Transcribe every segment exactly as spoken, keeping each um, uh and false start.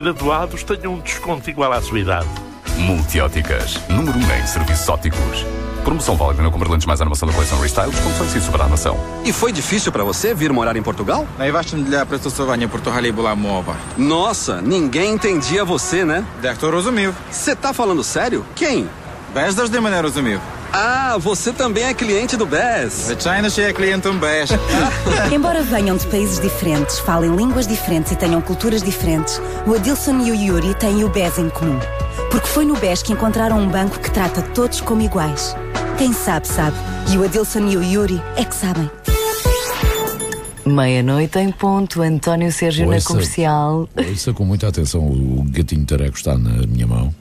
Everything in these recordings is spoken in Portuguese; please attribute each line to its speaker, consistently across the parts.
Speaker 1: graduados tenham um desconto igual à sua idade.
Speaker 2: Multióticas, número um em serviços ópticos. Promoção válida na compra de lentes mais armação da coleção Restyle, desconto e sobre a armação.
Speaker 3: E foi difícil pra você vir morar em Portugal?
Speaker 4: Najważniejszym dla przystosowania Portugalii była mowa.
Speaker 3: Nossa, ninguém entendia você, né?
Speaker 4: Dechto rozumiał.
Speaker 3: Você tá falando sério? Quem?
Speaker 4: Bez завжди мене rozumiał.
Speaker 3: Ah, você também é cliente do B E S.
Speaker 4: Звичайно, що я клієнтом Б E S.
Speaker 5: Embora venham de países diferentes, falem línguas diferentes e tenham culturas diferentes, o Adilson e o Yuri têm o B E S em comum. Porque foi no B E S que encontraram um banco que trata todos como iguais. Quem sabe, sabe. E o Adilson e o Yuri é que sabem.
Speaker 6: Meia-noite em ponto, António Sérgio
Speaker 7: ouça,
Speaker 6: na Comercial.
Speaker 7: Ouça com muita atenção, o gatinho tareco está na minha mão.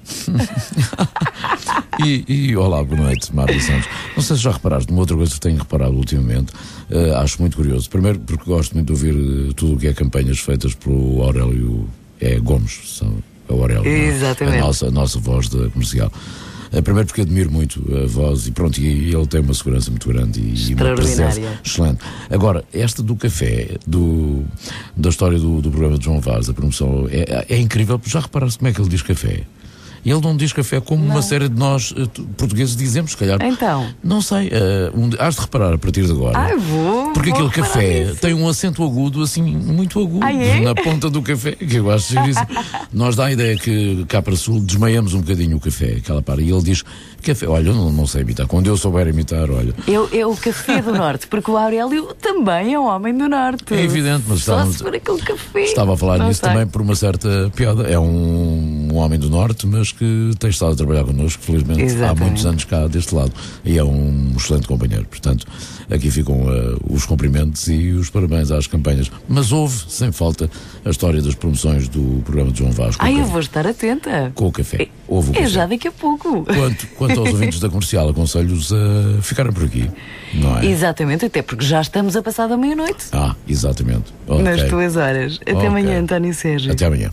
Speaker 7: e, e olá, boa noite, Marta Santos. Não sei se já reparaste, uma outra coisa que tenho reparado ultimamente, uh, acho muito curioso. Primeiro porque gosto muito de ouvir uh, tudo o que é campanhas feitas pelo Aurélio é, Gomes, são, é o Aurélio,
Speaker 6: exatamente.
Speaker 7: A nossa, a nossa voz da Comercial. Primeiro porque admiro muito a voz e pronto, e ele tem uma segurança muito grande e uma presença excelente. Agora, esta do café, do, da história do, do programa de João Vaz, a promoção, é, é incrível. Já reparaste como é que ele diz café? Ele não diz café como não. Uma série de nós uh, portugueses dizemos, se calhar.
Speaker 6: Então?
Speaker 7: Não sei, uh, um, has de reparar a partir de agora.
Speaker 6: Ah, vou.
Speaker 7: Porque
Speaker 6: vou
Speaker 7: aquele café nisso. Tem um acento agudo, assim, muito agudo,
Speaker 6: ah, é?
Speaker 7: na ponta do café, que eu acho isso. Nós dá a ideia que cá para sul desmaiamos um bocadinho o café, aquela parte. E ele diz, café, olha, eu não, não sei imitar. Quando eu souber imitar, olha.
Speaker 6: Eu, eu o café do Norte, porque o Aurélio também é um homem do Norte.
Speaker 7: É evidente, mas
Speaker 6: só
Speaker 7: estava,
Speaker 6: se for aquele café.
Speaker 7: Estava a falar
Speaker 6: não
Speaker 7: nisso
Speaker 6: sei.
Speaker 7: Também por uma certa piada. É um, um homem do Norte, mas que tem estado a trabalhar connosco, felizmente,
Speaker 6: exatamente.
Speaker 7: Há muitos anos cá deste lado. E é um excelente companheiro. Portanto, aqui ficam uh, os cumprimentos e os parabéns às campanhas. Mas houve, sem falta, a história das promoções do programa de João Vaz.
Speaker 6: Ah, eu vou estar atenta.
Speaker 7: Com o café. Houve o
Speaker 6: é
Speaker 7: café.
Speaker 6: já daqui a pouco.
Speaker 7: Quanto, quanto aos ouvintes da Comercial, aconselho-os a ficarem por aqui, não é?
Speaker 6: Exatamente, até porque já estamos a passar da meia-noite.
Speaker 7: Ah, exatamente. Okay.
Speaker 6: Nas tuas horas. Até okay. amanhã, António Sérgio.
Speaker 7: Até amanhã.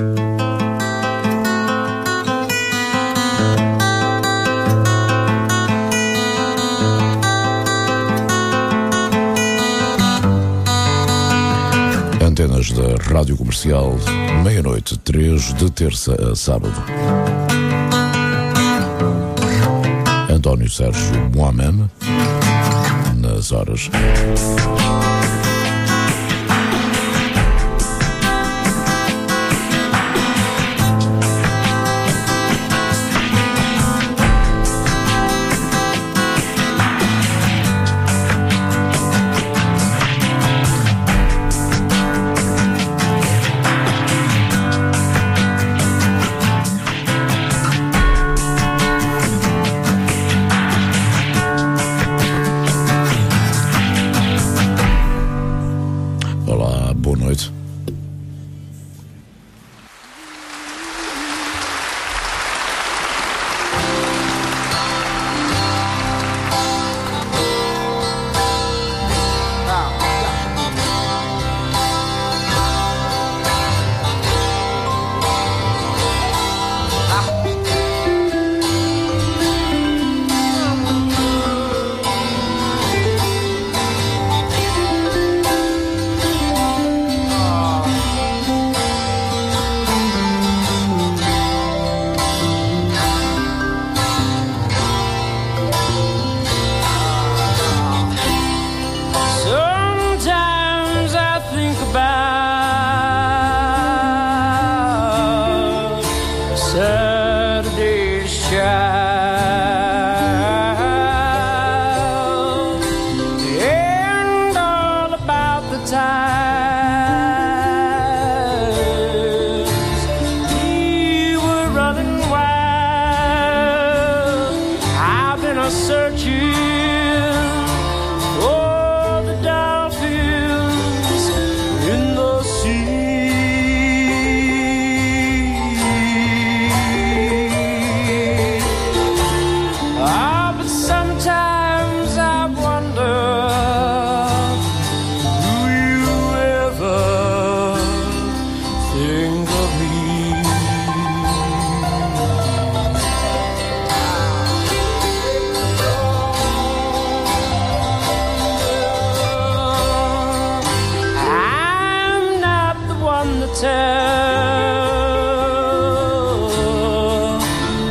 Speaker 7: Antenas da Rádio Comercial, meia-noite, três de terça a sábado. António Sérgio Mohamed, nas horas.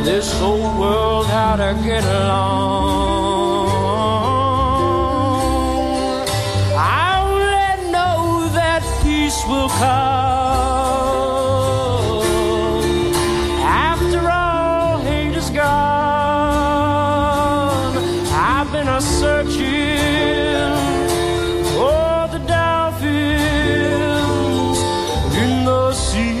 Speaker 8: this old world how to get along. I only know that peace will come after all hate is gone. I've been a searching for the dolphins in the sea.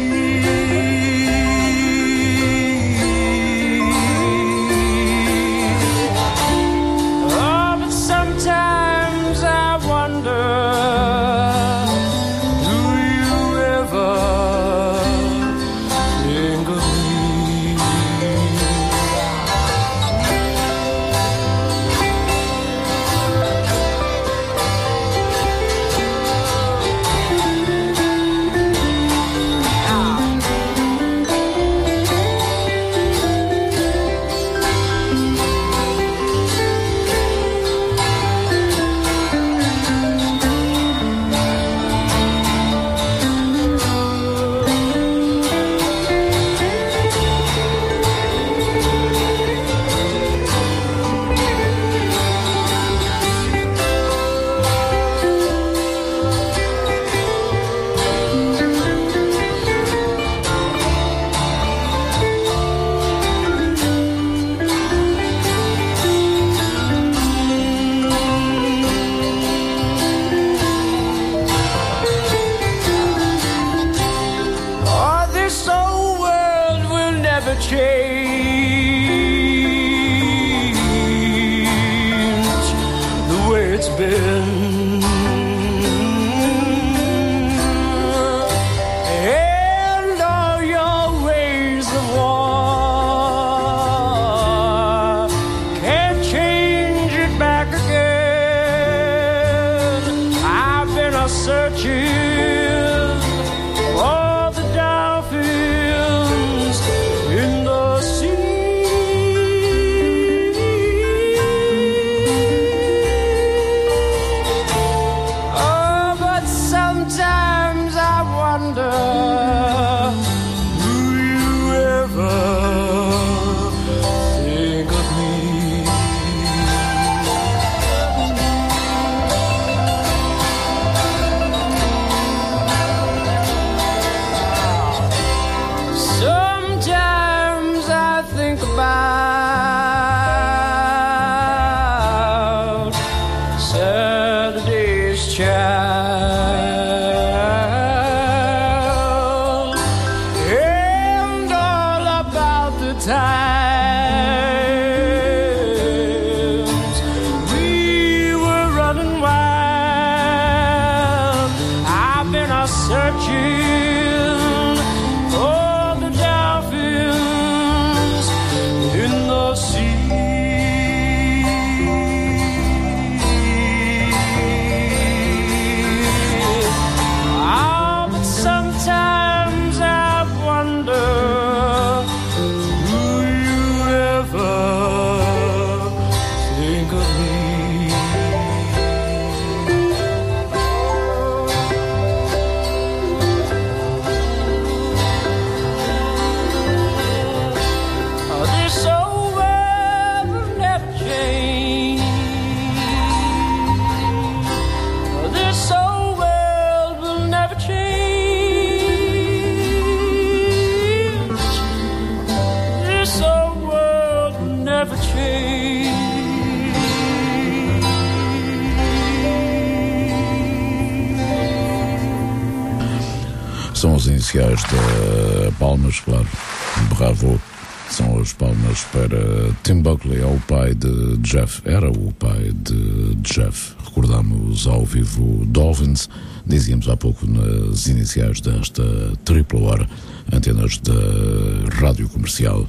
Speaker 7: São as iniciais da Palmas, claro. Bravo. São as palmas para Tim Buckley, é o pai de Jeff. Era o pai de Jeff. Recordamos ao vivo Dolphins, dizíamos há pouco nas iniciais desta tripla hora, antenas da Rádio Comercial.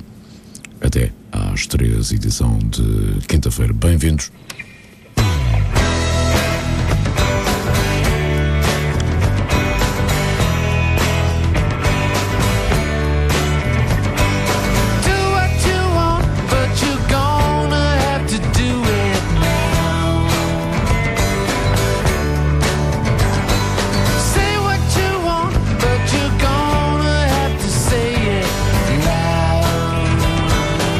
Speaker 7: Até às três, edição de quinta-feira. Bem-vindos.
Speaker 8: Say it loud.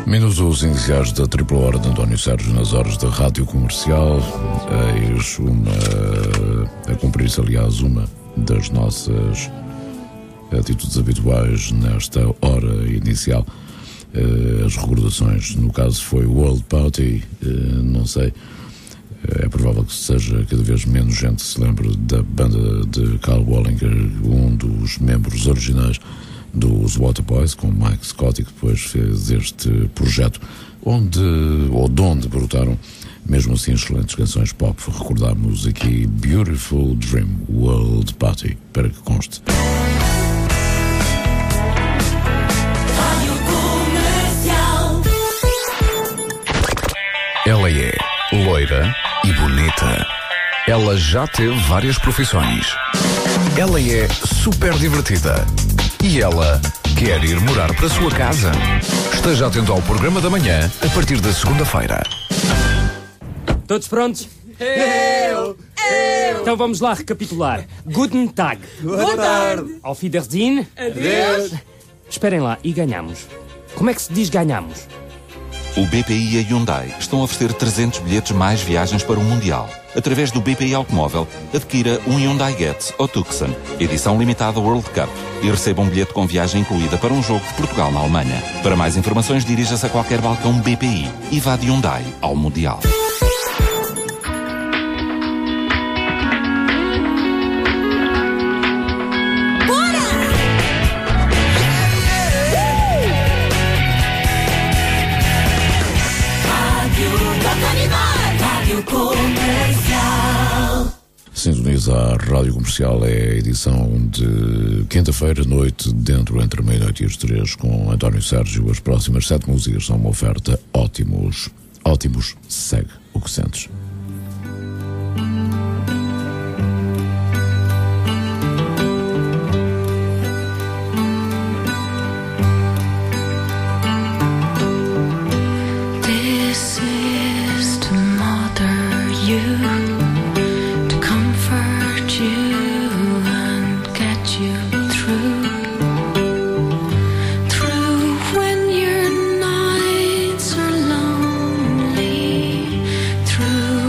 Speaker 7: Minutos iniciais da tripla hora de António Sérgio nas horas da Rádio Comercial. Eis uma, a cumprir-se, aliás, uma das nossas atitudes habituais nesta hora inicial. As recordações, no caso foi World Party, não sei, é provável que seja cada vez menos gente se lembre da banda de Carl Wallinger, um dos membros originais dos Waterboys, com Mike Scott, que depois fez este projeto onde, ou de onde brotaram mesmo assim excelentes canções pop. Recordámos aqui Beautiful Dream, World Party, para que conste.
Speaker 2: Ela é loira e bonita. Ela já teve várias profissões. Ela é super divertida. E ela quer ir morar para a sua casa. Esteja atento ao programa da manhã a partir da segunda-feira.
Speaker 9: Todos prontos?
Speaker 10: Eu! Eu!
Speaker 9: Então vamos lá recapitular. Guten Tag.
Speaker 10: Boa tarde.
Speaker 9: Auf Wiedersehen.
Speaker 10: Adeus.
Speaker 9: Esperem lá, e ganhamos. Como é que se diz ganhamos?
Speaker 11: O B P I e a Hyundai estão a oferecer trezentos bilhetes mais viagens para o Mundial. Através do B P I Automóvel, adquira um Hyundai Getz ou Tucson, edição limitada World Cup, e receba um bilhete com viagem incluída para um jogo de Portugal na Alemanha. Para mais informações, dirija-se a qualquer balcão B P I e vá de Hyundai ao Mundial.
Speaker 7: Sintoniza a Rádio Comercial, é a edição de quinta-feira, noite, dentro entre a meia-noite e as três, com António Sérgio. As próximas sete músicas são uma oferta ótimos. Ótimos, segue o que sentes.
Speaker 12: This is to mother you, through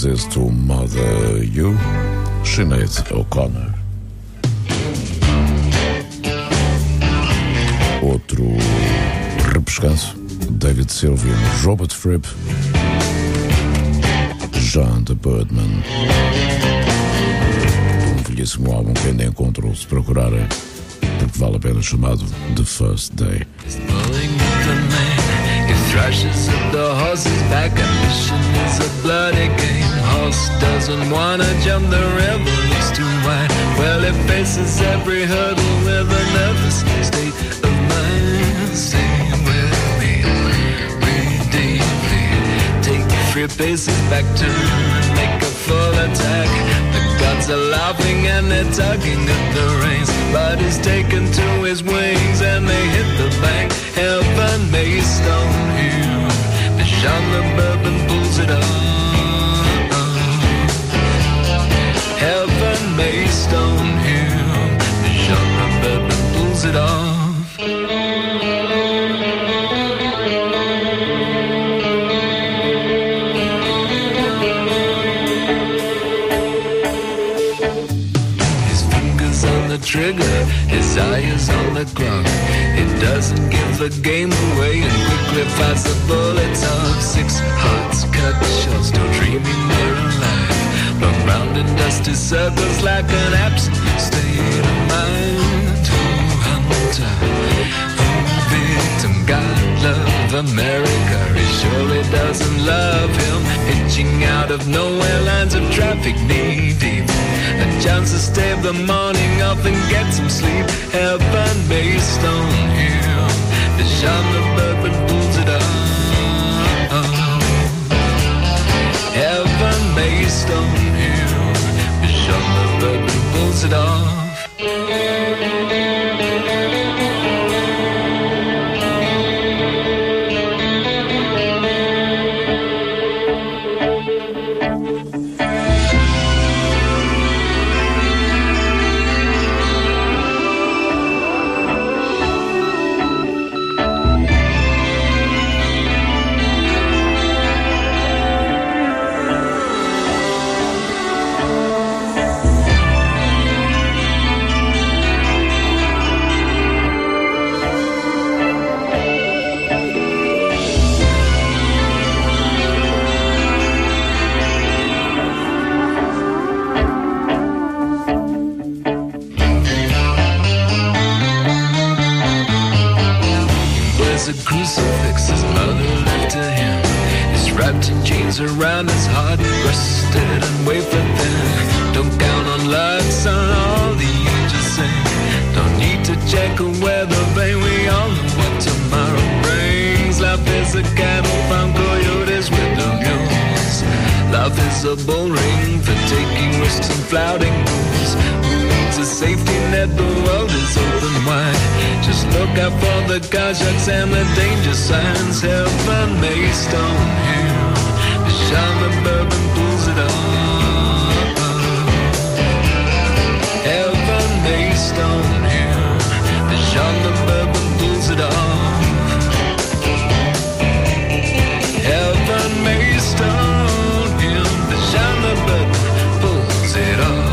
Speaker 7: This to Mother You, Sinead O'Connor. Outro repescanço, David Sylvian, Robert Fripp, John the Birdman. Um belíssimo álbum que ainda encontrou, se procurarem, porque vale a pena, chamado The First Day.
Speaker 13: Thrashes at the horse's back, ambition is a bloody game. Horse doesn't wanna jump the river, it's too wide. Well, it faces every hurdle with a nervous state of mind. Stay with me, breathe deeply, take three paces back to make a full attack. The gods are laughing and they're tugging at the reins, but he's taken to his wings and they hit the bank. Heaven may stone you, but John the Bourbon pulls it off. Heaven may stone you, but John the Bourbon pulls it off. Trigger, his eye is on the clock. It doesn't give the game away and quickly fires the bullets off. Six hearts cut short, still dreaming they're alive. Run round in dusty circles like an absent state of mind. Who hunter, who victim, God love America. He surely doesn't love him. Hitching out of nowhere, lines of traffic knee deep. A chance to stave the morning off and get some sleep. Heaven may stone him, but John the Bourbon pulls it off. Heaven may stone him, but John the Bourbon pulls it off. A crucifix his mother left to him. He's wrapped in chains around his heart, rusted and wafer thin. Don't count on luck, son, all the angels sing. Don't need to check a weather vane, we all know what tomorrow brings. Life is a cattle farm, coyotes with the mules. Life is a bull ring for taking risks and flouting rules. A safety net, the world is open wide. Just look out for the Kazakhs and the danger signs. Heaven may stone him, but John the Bourbon pulls it off. Heaven may stone him, but John the Bourbon pulls it off. Heaven may stone him, but John the Bourbon pulls it off.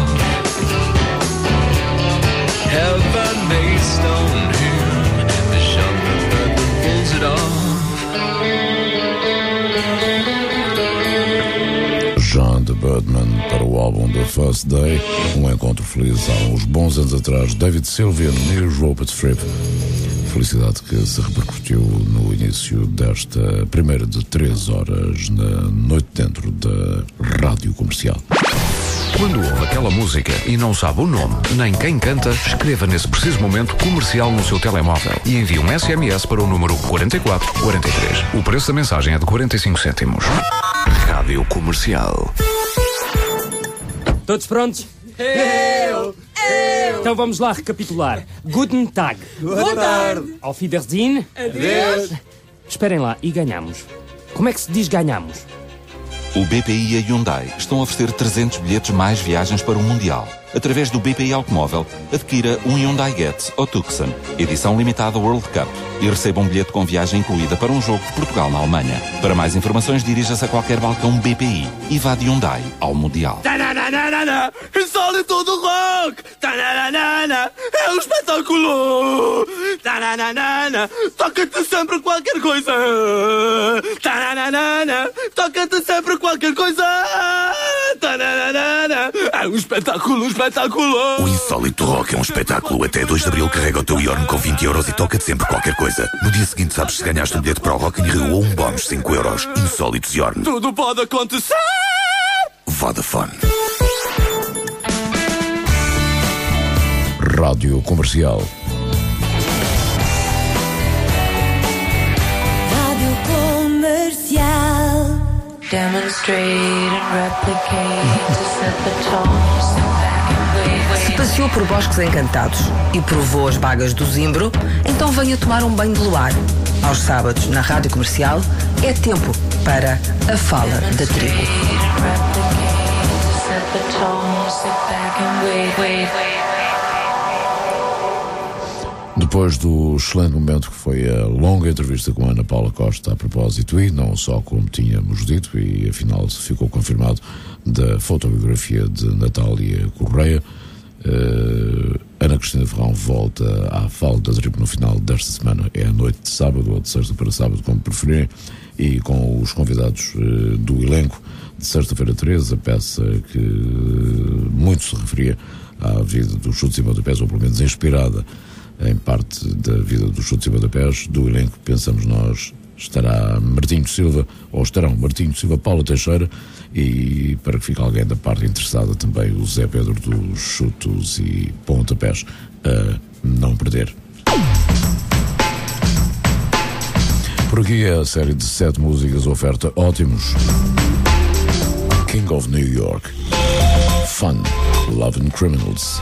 Speaker 13: Heaven may stone him, the John the Bourbon pulls it off.
Speaker 7: John the Birdman para o álbum The First Day, um encontro feliz há uns bons anos atrás. David Sylvian e Robert Fripp. Felicidade que se repercutiu no início desta primeira de três horas na noite dentro da Rádio Comercial.
Speaker 2: Quando ouve aquela música e não sabe o nome, nem quem canta, escreva nesse preciso momento Comercial no seu telemóvel e envie um S M S para o número quatro quatro quatro três. O preço da mensagem é de quarenta e cinco cêntimos. Rádio Comercial.
Speaker 9: Todos prontos?
Speaker 10: Eu! Eu!
Speaker 9: Então vamos lá recapitular. Guten Tag.
Speaker 10: Boa tarde.
Speaker 9: Auf Wiedersehen.
Speaker 10: Adeus.
Speaker 9: Esperem lá, e ganhamos. Como é que se diz ganhamos?
Speaker 11: O B P I e a Hyundai estão a oferecer trezentos bilhetes mais viagens para o Mundial. Através do B P I Automóvel, adquira um Hyundai Getz ou Tucson, edição limitada World Cup, e receba um bilhete com viagem incluída para um jogo de Portugal na Alemanha. Para mais informações, dirija-se a qualquer balcão B P I e vá de Hyundai ao Mundial.
Speaker 10: Tananana, insólito do rock! Tananana, é um espetáculo! Tananana, toca-te sempre qualquer coisa! Tananana, toca-te sempre qualquer coisa! Tananana, é um espetáculo, um espetáculo!
Speaker 14: O Insólito Rock é um espetáculo. Até dois de abril carrega o teu Yorn com vinte euros e toca-te sempre qualquer coisa. No dia seguinte sabes se ganhaste um bilhete para o Rock in Rio ou um bónus de cinco euros. Insólitos Yorn.
Speaker 10: Tudo pode acontecer!
Speaker 14: Vodafone.
Speaker 7: Rádio Comercial.
Speaker 12: Rádio Comercial.
Speaker 15: Demonstrate and replicate to set the tones back and wait.
Speaker 16: Se passeou por bosques encantados e provou as bagas do Zimbro, então venha tomar um banho de luar. Aos sábados, na Rádio Comercial, é tempo para a Fala da Tribo.
Speaker 7: Depois do excelente momento que foi a longa entrevista com a Ana Paula Costa a propósito, e não só como tínhamos dito, e afinal ficou confirmado, da fotobiografia de Natália Correia, uh, Ana Cristina Ferrão volta à Fala da Tribo no final desta semana. É a noite de sábado ou de sexta para sábado, como preferirem, e com os convidados uh, do elenco de Sexta-feira treze, a peça que uh, muito se referia à vida dos Chutes e Pontapés, ou pelo menos inspirada em parte da vida dos Chutes e Pontapés. Do elenco, pensamos nós, estará Martinho Silva, ou estarão Martinho Silva, Paula Teixeira, e para que fique alguém da parte interessada, também o Zé Pedro dos Chutos e Pontapés, a não perder. Por aqui é a série de sete músicas oferta ótimos. King of New York, Fun, Love and Criminals.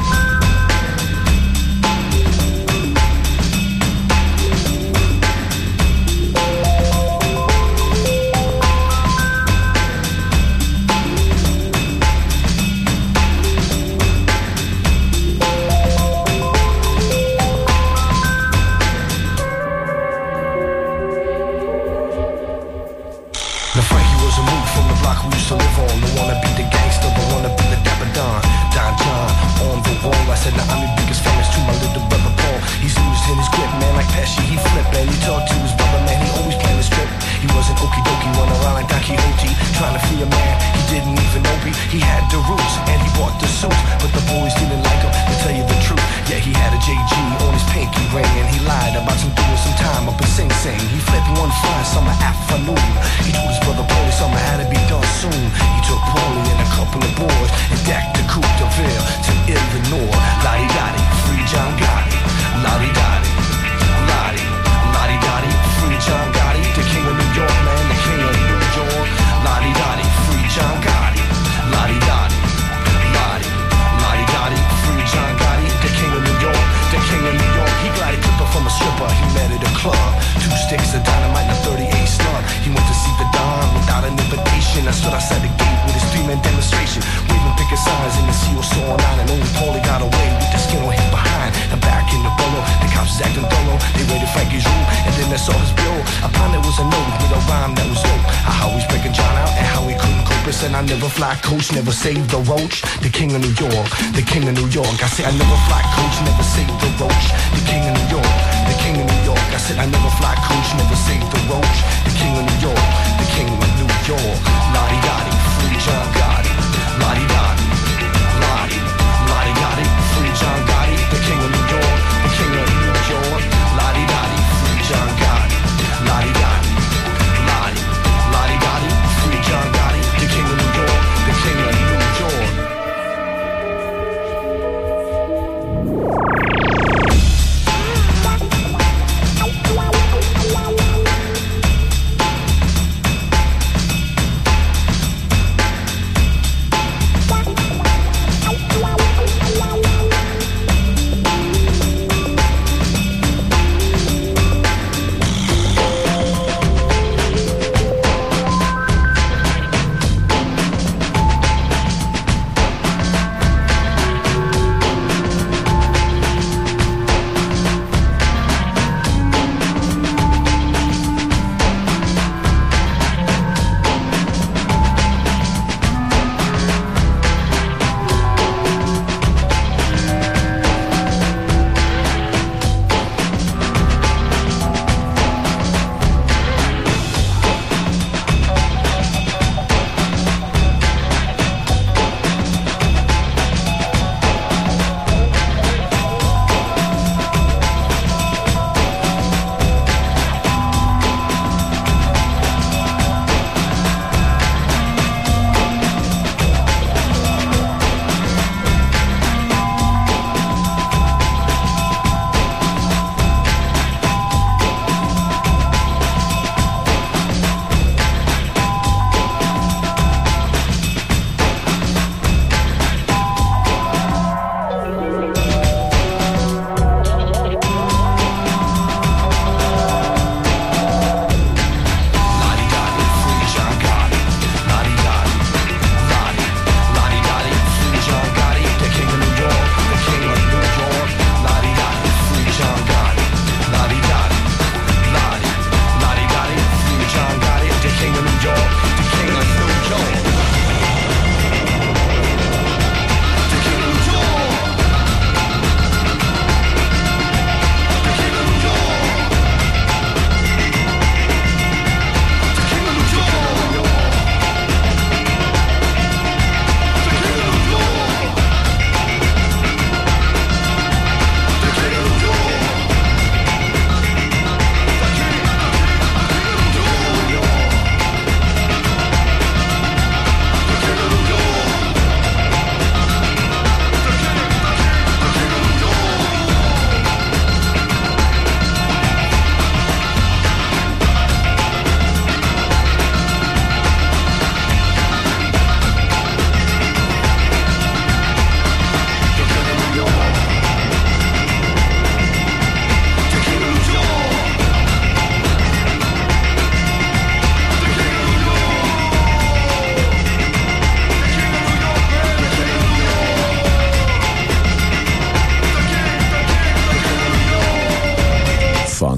Speaker 17: Never saved the roach, the king of New York, the king of New York. I said I never fly coach, never saved the roach, the king of New York, the king of New York. I said I never fly coach, never saved the roach, the king of New York, the king of New York. Lottie Dottie, free John Gotti, Lottie Dottie, Lottie, Lottie Dottie, free John Gotti, the king of New York, the king of New York. Lottie Dottie, free John Gotti, Lottie Dottie, Lottie, Lottie Dottie, free John Gotti, the king of New York. King of New York.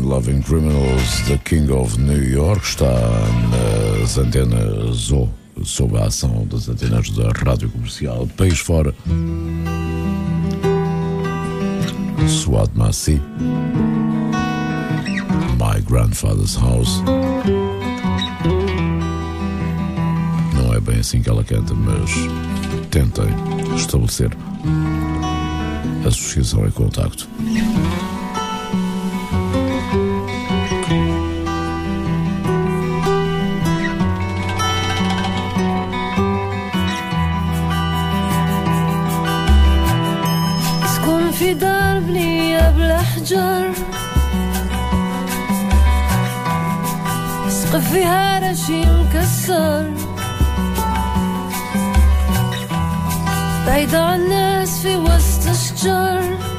Speaker 7: Loving Criminals, The King of New York, está nas antenas ou sob a ação das antenas da Rádio Comercial. País fora, Swat Massi, My Grandfather's House. Não é bem assim que ela canta, mas tentem estabelecer associação e contacto.
Speaker 8: سكن في دار بنية بالأحجار، سقف فيها رشي مكسر، بعيدة عن الناس في وسط الشجر.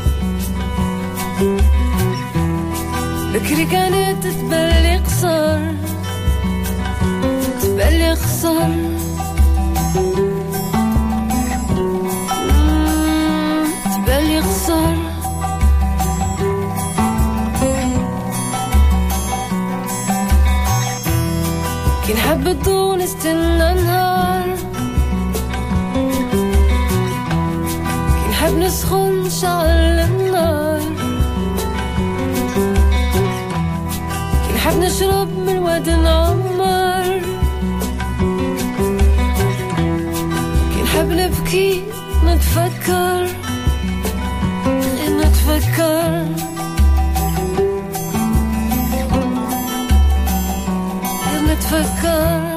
Speaker 8: بكري كانت تبلي قصر، تبلي قصر، تبلي قصر. كي نحب الضو نستنى نهار، كي نحب نسخن نشعل النار، كي نحب نشرب من واد نعمر، كي نحب نبكي نتفكر نتفكر نتفكر.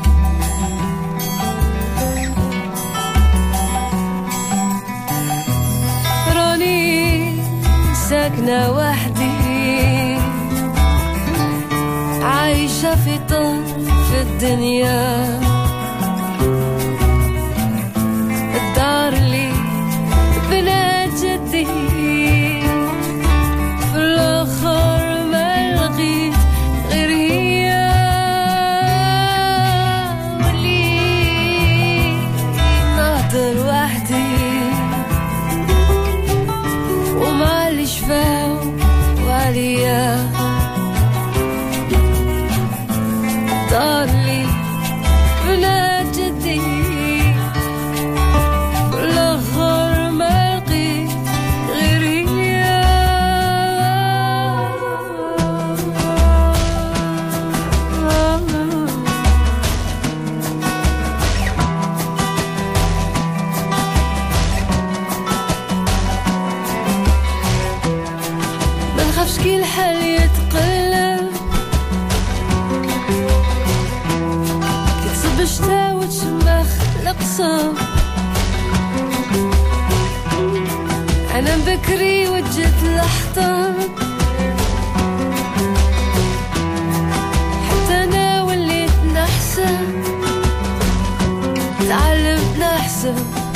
Speaker 8: راني ساكنة وحدي، عايشة في طرف الدنيا، الدار اللي بنات جدي في الآخر ما لقيت غير هي، واللي ناطر وحدي ومع اللي شفاو وعليا. الدار اللي بنات جدي في الآخر ما لقيت غير هي. ما نخافش كي الحال يتقلب، كي تصب الشتا وتشمخ القصب. أنا بكري وجت الأحطاب، حتى أنا وليت نحسب، تعلمت نحسب،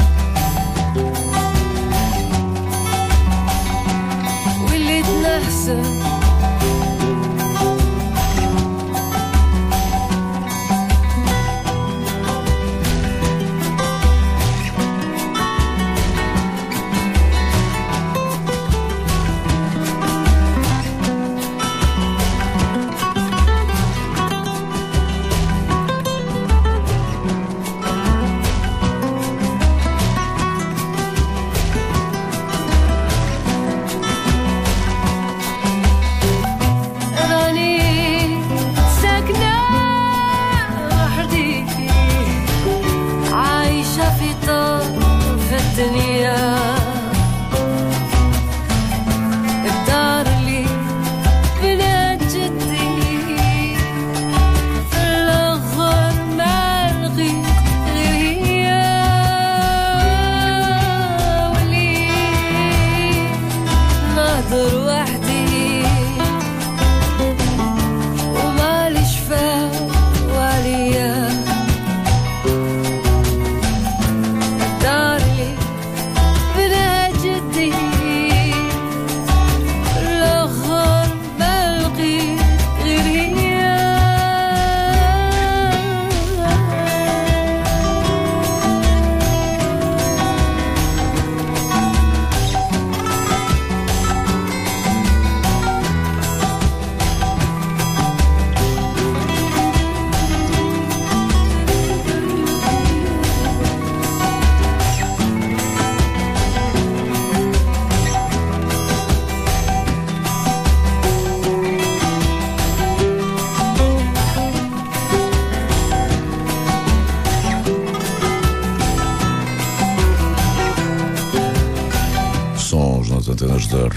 Speaker 8: وليت نحسب.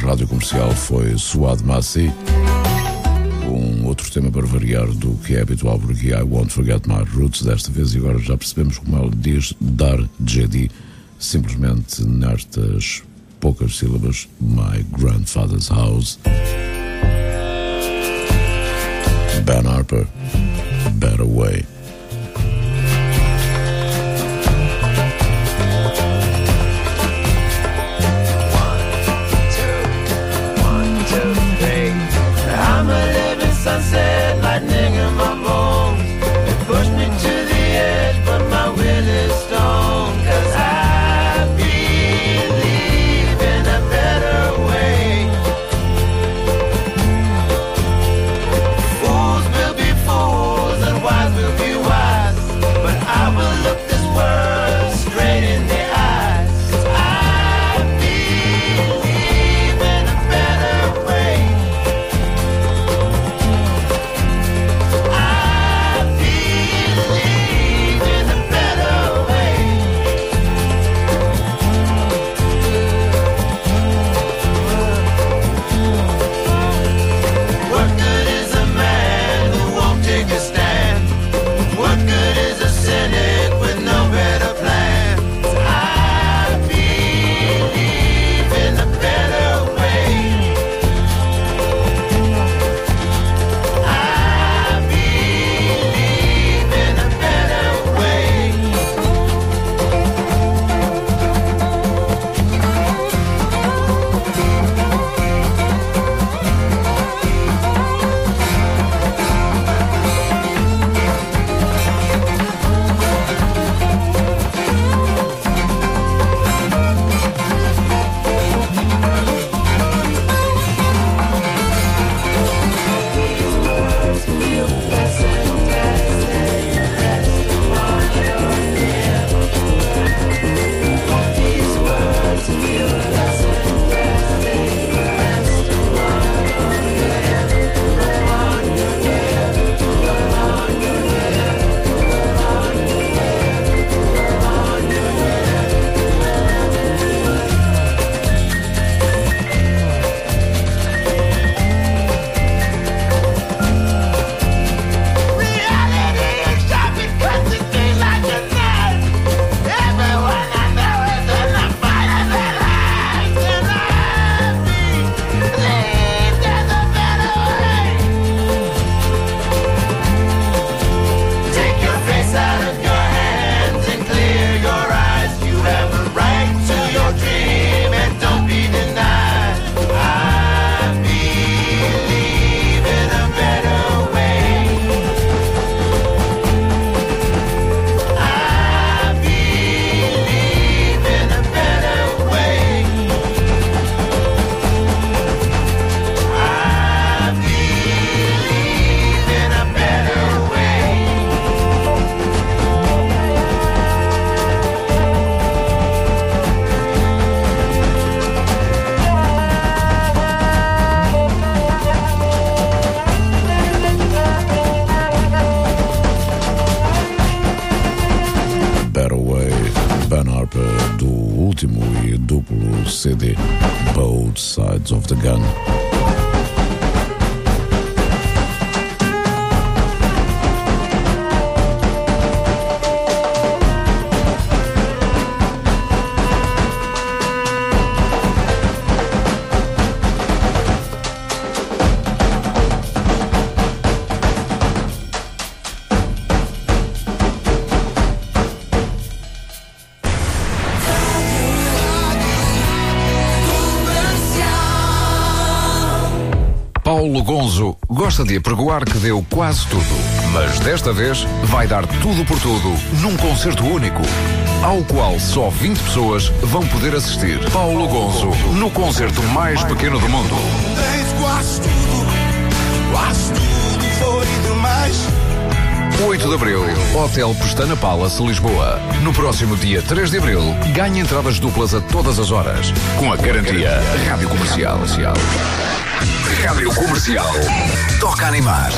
Speaker 7: Rádio Comercial foi Suad Massi, um outro tema para variar do que é habitual por aqui, I Won't Forget My Roots, desta vez, e agora já percebemos como ela diz dar J D, simplesmente nestas poucas sílabas, My Grandfather's House. Ben Harper, Better Way.
Speaker 18: I'm a living sunset, lightning in my bones. It pushed me to the edge, but my will is stone. Cause I believe in a better way. Fools will be fools and wise will be wise, but I will look this world straight in the eyes. Cause I believe in a better way.
Speaker 7: Do último e duplo C D Both Sides of the Gun.
Speaker 2: Paulo Gonzo gosta de apregoar que deu quase tudo, mas desta vez vai dar tudo por tudo num concerto único, ao qual só vinte pessoas vão poder assistir. Paulo Gonzo no concerto mais pequeno do mundo.
Speaker 17: Quase tudo, quase tudo foi demais.
Speaker 2: oito de abril, Hotel Pestana Palace, Lisboa. No próximo dia três de abril, ganhe entradas duplas a todas as horas, com a garantia Rádio Comercial. Rádio Comercial. Toca animar.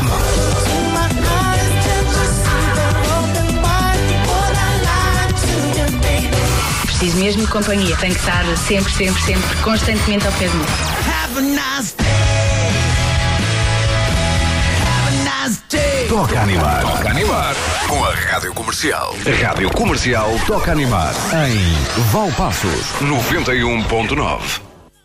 Speaker 19: Preciso mesmo de companhia. Tem que estar sempre, sempre, sempre, constantemente ao pé de mim.
Speaker 18: Have a nice day. Have a nice day.
Speaker 2: Toca Animar. Toca Animar. Com a Rádio Comercial. A Rádio Comercial Toca Animar. Em Valpaços, noventa e um ponto nove.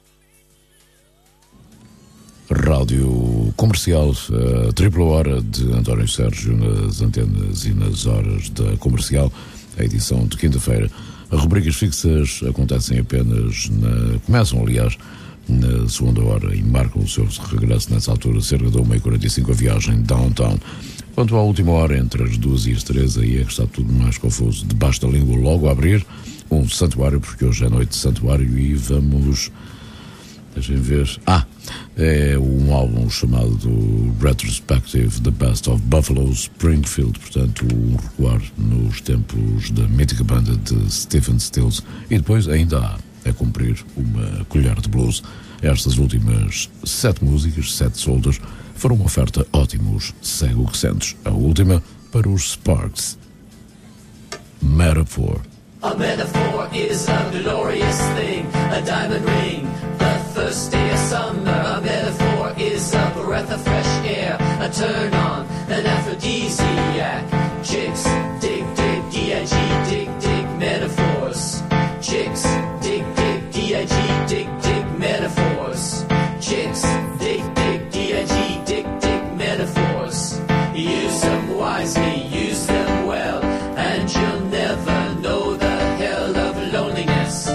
Speaker 7: Rádio Comercial, a tripla hora de António Sérgio nas antenas e nas horas da Comercial, a edição de quinta-feira. As rubricas fixas acontecem apenas na... começam, aliás, na segunda hora e marcam o seu regresso nessa altura, cerca de uma e quarenta e cinco a viagem downtown. Quanto à última hora, entre as duas e as três, aí é que está tudo mais confuso. Debaixo da língua, logo a abrir, um santuário, porque hoje é noite de santuário e vamos... Deixem ver. Ah, é um álbum chamado Retrospective, The Best of Buffalo Springfield, portanto, um recuar nos tempos da mítica banda de Stephen Stills. E depois ainda há a cumprir uma colher de blues. Estas últimas sete músicas, sete soldas, foram uma oferta ótimos, segue o que sentes. A última para os Sparks. Metaphor.
Speaker 19: A metaphor is a glorious thing, a diamond ring, the first day of summer. A metaphor is a breath of fresh air, a turn on, an aphrodisiac. Chicks, dig, dig, D I G, dig, dig, metaphors. Chicks, dig, dig, D I G, dig, dig, metaphors. Chicks, dig, dig, D I G, dig, dig, metaphors. Use them wisely, use them well, and you'll never know the hell of loneliness.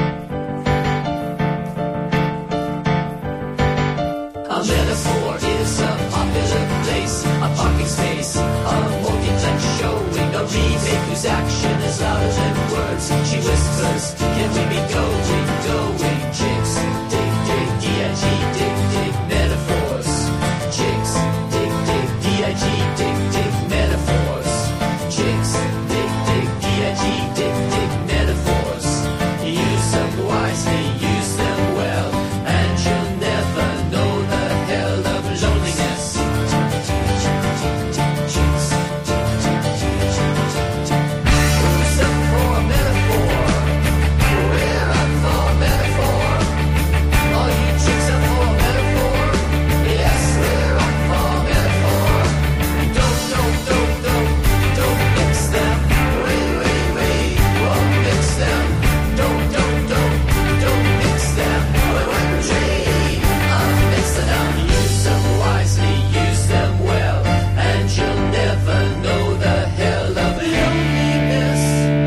Speaker 19: A metaphor is a popular place, a parking space, a multiplex showing, a remake whose action is louder than words. She whispers, can we be going, going? Chicks, dig, dig, D I G, dig, dig, metaphors. Chicks, dig, dig, D I G, dig, dig, metaphors. Chicks, dig, dig, D I G, dig, dig, metaphors. Use them wisely, use them well, and you'll never know the hell of loneliness. Who's up for a metaphor? We're up for a metaphor. All you chicks up for a metaphor? Yes, we're up for a metaphor. Don't, don't, don't, don't, don't mix them. Wait, wait, wait, won't mix them. Don't, don't, don't, don't mix them. Wait, wait, wait, I'm mixing them. Use them wisely, use them well, and you'll never know the hell of loneliness.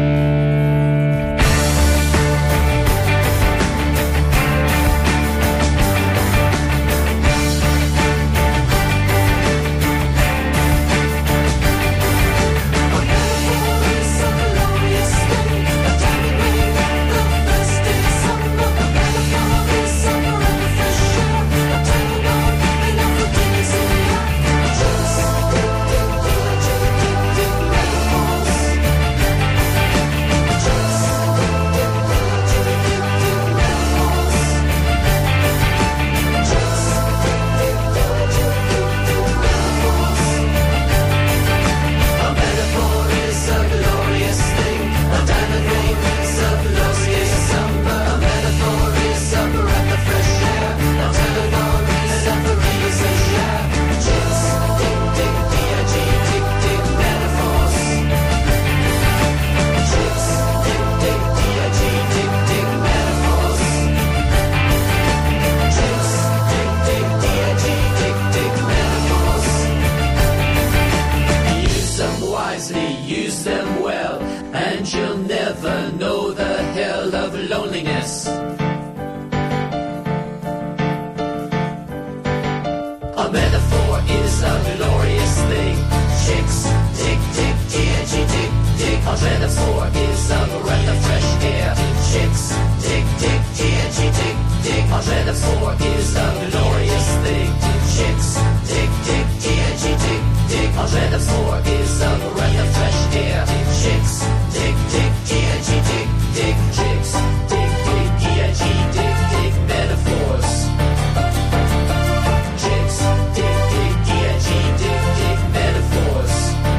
Speaker 19: A metaphor is a glorious thing, a diamond ring, a lost day of summer. A metaphor is a breath of fresh air, a turn on, an aphrodisiac. Chicks, dig, dig, D I G, dig, dig, metaphors. Chicks, dig, dig, D I G, dig, dig, metaphors. Chicks, dig, dig, D I G, dig, dig, metaphors. Use them wisely, use them well, and you'll never know the hell of loneliness. A metaphor is a glorious thing. Chicks, dig, dig, D I G, dig, dig. A metaphor is a breath of fresh air. Chicks, dig, dig, D I G, dig, dig. A metaphor is a glorious thing. Chicks, dig, dig, D I G, dig, dig. A metaphor is a breath of fresh air. Chicks, dig, dig, D I G, dig, dig. Chicks, dig, dig, D I G, dig, dig. Metaphors. Chicks, dig, dig, D I G, dig, dig. Metaphors.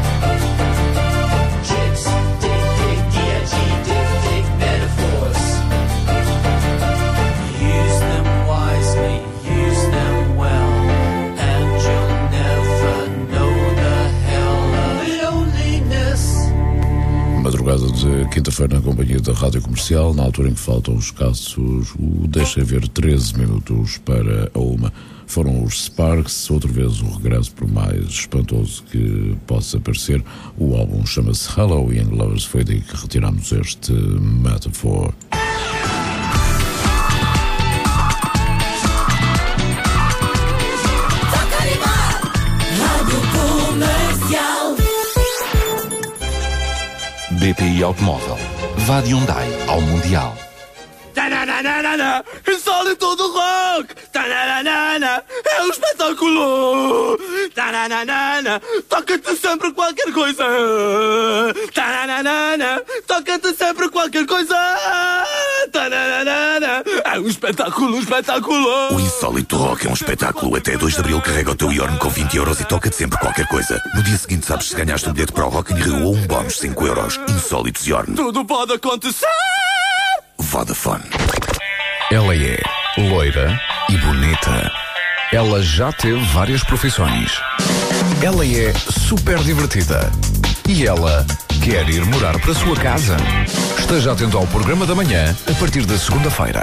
Speaker 19: Chicks, dig, dig, D I G, dig, dig. Metaphors. Use them wisely,
Speaker 7: madrugada de quinta-feira na companhia da Rádio Comercial, na altura em que faltam os escassos, o deixa ver treze minutos para a uma. Foram os Sparks, outra vez o regresso, por mais espantoso que possa parecer. O álbum chama-se Hello Young Lovers, foi daí que retiramos este Metaphor.
Speaker 11: B P I Automóvel. Vá de Hyundai ao Mundial.
Speaker 10: Tananana, insólito do rock! Tananana, é um espetáculo! Tananana, toca-te sempre qualquer coisa! Tananana, toca-te sempre qualquer coisa! Tananana, é um espetáculo, um espetáculo!
Speaker 14: O insólito rock é um espetáculo. Até dois de abril carrega o teu Yorn com vinte euros e toca-te sempre qualquer coisa. No dia seguinte sabes se ganhaste um bilhete para o Rock in Rio ou um bónus de cinco euros. Insólitos Yorn.
Speaker 10: Tudo pode acontecer!
Speaker 14: Vodafone.
Speaker 2: Ela é loira e bonita. Ela já teve várias profissões. Ela é super divertida. E ela quer ir morar para a sua casa. Esteja atento ao programa da manhã a partir da segunda-feira.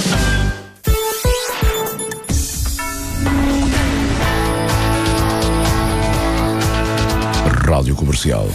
Speaker 7: Rádio Comercial.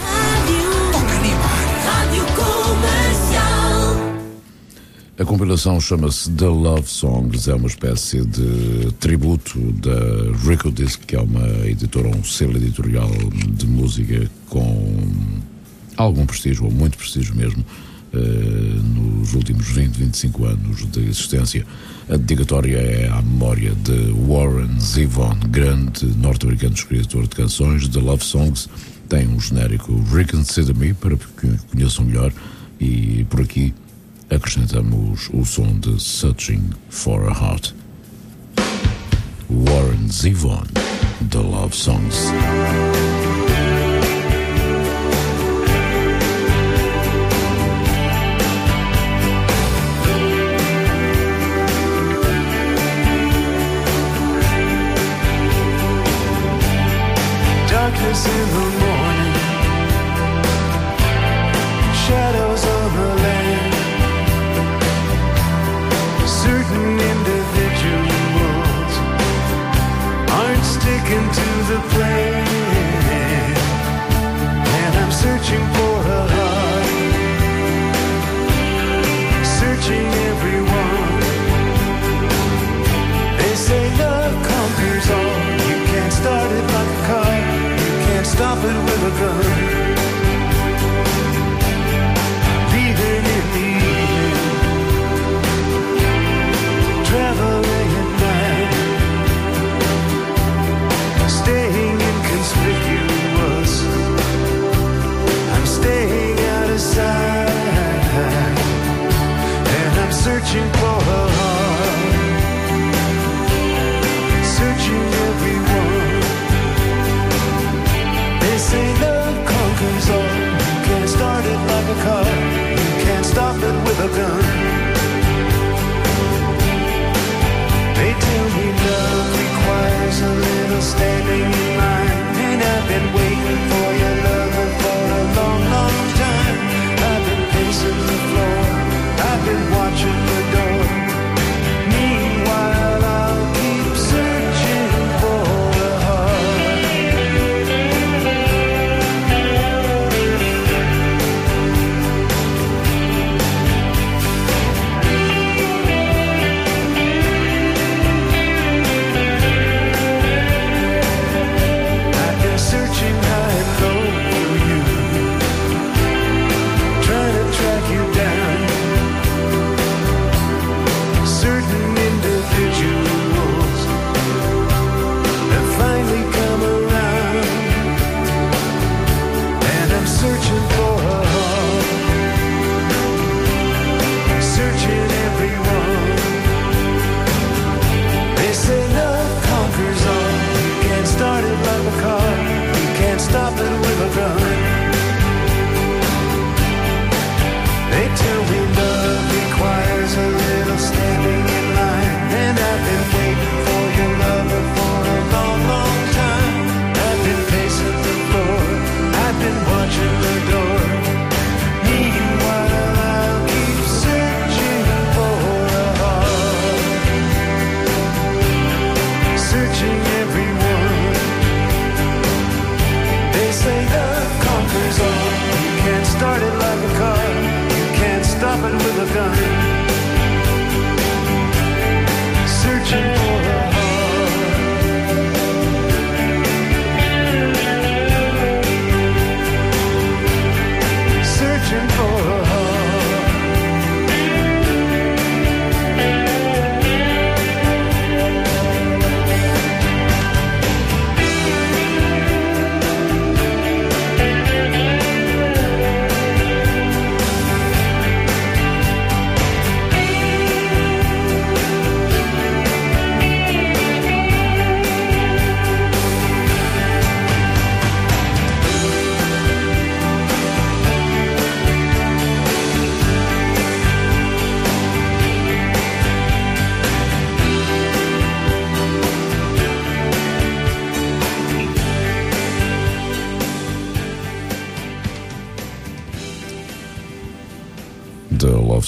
Speaker 7: A compilação chama-se The Love Songs, é uma espécie de tributo da Rico Disc, que é uma editora, um selo editorial de música com algum prestígio, ou muito prestígio mesmo, uh, nos últimos vinte, vinte e cinco anos de existência. A dedicatória é à memória de Warren Zevon, grande norte-americano escritor de canções. The Love Songs tem um genérico Reconsider Me, para que conheçam melhor, e por aqui acrescentamos o som de Searching for a Heart. Warren Zevon, The Love Songs.
Speaker 18: Darkness in the morning, shadows on the land. Certain individuals aren't sticking to the plan, and I'm searching for a heart, searching everyone. They say love conquers all. You can't start it like a car, you can't stop it with a gun. Leaving in the evening, traveling at night, staying in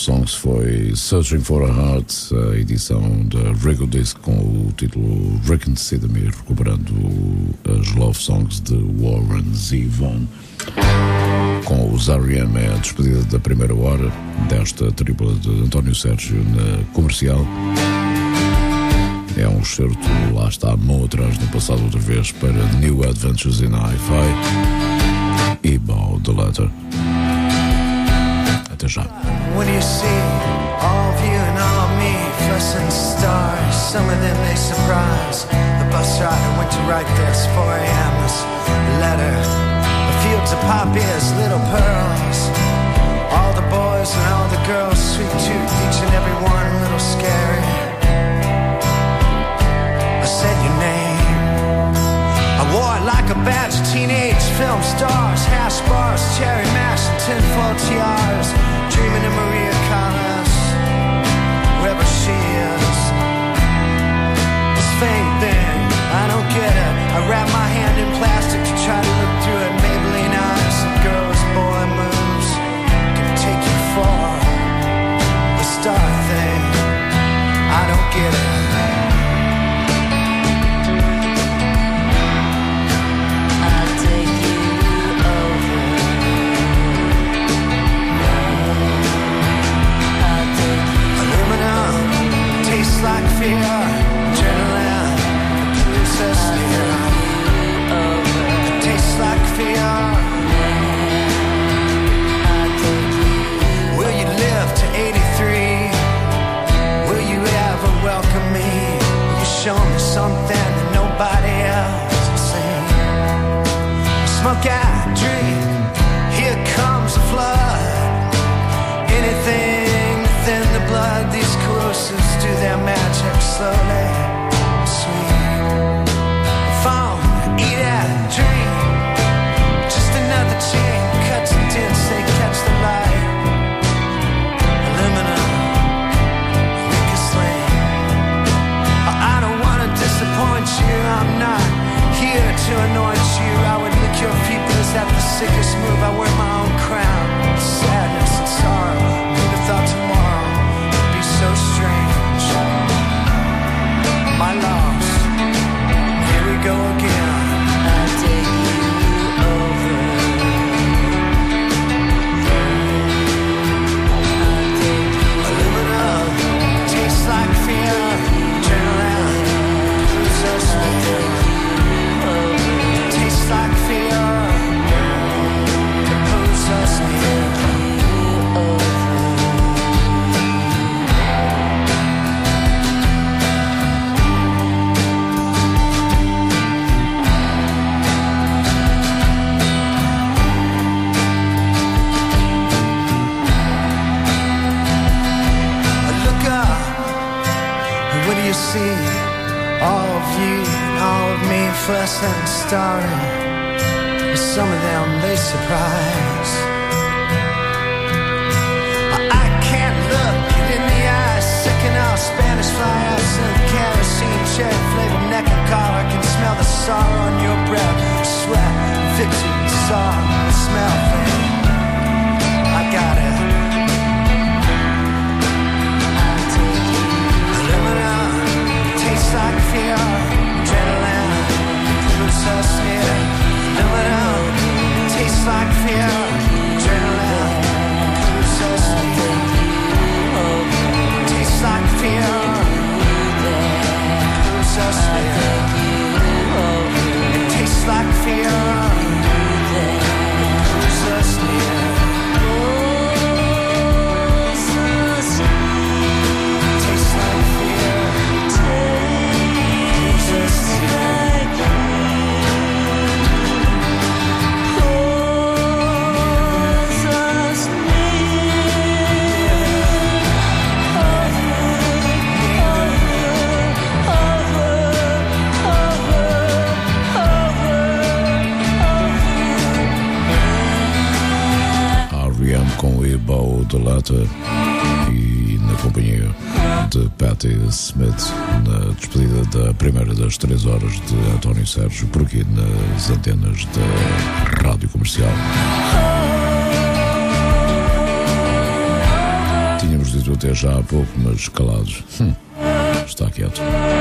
Speaker 7: Songs foi Searching for a Heart, a edição da Rego Disc com o título Reconsider Me, recuperando as Love Songs de Warren Zevon. Com os R E M é a despedida da primeira hora desta tripla de António Sérgio na Comercial. É um excerto, lá está, mão atrás no passado outra vez, para New Adventures in Hi-Fi e Bow the Letter. Até já.
Speaker 18: When you see all of you and all of me flushing stars, some of them they surprise. The bus rider went to write this four a.m. this letter. The fields of poppies, little pearls. All the boys and all the girls, sweet tooth, each and every one a little scary. I said your name. I wore it like a badge of teenage film stars, hash bars, cherry mash, and tinfoil tiaras. Dreaming of Maria Callas, wherever she is. This fame thing, I don't get it. I wrap my hand in plastic to try to look through it. Maybelline eyes and girls, boy moves can take you far. The star thing, I don't get it. Like fear, adrenaline, process fear. It tastes like fear. Will you live to eighty-three? Will you ever welcome me? Will you show me something that nobody else has seen? Smoke out, drink, here comes the flood. Anything within the blood, these corrosives do their magic slowly, sweet. Phone, eat and drink. Just another chain, cuts and dents, they catch the light. Aluminum, weakest link. I don't want to disappoint you, I'm not here to anoint you. I would lick your feet, but is that the sickest move? I wear my own crown. Sadness and sorrow, who'd have thought tomorrow would be so strange. My loss, here we go again. I take you over. I take you. Aluminum tastes like fear. Adrenaline, so sweet. Tastes like fear. Compose us near. What do you see? All of you and all of me, first and starry. Some of them they surprise. I can't look it in the eyes. Second off Spanish fly accent, kerosene, cherry flavored neck and collar. I can smell the sorrow on your breath. Sweat, victory, song, the smell thing. I got it. Tastes like fear, adrenaline, puts us near. Aluminum, tastes like fear, adrenaline, puts us near. Tastes like fear, puts us near. It tastes like fear, puts us near.
Speaker 7: Com o Bow the Letter e na companhia de Patti Smith na despedida da primeira das três horas de António Sérgio por aqui nas antenas da Rádio Comercial. Tínhamos dito até já há pouco, mas calados. Hum, está quieto.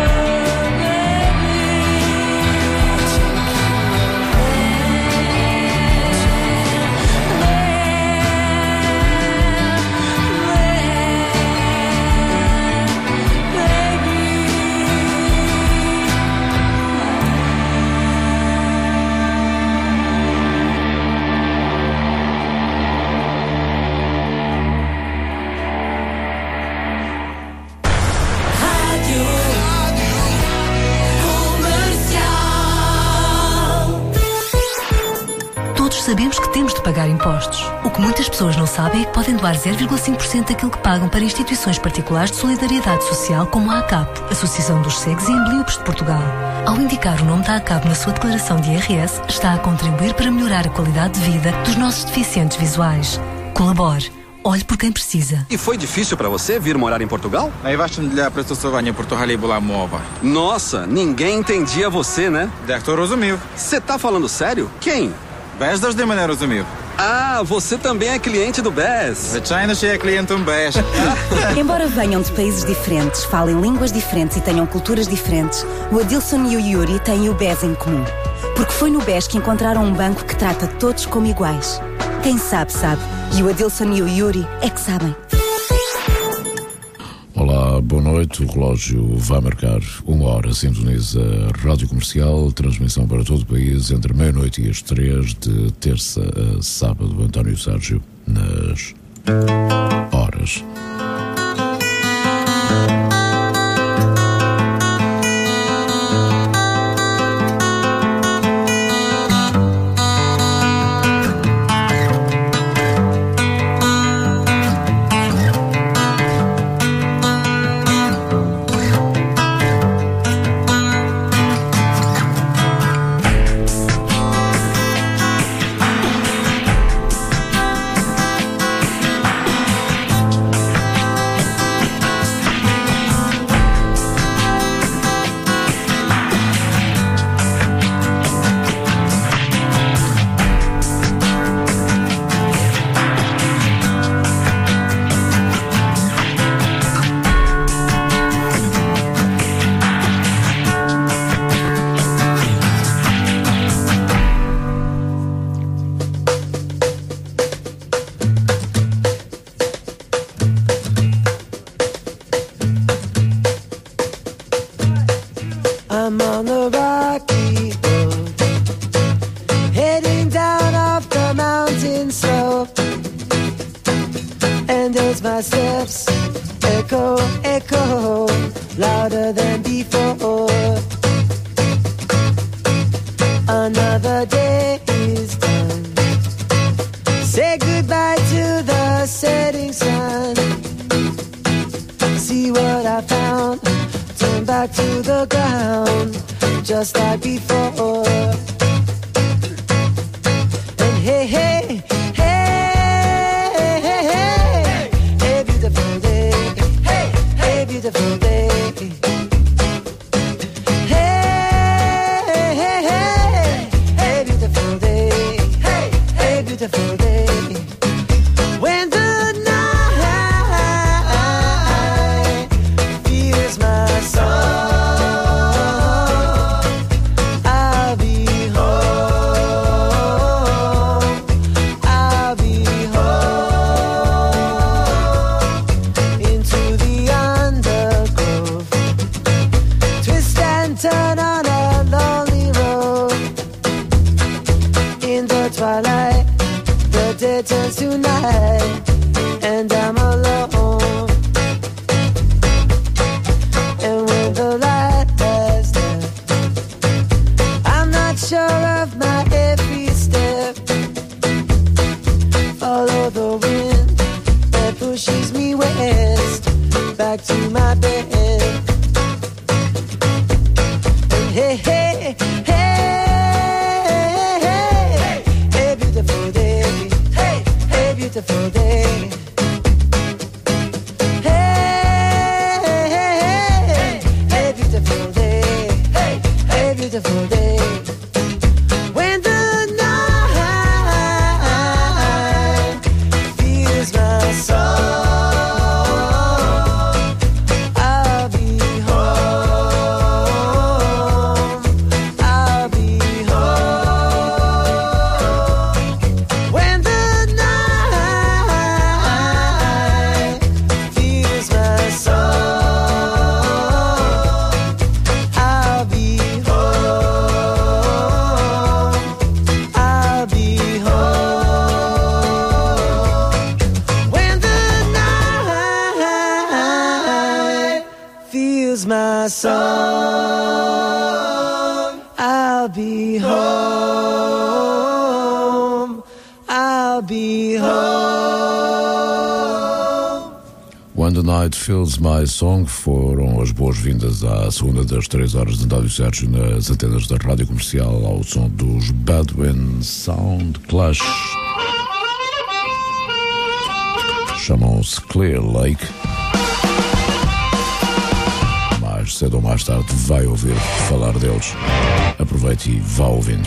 Speaker 20: Sabemos que temos de pagar impostos. O que muitas pessoas não sabem é que podem doar zero vírgula cinco por cento daquilo que pagam para instituições particulares de solidariedade social como a ACAP, Associação dos Cegos e Ambliopes de Portugal. Ao indicar o nome da ACAP na sua declaração de I R S, está a contribuir para melhorar a qualidade de vida dos nossos deficientes visuais. Colabore. Olhe por quem precisa.
Speaker 3: E foi difícil para você vir morar em Portugal?
Speaker 4: Najważniejsze dla przestosowania Portugalii była mowa.
Speaker 3: Nossa, ninguém entendia você, né?
Speaker 4: Dechto rozumiał.
Speaker 3: Você tá falando sério? Quem?
Speaker 4: Bez завжди мене розумів.
Speaker 3: Ah, você também é cliente do B E S.
Speaker 4: Звичайно, що я клієнтом B E S.
Speaker 5: Embora venham de países diferentes, falem línguas diferentes e tenham culturas diferentes, o Adilson e o Yuri têm o B E S em comum. Porque foi no B E S que encontraram um banco que trata todos como iguais. Quem sabe, sabe. E o Adilson e o Yuri é que sabem.
Speaker 7: Olá, boa noite. O relógio vai marcar uma hora. Sintoniza Rádio Comercial, transmissão para todo o país entre meia-noite e as três, de terça a sábado. António Sérgio, nas horas.
Speaker 18: I'm on the rocky road, heading down off the mountain slope. And as my steps echo, echo, louder than before, another day is done. Say goodbye to the setting sun. See what I found, turn back to the ground, just like before. And hey, hey, hey, hey, hey, hey, beautiful day, hey, hey, beautiful day. Hey, hey, hey, hey, beautiful day, hey, hey, beautiful day. When the turns to night and I'm alone. And when the light has left, I'm not sure of my every step. Follow the wind that pushes me west, back to my bed. And hey, hey, hey, hey, hey, beautiful day, beautiful day. Hey, hey, hey, hey, beautiful day. Hey, hey, beautiful day. When the night fills my soul, my song. I'll be home. I'll be home.
Speaker 7: When the Night Fills My Song foram as boas-vindas à segunda das três horas de António Sérgio nas antenas da Rádio Comercial ao som dos Bedouin Sound Clash. Chamam-se Clear Lake. Mais cedo ou mais tarde vai ouvir falar deles. Aproveite e vá ouvindo.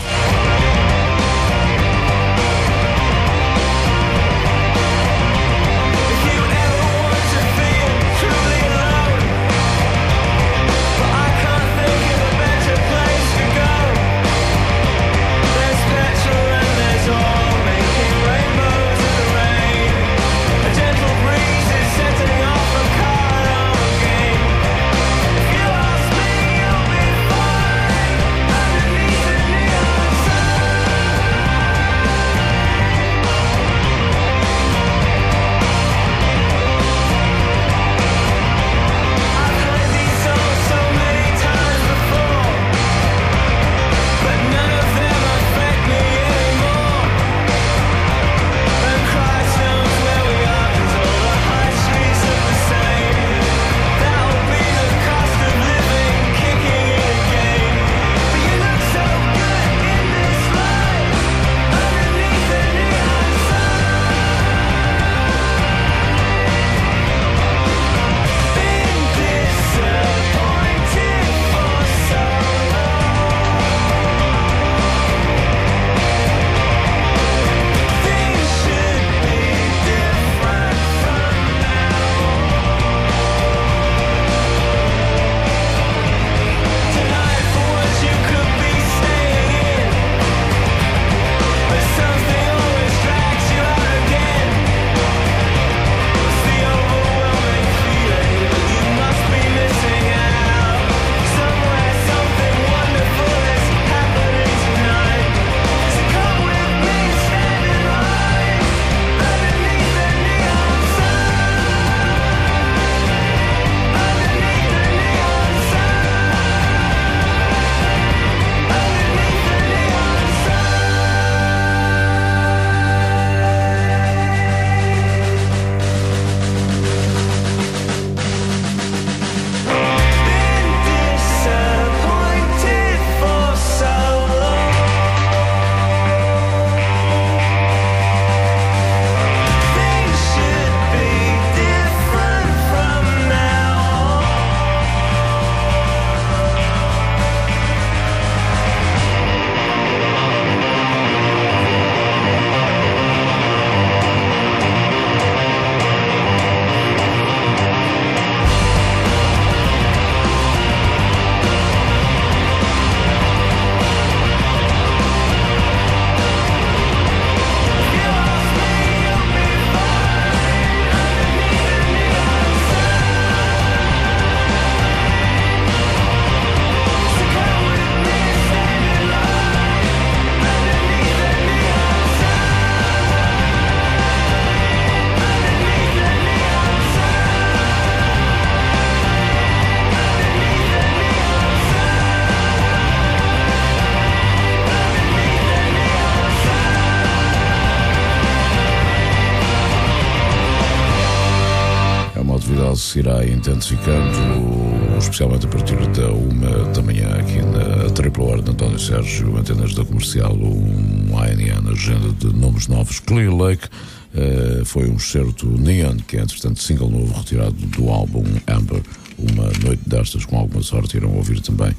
Speaker 7: Se irá intensificando, especialmente a partir da uma da manhã aqui na tripla hora de António Sérgio, antenas da Comercial, um A N N, agenda de nomes novos. Clear Lake uh, foi um certo Neon, que é entretanto single novo retirado do álbum Amber. Uma noite destas, com alguma sorte, irão ouvir também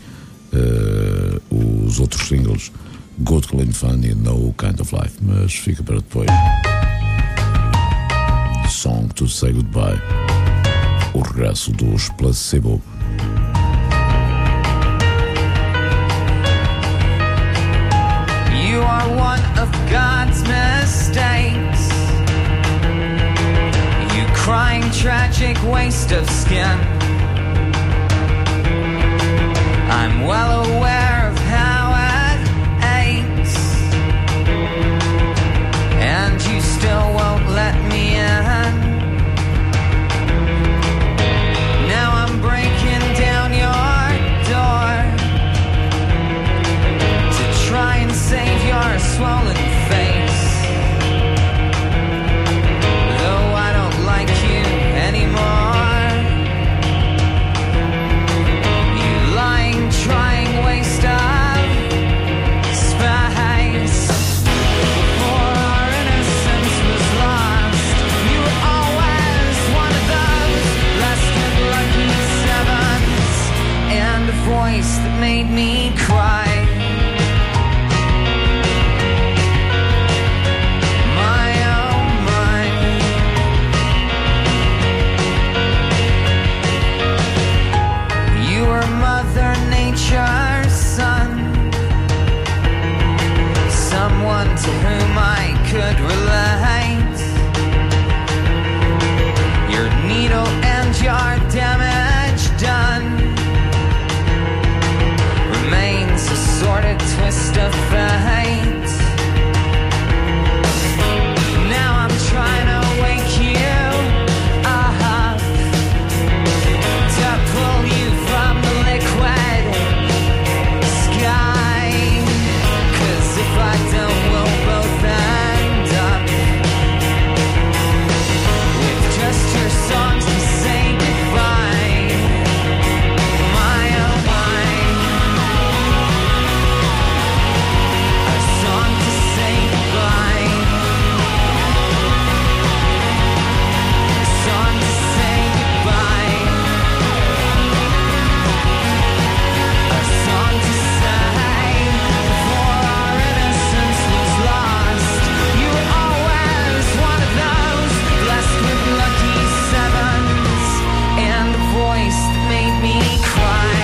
Speaker 7: uh, os outros singles Good Clean Fun e No Kind of Life, mas fica para depois. Song to Say Goodbye. O regresso dos Placebo.
Speaker 21: You are one of God's mistakes. You crying tragic waste of skin. I'm well aware of how it aches, and you still won't let me in. Now I'm breaking down your to whom I could relate. Your needle and your damage done remains a sordid twist of fate. Now I'm trying to wake you up, to pull you from the liquid sky. 'Cause if I don't, we'll both end up with just your songs to say goodbye. My oh my, a song to say goodbye, a song to say goodbye, a song to say before our innocence was lost. You were always one of those blessed with lucky sevens and a voice that made me cry.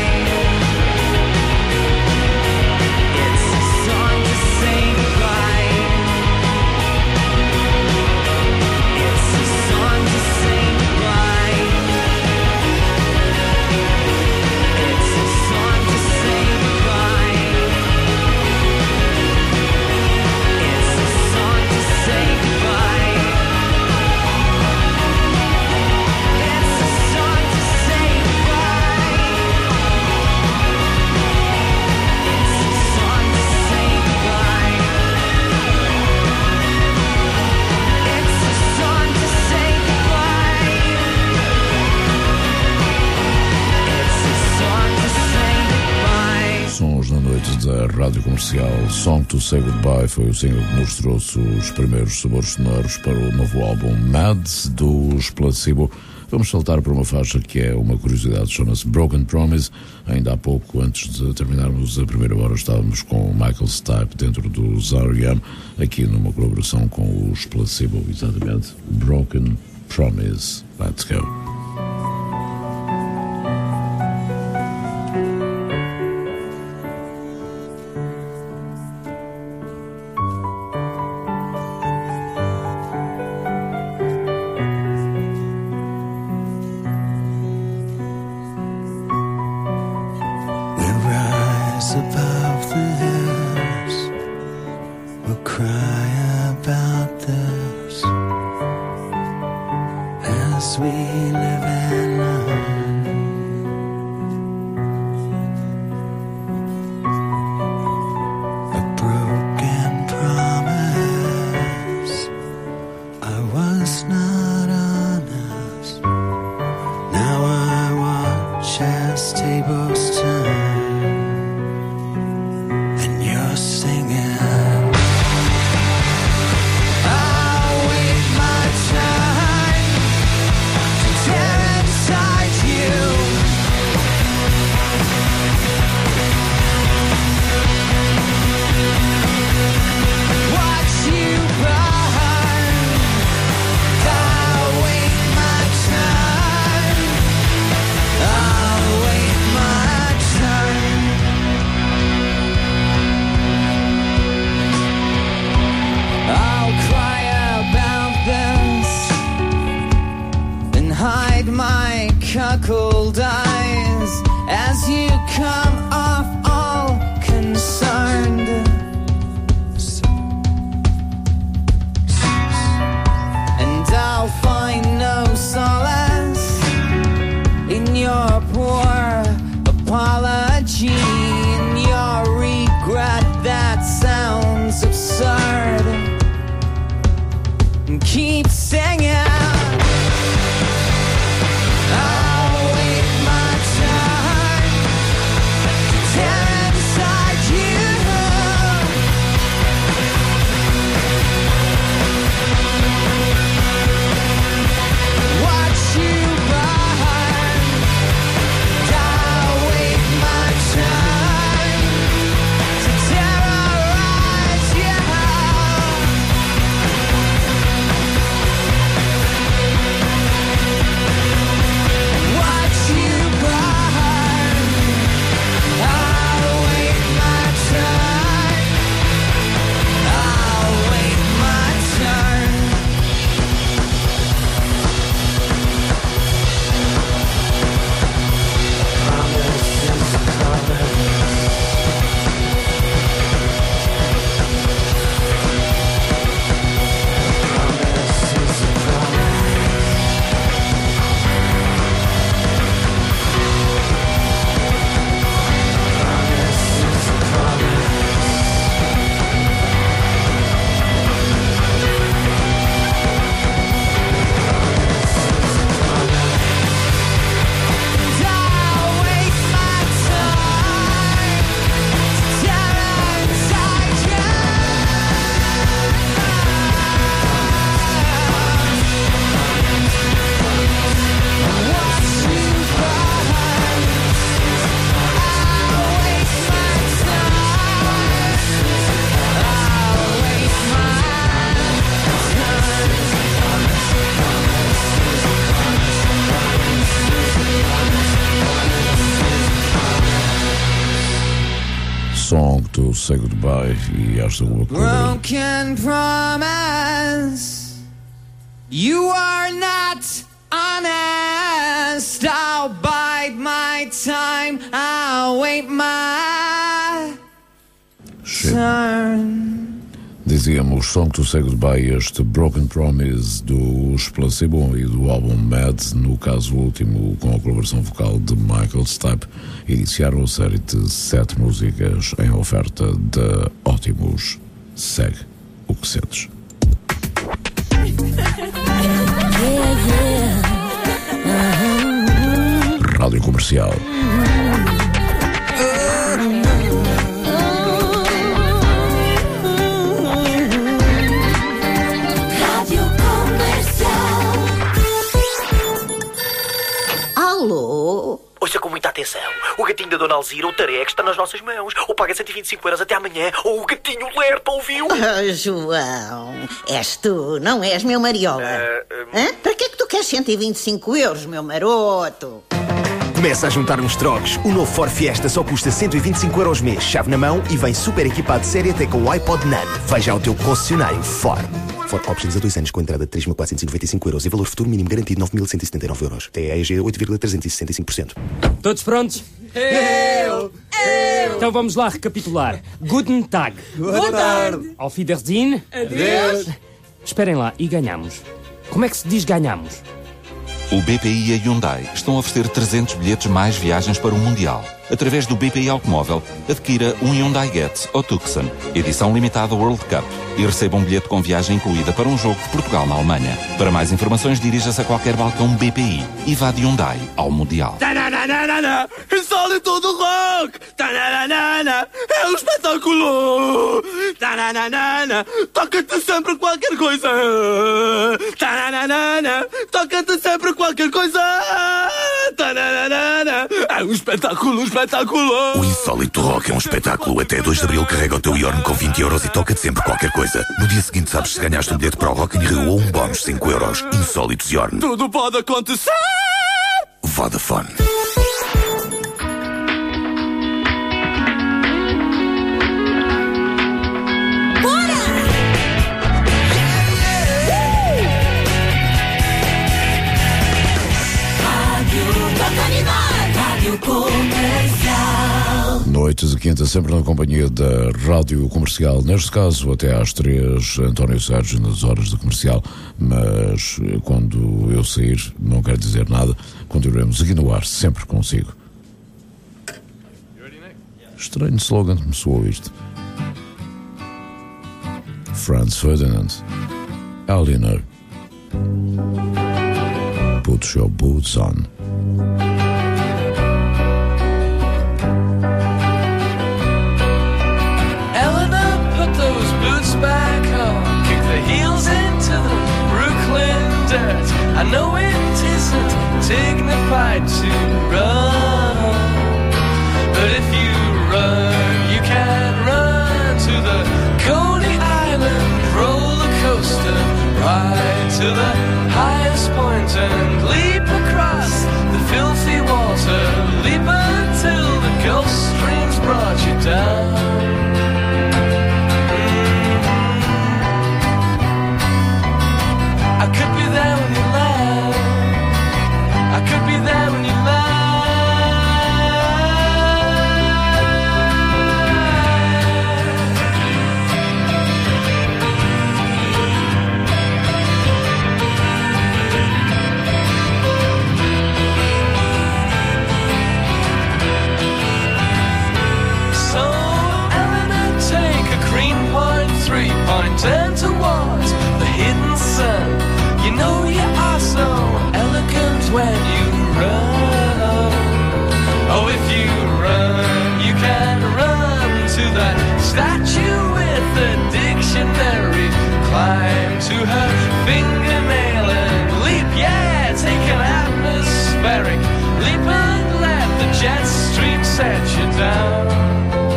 Speaker 21: It's a song to say goodbye. It's a song to say goodbye. It's a song to say goodbye. It's a song to say goodbye. It's a song to say goodbye. It's a song to say goodbye. It's a song to say goodbye. It's a song to say goodbye.
Speaker 7: Sons na noite da Rádio Comercial. Song to Say Goodbye foi o single que nos trouxe os primeiros sabores sonoros para o novo álbum Mad dos Placebo. Vamos saltar para uma faixa que é uma curiosidade, chama-se Broken Promise. Ainda há pouco, antes de terminarmos a primeira hora, estávamos com o Michael Stipe dentro dos R E M, aqui numa colaboração com os Placebo, exatamente. Broken Promise. Let's go.
Speaker 1: We rise above the hills, we'll cry about this as we live.
Speaker 7: do Say Goodbye e esta uma coisa.
Speaker 21: Broken promise. You are not honest. I'll bide my time. I'll wait my turn.
Speaker 7: Dizíamos Song to Say Goodbye, este Broken Promise dos Placebo e do álbum Mad, no caso último com a colaboração vocal de Michael Stipe, iniciaram a série de sete músicas em oferta da Ótimos. Segue o que sentes. Rádio Comercial.
Speaker 6: Alô? Ouça com muita atenção. O gatinho da Dona Alzira, o Tarex, está nas nossas mãos. Ou paga cento e vinte e cinco euros até amanhã, ou o gatinho lerta, ouviu?
Speaker 22: Oh, João, és tu, não és meu mariola.
Speaker 6: Uh, um...
Speaker 22: Hã? Para que é que tu queres cento e vinte e cinco euros, meu maroto?
Speaker 23: Começa a juntar uns trocos. O novo Ford Fiesta só custa cento e vinte e cinco euros mês, chave na mão e vem super equipado de série até com o iPod Nano. Veja ao teu concessionário Ford. Ford Options a dois anos com entrada de três mil quatrocentos e noventa e cinco euros e valor futuro mínimo garantido nove mil cento e setenta e nove euros. T E A G oito vírgula trezentos e sessenta e cinco por cento.
Speaker 9: Todos prontos?
Speaker 21: Eu! Eu!
Speaker 9: Então vamos lá recapitular. Guten Tag.
Speaker 21: Boa tarde.
Speaker 9: Auf Wiedersehen.
Speaker 21: Adeus.
Speaker 9: Esperem lá, e ganhamos. Como é que se diz ganhamos?
Speaker 11: O B P I e a Hyundai estão a oferecer trezentos bilhetes mais viagens para o Mundial. Através do B P I Automóvel, adquira um Hyundai Getz ou Tucson, edição limitada World Cup, e receba um bilhete com viagem incluída para um jogo de Portugal na Alemanha. Para mais informações, dirija-se a qualquer balcão B P I e vá de Hyundai ao Mundial.
Speaker 10: Tananana, insólito do rock! Tananana, é um espetáculo! Tananana, toca-te sempre qualquer coisa! Tananana, toca-te sempre qualquer coisa! Tananana, é um espetáculo, um espetáculo!
Speaker 14: O Insólito Rock é um espetáculo. Até dois de abril carrega o teu Yorn com vinte euros e toca-te sempre qualquer coisa. No dia seguinte sabes se ganhaste um bilhete para o Rock in Rio ou um bónus de cinco euros. Insólitos Yorn.
Speaker 10: Tudo pode acontecer!
Speaker 14: Vodafone.
Speaker 7: Noites de quinta, sempre na companhia da Rádio Comercial. Neste caso, até às três, António Sérgio nas horas da Comercial. Mas quando eu sair, não quero dizer nada, continuaremos aqui no ar, sempre consigo. Estranho slogan que me soou isto. Franz Ferdinand. Eleanor. Put your boots on.
Speaker 21: Back home, kick the heels into the Brooklyn dirt. I know it isn't dignified to run, but if you run, you can run to the Coney Island roller coaster, ride to the highest point and leap across the filthy water, leap until the Gulf Stream's brought you down. I could be there when you land. I could be there when you land. So, Eleanor, take a green point, three point, turn towards the hidden sun. You know you are so elegant when you run. Oh, if you run, you can run to that statue with the dictionary. Climb to her fingernail and leap. Yeah, take an atmospheric leap and let the jet stream set you down.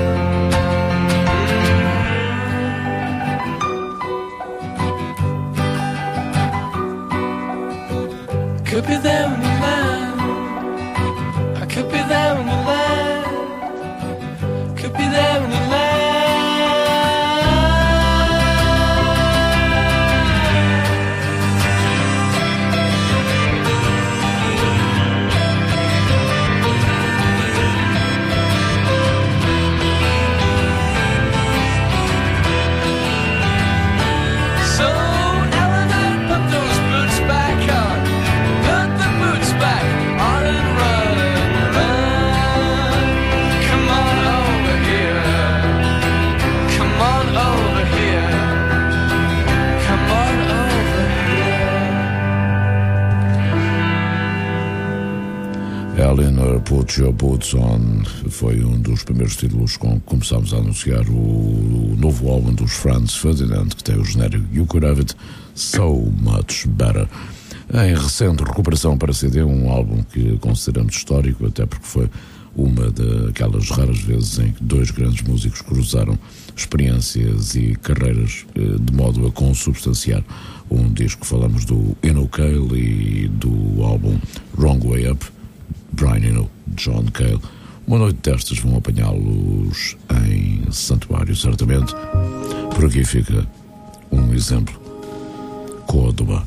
Speaker 21: Could be there when you land. I could be there when you land. Could be there when you land.
Speaker 7: Put Your Boots On foi um dos primeiros títulos com que começámos a anunciar o novo álbum dos Franz Ferdinand, que tem o genérico You Could Have It So Much Better. Em recente recuperação para C D, um álbum que consideramos histórico, até porque foi uma daquelas raras vezes em que dois grandes músicos cruzaram experiências e carreiras de modo a consubstanciar um disco. Falamos do Eno Cale e do álbum Wrong Way Up. Brian Eno, John Cale. Uma noite destas vão apanhá-los em Santuário, certamente. Por aqui fica um exemplo. Córdoba.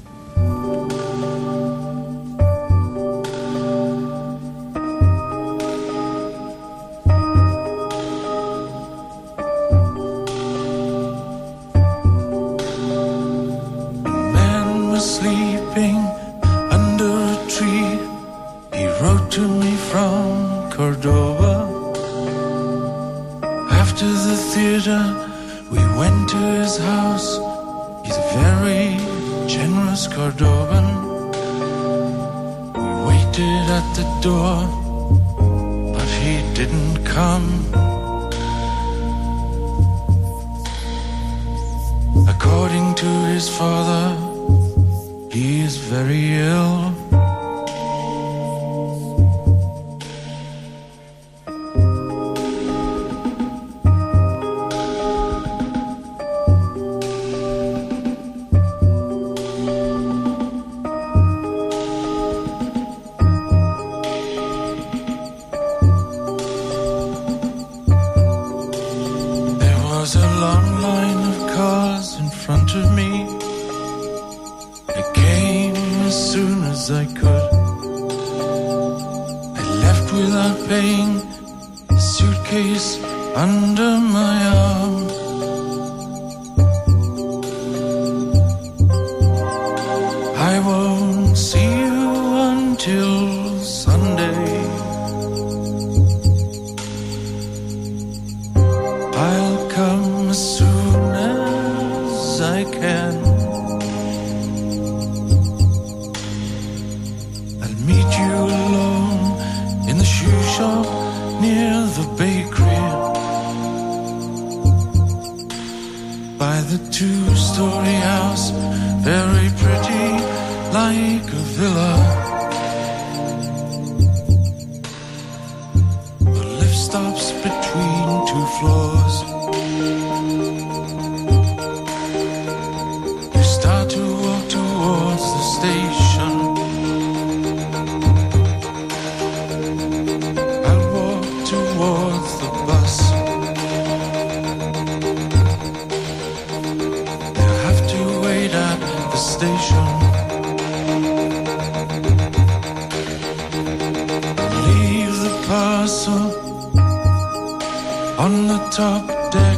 Speaker 1: Sleeping under a tree, he wrote to me from Cordoba. After the theater, we went to his house. He's a very generous Cordoban. We waited at the door, but he didn't come. According to his father, he is very ill. There was a long line of cars in front of me. As soon as I could, I left without paying, a suitcase under my arm. I won't see you until Sunday. I'll come as soon as I can. Meet you alone in the shoe shop near the bakery, by the two-story house, very pretty, like a villa. The lift stops between two floors. You start to walk towards the station. Towards the bus, you have to wait at the station. Leave the parcel on the top deck.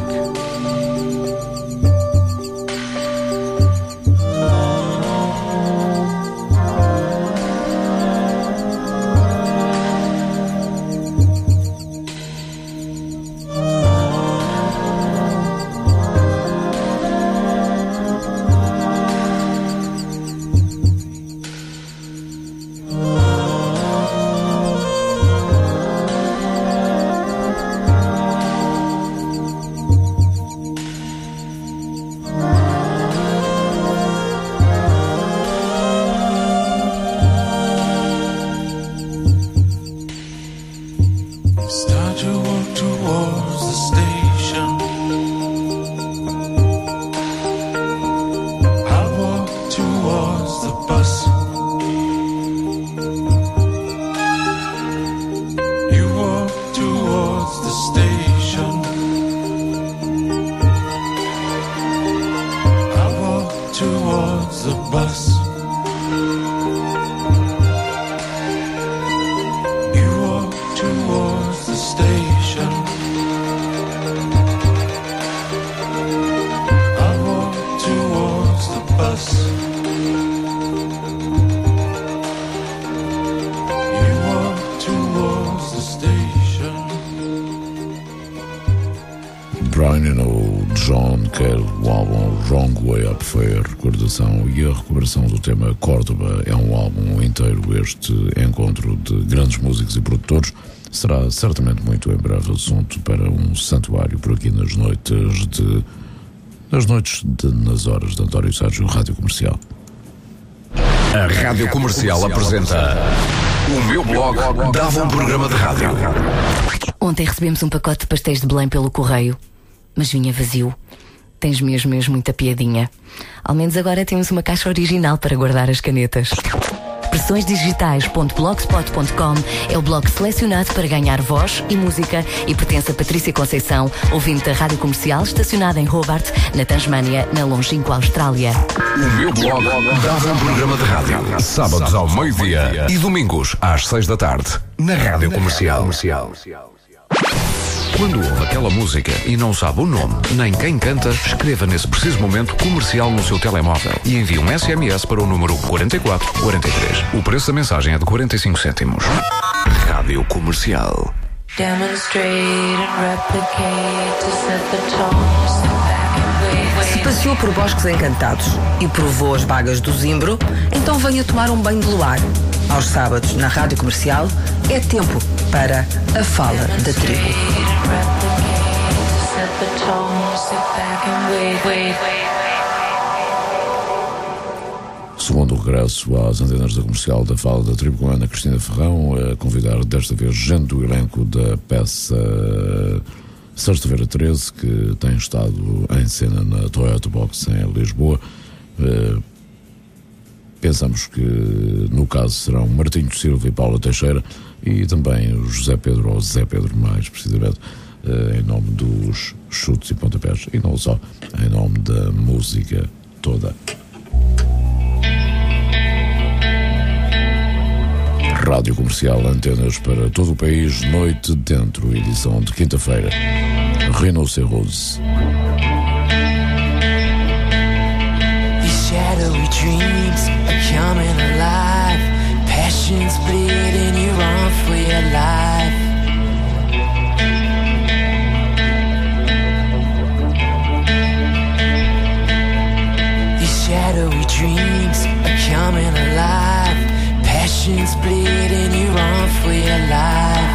Speaker 7: Brian ou John Cale, o álbum Wrong Way Up foi a recordação e a recuperação do tema Córdoba. É um álbum inteiro. Este encontro de grandes músicos e produtores será certamente muito em breve assunto para um santuário por aqui nas noites de nas noites de, nas horas de António Sérgio, Rádio Comercial.
Speaker 2: A Rádio Comercial apresenta O Meu Blog Dava um Programa de Rádio.
Speaker 20: Ontem recebemos um pacote de pastéis de Belém pelo correio, mas vinha vazio. Tens mesmo, mesmo muita piadinha. Ao menos agora temos uma caixa original para guardar as canetas. Expressões digitais ponto blogspot ponto com é o blog selecionado para ganhar voz e música e pertence a Patrícia Conceição, ouvinte da Rádio Comercial, estacionada em Hobart, na Tasmânia, na longínqua Austrália.
Speaker 2: O Meu Blog Dava um Programa de Rádio. Sábados ao meio-dia e domingos às seis da tarde, na Rádio Comercial. Quando ouve aquela música e não sabe o nome, nem quem canta, escreva nesse preciso momento Comercial no seu telemóvel e envie um S M S para o número quarenta e quatro quarenta e três. O preço da mensagem é de quarenta e cinco cêntimos. Rádio Comercial.
Speaker 16: Se passeou por bosques encantados e provou as bagas do Zimbro, então venha tomar um banho de luar. Aos sábados, na Rádio Comercial, é tempo para a Fala da Tribo.
Speaker 7: Segundo regresso às antenas da Comercial da Fala da Tribo com Ana Cristina Ferrão, a convidar desta vez gente do elenco da peça Sexta-feira treze, que tem estado em cena na Toyota Box em Lisboa. Pensamos que no caso serão Martinho Silva e Paula Teixeira e também o José Pedro, ou Zé Pedro mais precisamente, em nome dos chutes e pontapés, e não só, em nome da música toda. Rádio Comercial, antenas para todo o país, noite dentro, edição de quinta-feira. Renault Cerrose.
Speaker 21: Shadowy dreams are coming alive. Passion's bleeding, you run for your life. These shadowy dreams are coming alive. Passion's bleeding, you run for your life.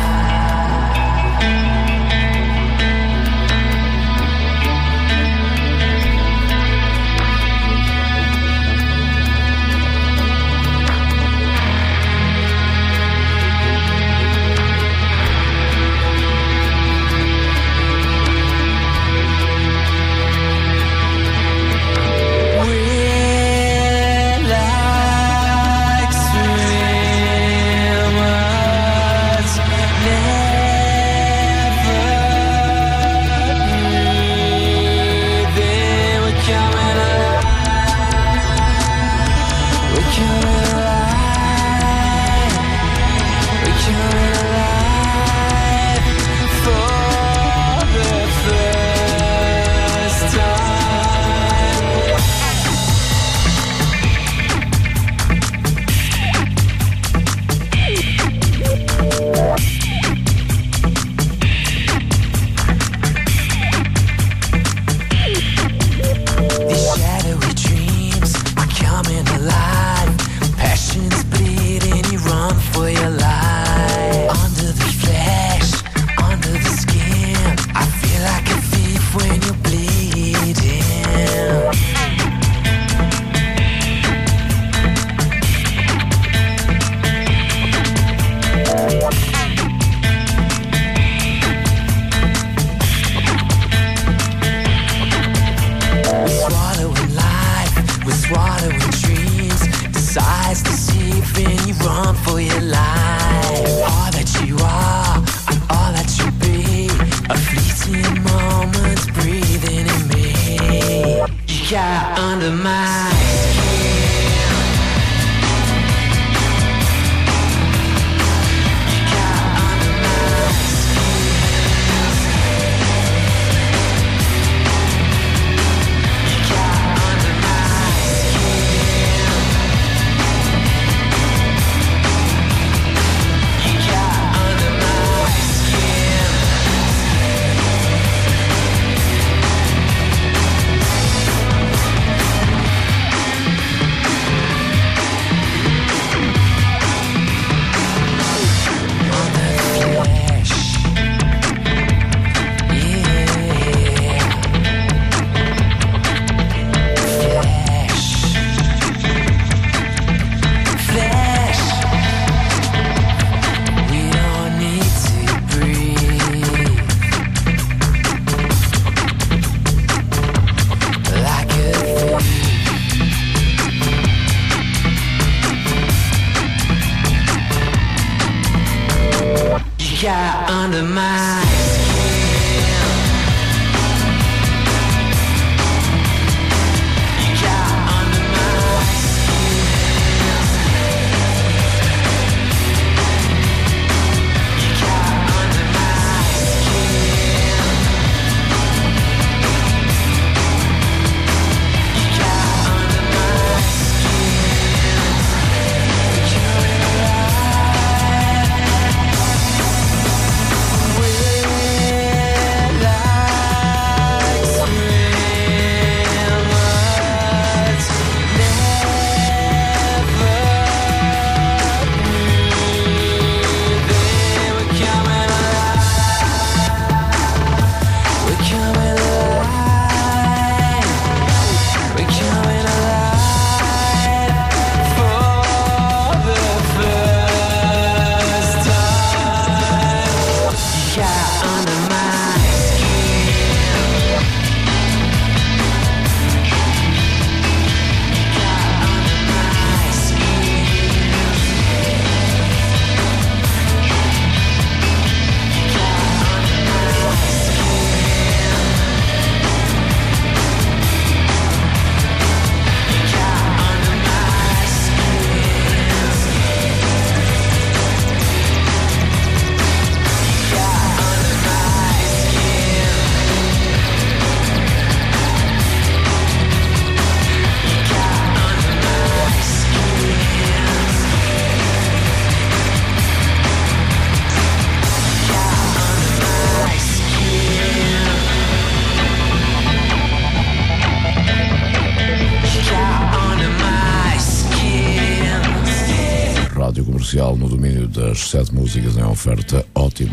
Speaker 7: Comercial no domínio das sete músicas em oferta ótimos.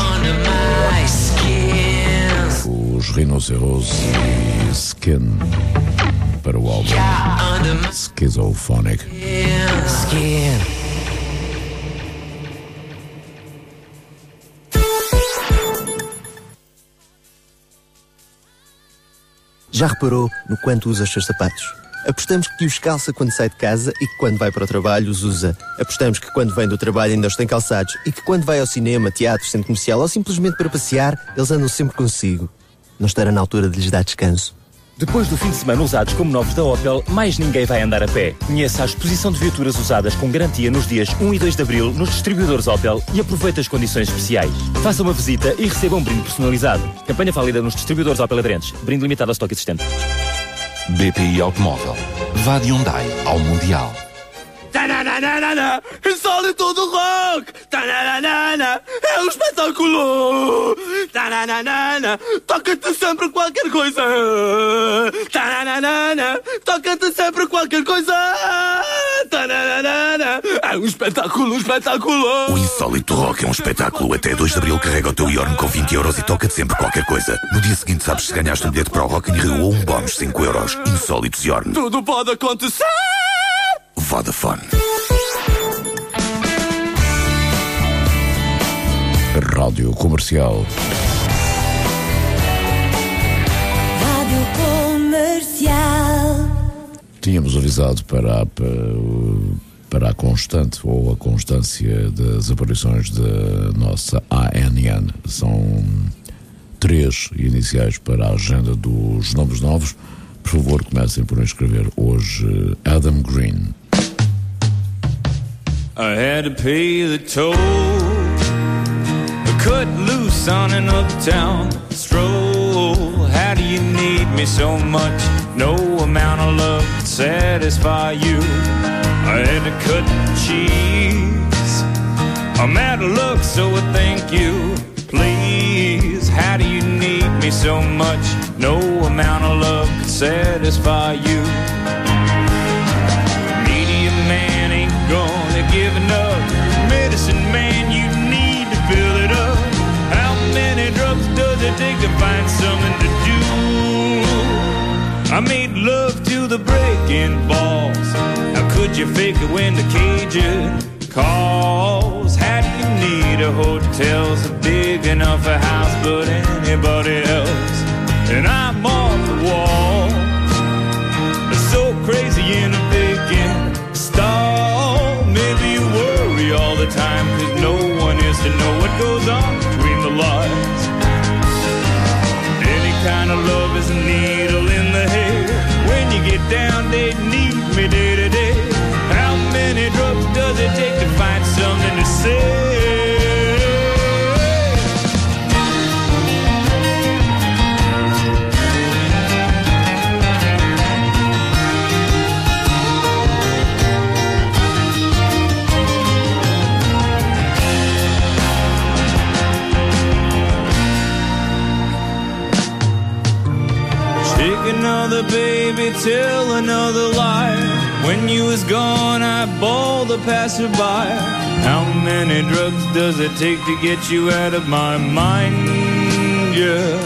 Speaker 7: Os Rhinoceros e Skin para o álbum Schizophonic.
Speaker 12: Já reparou no quanto usa os seus sapatos? Apostamos que os calça quando sai de casa e que quando vai para o trabalho os usa. Apostamos que quando vem do trabalho ainda os tem calçados e que quando vai ao cinema, teatro, centro comercial ou simplesmente para passear, eles andam sempre consigo. Não estará na altura de lhes dar descanso.
Speaker 13: Depois do fim de semana usados como novos da Opel, mais ninguém vai andar a pé. Conheça a exposição de viaturas usadas com garantia nos dias um e dois de abril nos distribuidores Opel e aproveite as condições especiais. Faça uma visita e receba um brinde personalizado. Campanha válida nos distribuidores Opel aderentes. Brinde limitado ao estoque existente.
Speaker 11: B P I Automóvel. Vá de Hyundai ao Mundial.
Speaker 10: Tananana, insólito do rock. Tananana, é um espetáculo. Tananana, toca-te sempre qualquer coisa. Tananana, toca-te sempre qualquer coisa. Tananana, é um espetáculo, um espetáculo.
Speaker 14: O Insólito Rock é um espetáculo. Até dois de abril carrega o teu Yorn com vinte euros e toca-te sempre qualquer coisa. No dia seguinte sabes se ganhaste um bilhete para o Rock in Rio ou um bónus de cinco euros. Insólitos Yorn.
Speaker 10: Tudo pode acontecer.
Speaker 14: Vodafone.
Speaker 7: Rádio Comercial.
Speaker 8: Rádio Comercial.
Speaker 7: Tínhamos avisado para a, para a constante ou a constância das aparições da nossa A N N. São três iniciais para a agenda dos nomes novos. Por favor, comecem por escrever hoje Adam Green.
Speaker 15: I had to pay the toll, cut loose on an uptown stroll. How do you need me so much? No amount of love can satisfy you. I had to cut the cheese. I'm out of luck, so I thank you. Please, how do you need me so much? No amount of love can satisfy you. Media man ain't gonna give enough. Medicine man, you need to fill it up. How many drugs does it take to find something to do? I made love till the breaking balls. How could you fake it when the Cajun calls? How do you need a hotel so big enough for a house but anybody else? And I'm off the wall, so crazy in a vacant stall. Maybe you worry all the time, cause no one is to know what goes on between the lines. Any kind of love is a needle in the hay. When you get down, they need me day to day. How many drugs does it take to find something to say? Another baby, tell another lie. When you was gone, I bawled the passerby. How many drugs does it take to get you out of my mind? Yeah.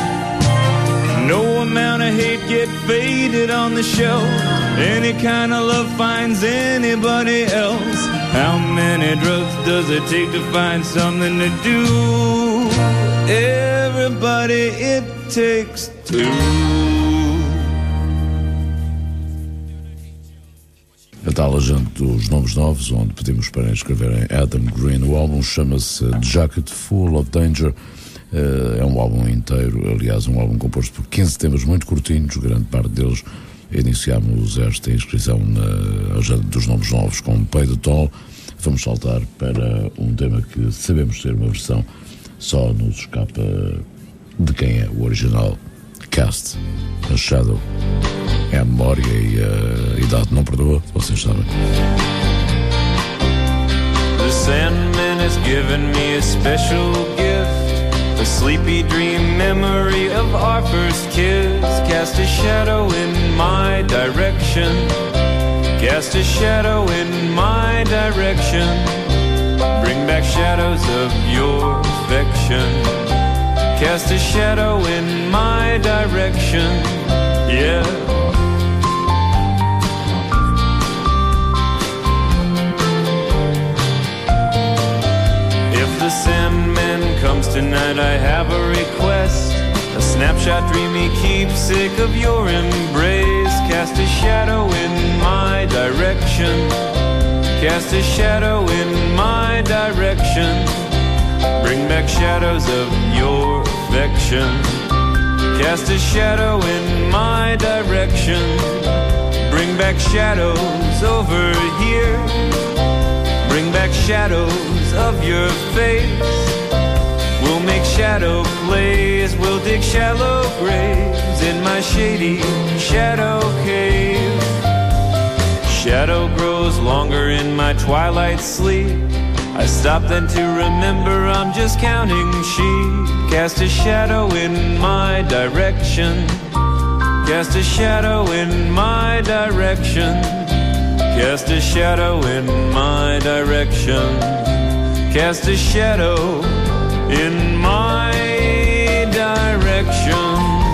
Speaker 15: No amount of hate get faded on the shelf. Any kind of love finds anybody else. How many drugs does it take to find something to do? Everybody, it takes two.
Speaker 7: A tal agenda dos nomes novos, onde pedimos para escreverem Adam Green. O álbum chama-se Jacket Full of Danger. É um álbum inteiro, aliás, um álbum composto por quinze temas muito curtinhos, grande parte deles. Iniciamos esta inscrição na agenda dos nomes novos com Pay the Toll. Vamos saltar para um tema que sabemos ser uma versão, só nos escapa de quem é o original. Cast, a Shadow. É a memória e a idade não perdoa, vocês sabem.
Speaker 15: The Sandman has given me a special gift, a sleepy dream memory of our first kiss. Cast a shadow in my direction, cast a shadow in my direction. back shadows of your affection. Cast a shadow in my direction. Yeah. If the Sandman comes tonight, I have a request. A snapshot dream he keeps sick of your embrace. Cast a shadow in my direction. Cast a shadow in my direction. Bring back shadows of your affection. Cast a shadow in my direction. Bring back shadows over here. Bring back shadows of your face. We'll make shadow plays. We'll dig shallow graves in my shady shadow cave. Shadow grows longer in my twilight sleep. I stop then to remember I'm just counting sheep. Cast a shadow in my direction. Cast a shadow in my direction. Cast a shadow in my direction. Cast a shadow in my direction.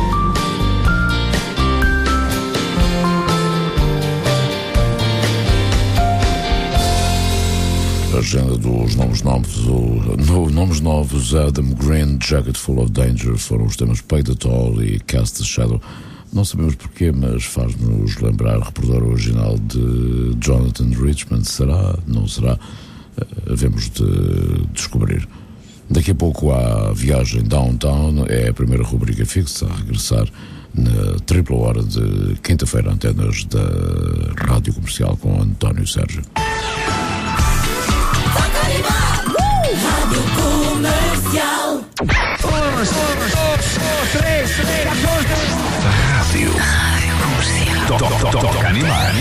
Speaker 7: A agenda dos nomes novos, o, no, nomes novos, Adam Green, Jacket Full of Danger, foram os temas Pay the Toll e Cast the Shadow. Não sabemos porquê, mas faz-nos lembrar o repertório original de Jonathan Richman. Será? Não será? Havemos de descobrir. Daqui a pouco há a Viagem Downtown, é a primeira rubrica fixa a regressar na tripla hora de quinta-feira, antenas da Rádio Comercial com António Sérgio.
Speaker 21: Rádio Comercial.
Speaker 14: Rádio. Rádio Comercial. Toca, toca, toca animar.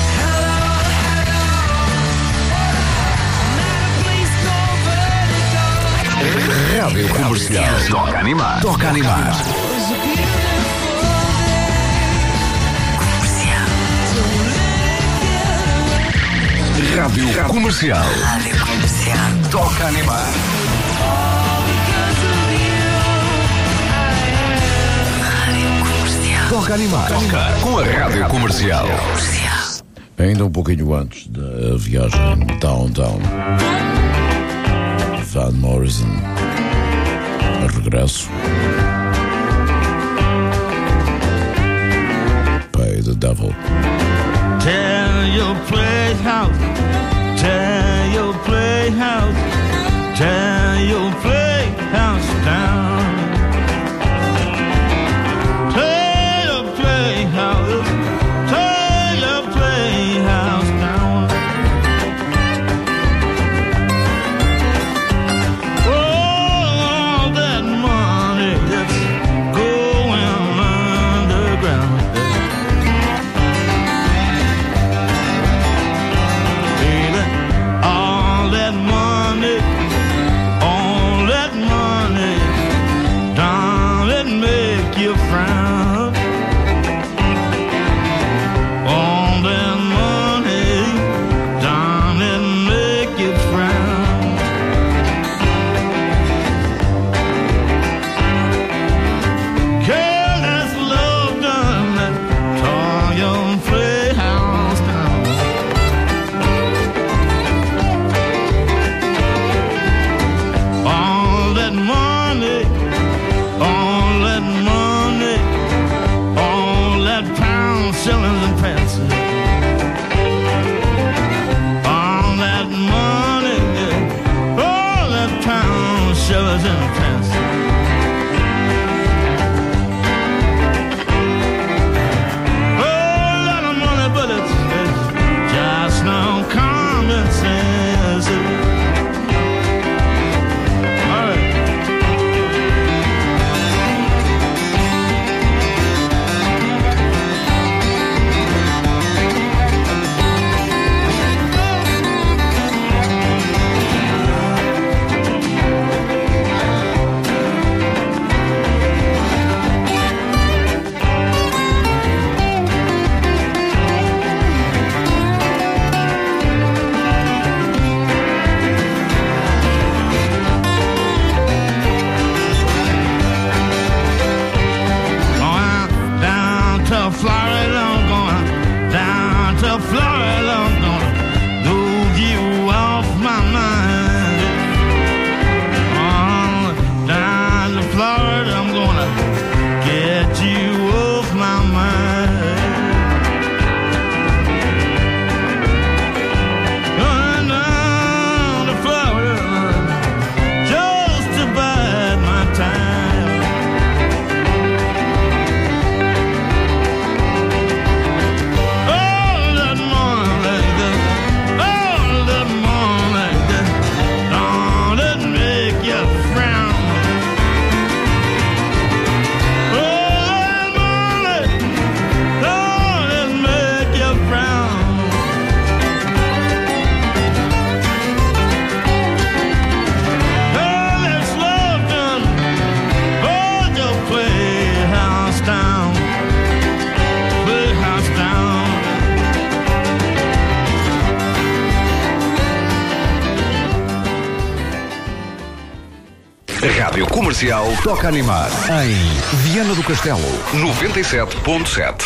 Speaker 14: Rádio Comercial. Toca animar. Toca animar. Rádio Comercial. Rádio Comercial. Toca animar. Rádio Comercial. Toca animar. Toca com a Rádio Comercial.
Speaker 7: Ainda um pouquinho antes da Viagem Downtown, Van Morrison, a regresso. Pay the Devil.
Speaker 21: Tear your playhouse, tear your playhouse, tear your playhouse down. Tear your playhouse, tear your playhouse down. All that money that
Speaker 2: Rádio Comercial toca animar em Viana do Castelo, noventa e sete ponto sete.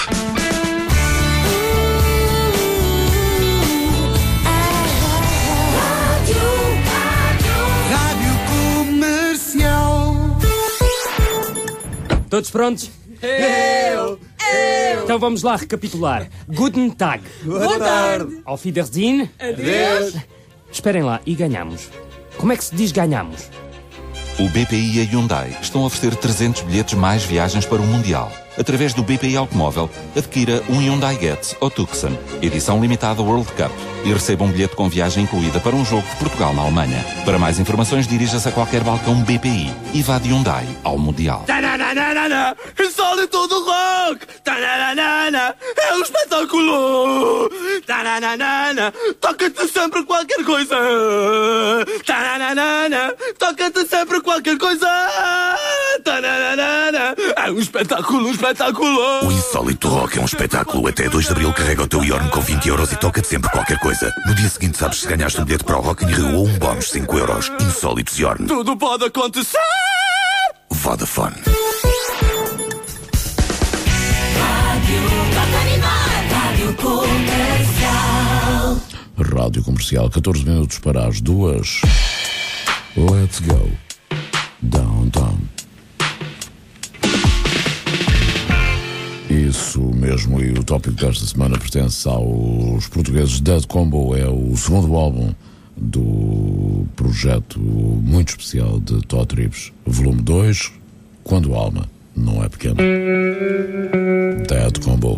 Speaker 9: Todos prontos?
Speaker 8: Eu! Eu!
Speaker 9: Então vamos lá recapitular. Guten Tag.
Speaker 8: Boa tarde.
Speaker 9: Auf Wiedersehen.
Speaker 8: Adeus.
Speaker 9: Esperem lá, e ganhamos. Como é que se diz ganhamos?
Speaker 11: O B P I e a Hyundai estão a oferecer trezentos bilhetes mais viagens para o Mundial. Através do B P I Automóvel, adquira um Hyundai Getz ou Tucson, edição limitada World Cup, e receba um bilhete com viagem incluída para um jogo de Portugal na Alemanha. Para mais informações, dirija-se a qualquer balcão B P I e vá de Hyundai ao Mundial.
Speaker 10: Tananana, insólito do rock! Tananana, é um espetáculo! Tananana, toca-te sempre qualquer coisa! Tananana, toca-te sempre qualquer coisa! Tananana, é um espetáculo, um espetáculo!
Speaker 14: O Insólito Rock é um espetáculo. Até dois de abril carrega o teu Yorn com vinte euros e toca-te sempre qualquer coisa. No dia seguinte sabes se ganhaste um bilhete para o Rock in Rio ou um bónus de cinco euros. Insólitos Yorn.
Speaker 10: Tudo pode acontecer!
Speaker 14: Vodafone.
Speaker 8: Rádio Comercial.
Speaker 7: Rádio Comercial, catorze minutos para as duas. Let's go. Downtown. Isso mesmo, e o tópico desta semana pertence aos portugueses. Dead Combo é o segundo álbum do projeto muito especial de Tó Trips, volume dois, Quando a Alma Não É Pequena. Dead Combo.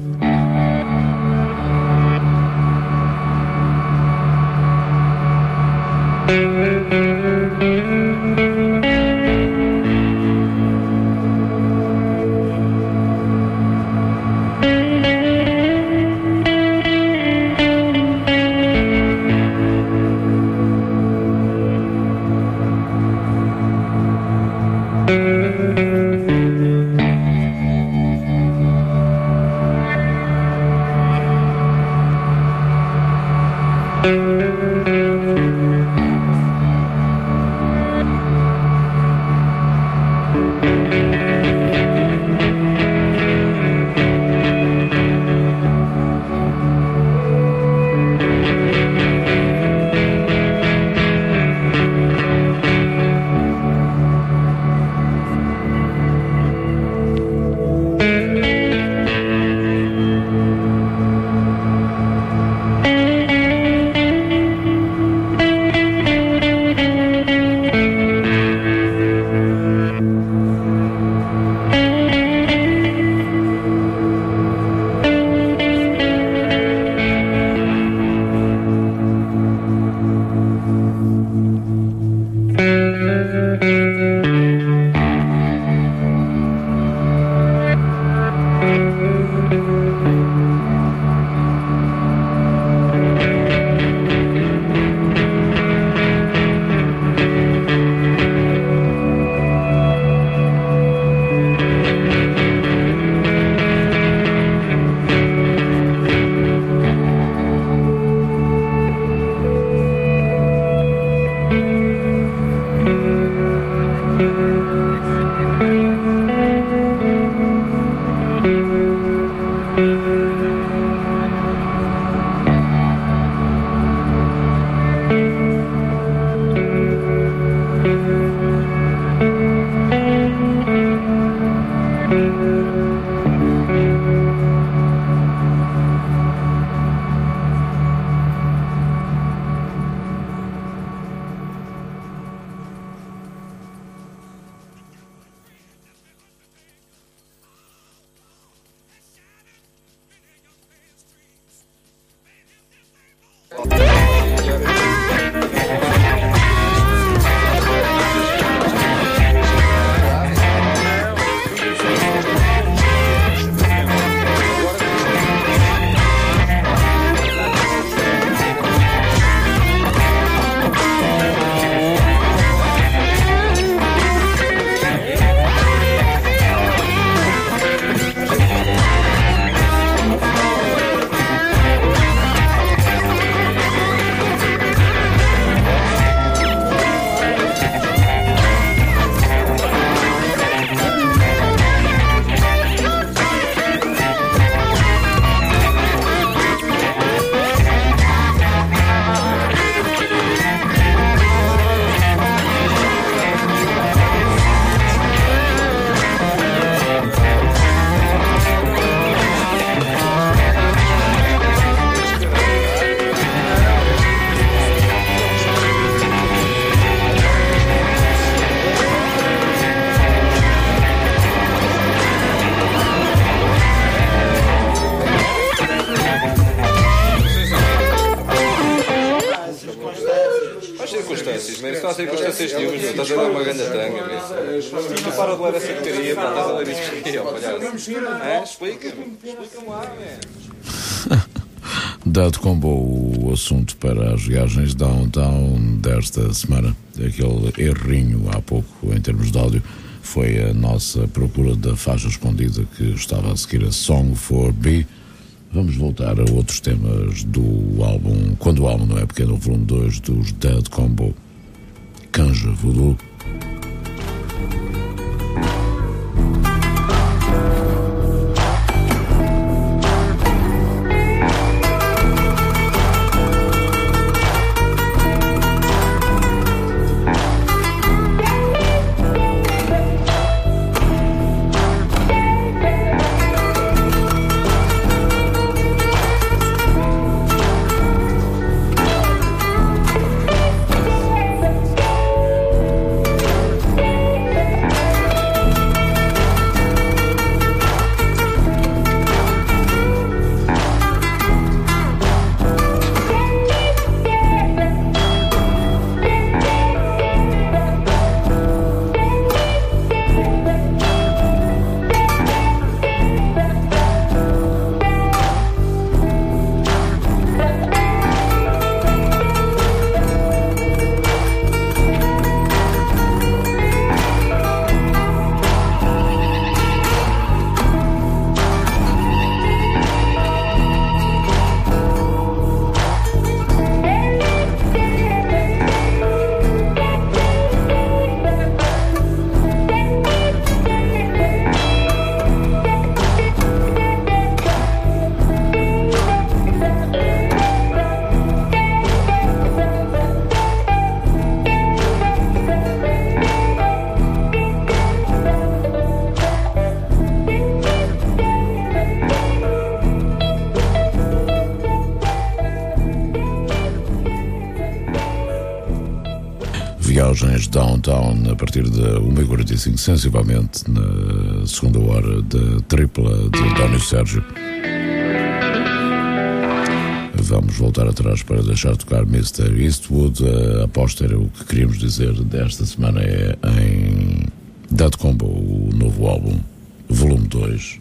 Speaker 3: meu. Isso não há circunstâncias nenhumas, meu. Estás a dar uma grande tanga, meu. Tu para de ler essa porcaria, pá. Estás a ler isso aqui, ó, palhaço. É? Explica-me. Explica-me lá, meu.
Speaker 7: Dado combo o assunto para as viagens downtown desta semana, aquele errinho há pouco em termos de áudio foi a nossa procura da faixa escondida que estava a seguir a Song for B. Vamos voltar a outros temas do álbum, quando o álbum não é pequeno, o volume dois dos Dead Combo, Canja Voodoo. Viagens downtown a partir da uma e quarenta e cinco, sensivelmente na segunda hora da tripla de Dónio Sérgio. Vamos voltar atrás para deixar tocar mister Eastwood. A aposta era o que queríamos dizer desta semana é em Dead Combo, o novo álbum, volume dois.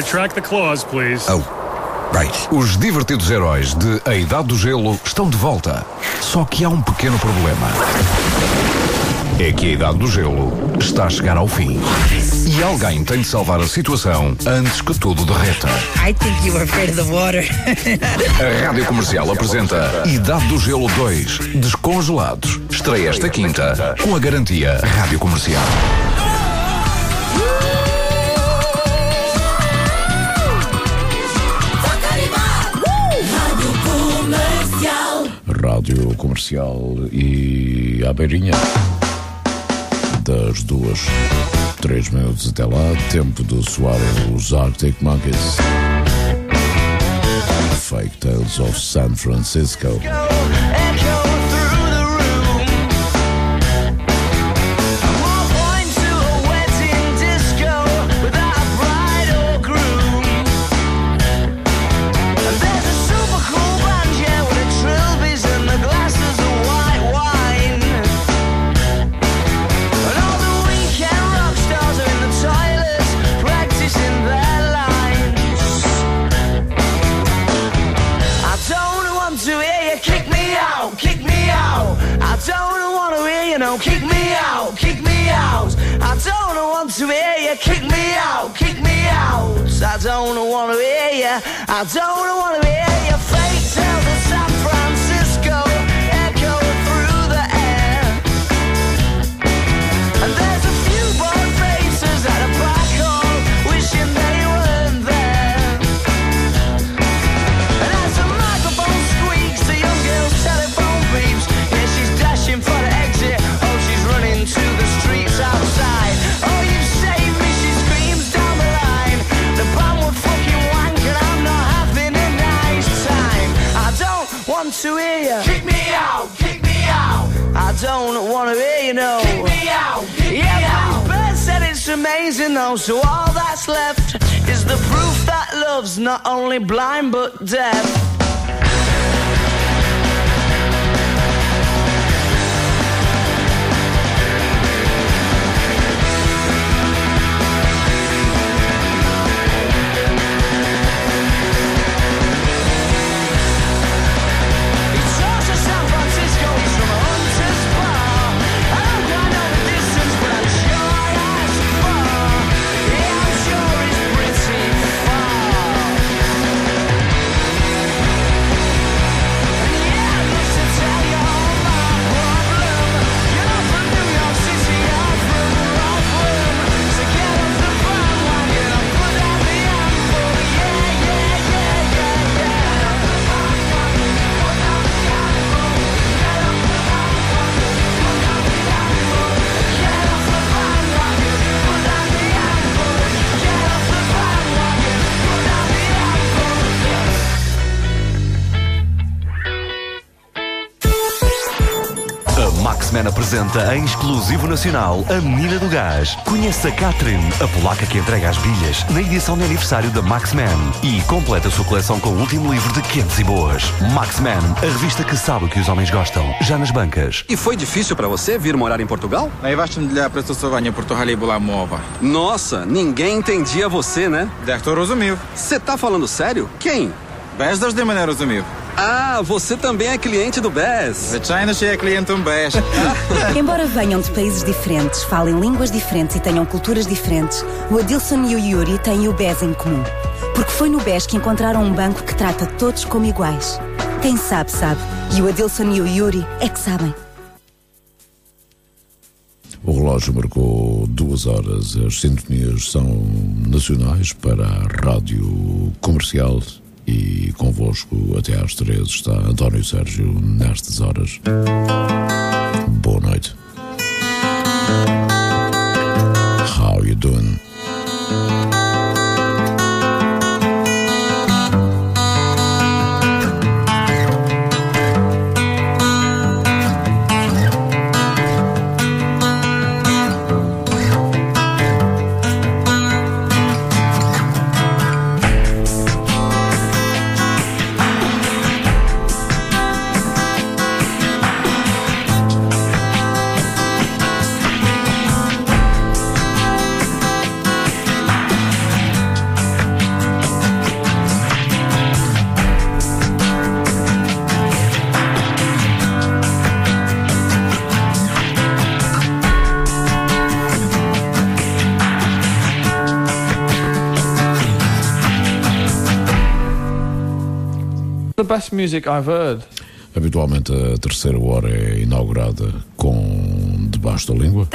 Speaker 4: retract the clause, please.
Speaker 2: Oh, right. Os divertidos heróis de A Idade do Gelo estão de volta. Só que há um pequeno problema. É que A Idade do Gelo está a chegar ao fim. E alguém tem de salvar a situação antes que tudo derreta.
Speaker 17: I think you were afraid of the water.
Speaker 2: A Rádio Comercial apresenta Idade do Gelo dois, Descongelados. Estreia esta quinta, com a garantia Rádio Comercial.
Speaker 7: Rádio Comercial e à beirinha das duas, três minutos até lá, tempo de soar os Arctic Monkeys. Fake Tales of San Francisco.
Speaker 21: Kick me out, kick me out. I don't want to hear you. Kick me out, kick me out. I don't want to hear you. I don't want to hear you. Fake tales of San Francisco echo through the air. And there's a few bored faces at a black hole wishing they weren't there. And as the microphone squeaks, the young girl's telephone beeps. Yeah, she's dashing for the exit. Running to the streets outside. Oh, you saved me, she screams down the line. The band would fucking wank and I'm not having a nice time. I don't want to hear you. Kick me out, kick me out. I don't want to hear you, no. Kick me out, kick yeah, me out. Yeah, Bird said it's amazing though, so all that's left is the proof that love's not only blind but deaf.
Speaker 19: Maxman apresenta em exclusivo nacional a Menina do Gás. Conheça Catherine, a polaca que entrega as bilhas, na edição de aniversário da Maxman. E completa a sua coleção com o último livro de Quentes e Boas. Maxman, a revista que sabe o que os homens gostam, já nas bancas.
Speaker 24: E foi difícil pra você vir morar em Portugal?
Speaker 25: Najważniejszym dla przystosowania Portugalii była mowa.
Speaker 24: Nossa, ninguém entendia você, né?
Speaker 25: Dechto rozumiał.
Speaker 24: Você tá falando sério? Quem?
Speaker 25: Bez завжди мене розумів.
Speaker 24: Ah, você também é cliente do B E S.
Speaker 25: Звичайно, що я клієнтом B E S.
Speaker 5: Embora venham de países diferentes, falem línguas diferentes e tenham culturas diferentes, o Adilson e o Yuri têm o B E S em comum. Porque foi no B E S que encontraram um banco que trata todos como iguais. Quem sabe, sabe. E o Adilson e o Yuri é que sabem.
Speaker 7: O relógio marcou duas horas. As sintonias são nacionais para a Rádio Comercial. E convosco até às três está António Sérgio nestas horas. Boa noite. How you doing?
Speaker 25: best music I've heard.
Speaker 7: Habitualmente a terceira hora é inaugurada com Debaixo da Língua.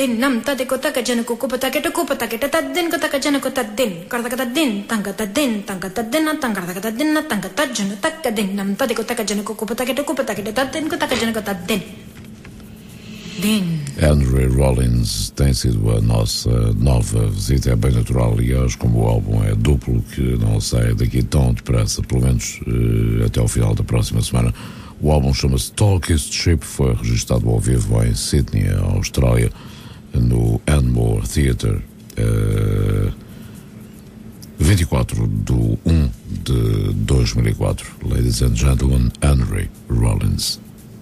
Speaker 7: Henry Rollins tem sido a nossa nova visita, é bem natural, aliás, como o álbum é duplo, que não sai daqui tão depressa, pelo menos uh, até ao final da próxima semana. O álbum chama-se Tallest Ship, foi registado ao vivo em Sydney, Austrália, no Enmore Theatre, uh, vinte e quatro de um de dois mil e quatro. Ladies and gentlemen, Henry Rollins.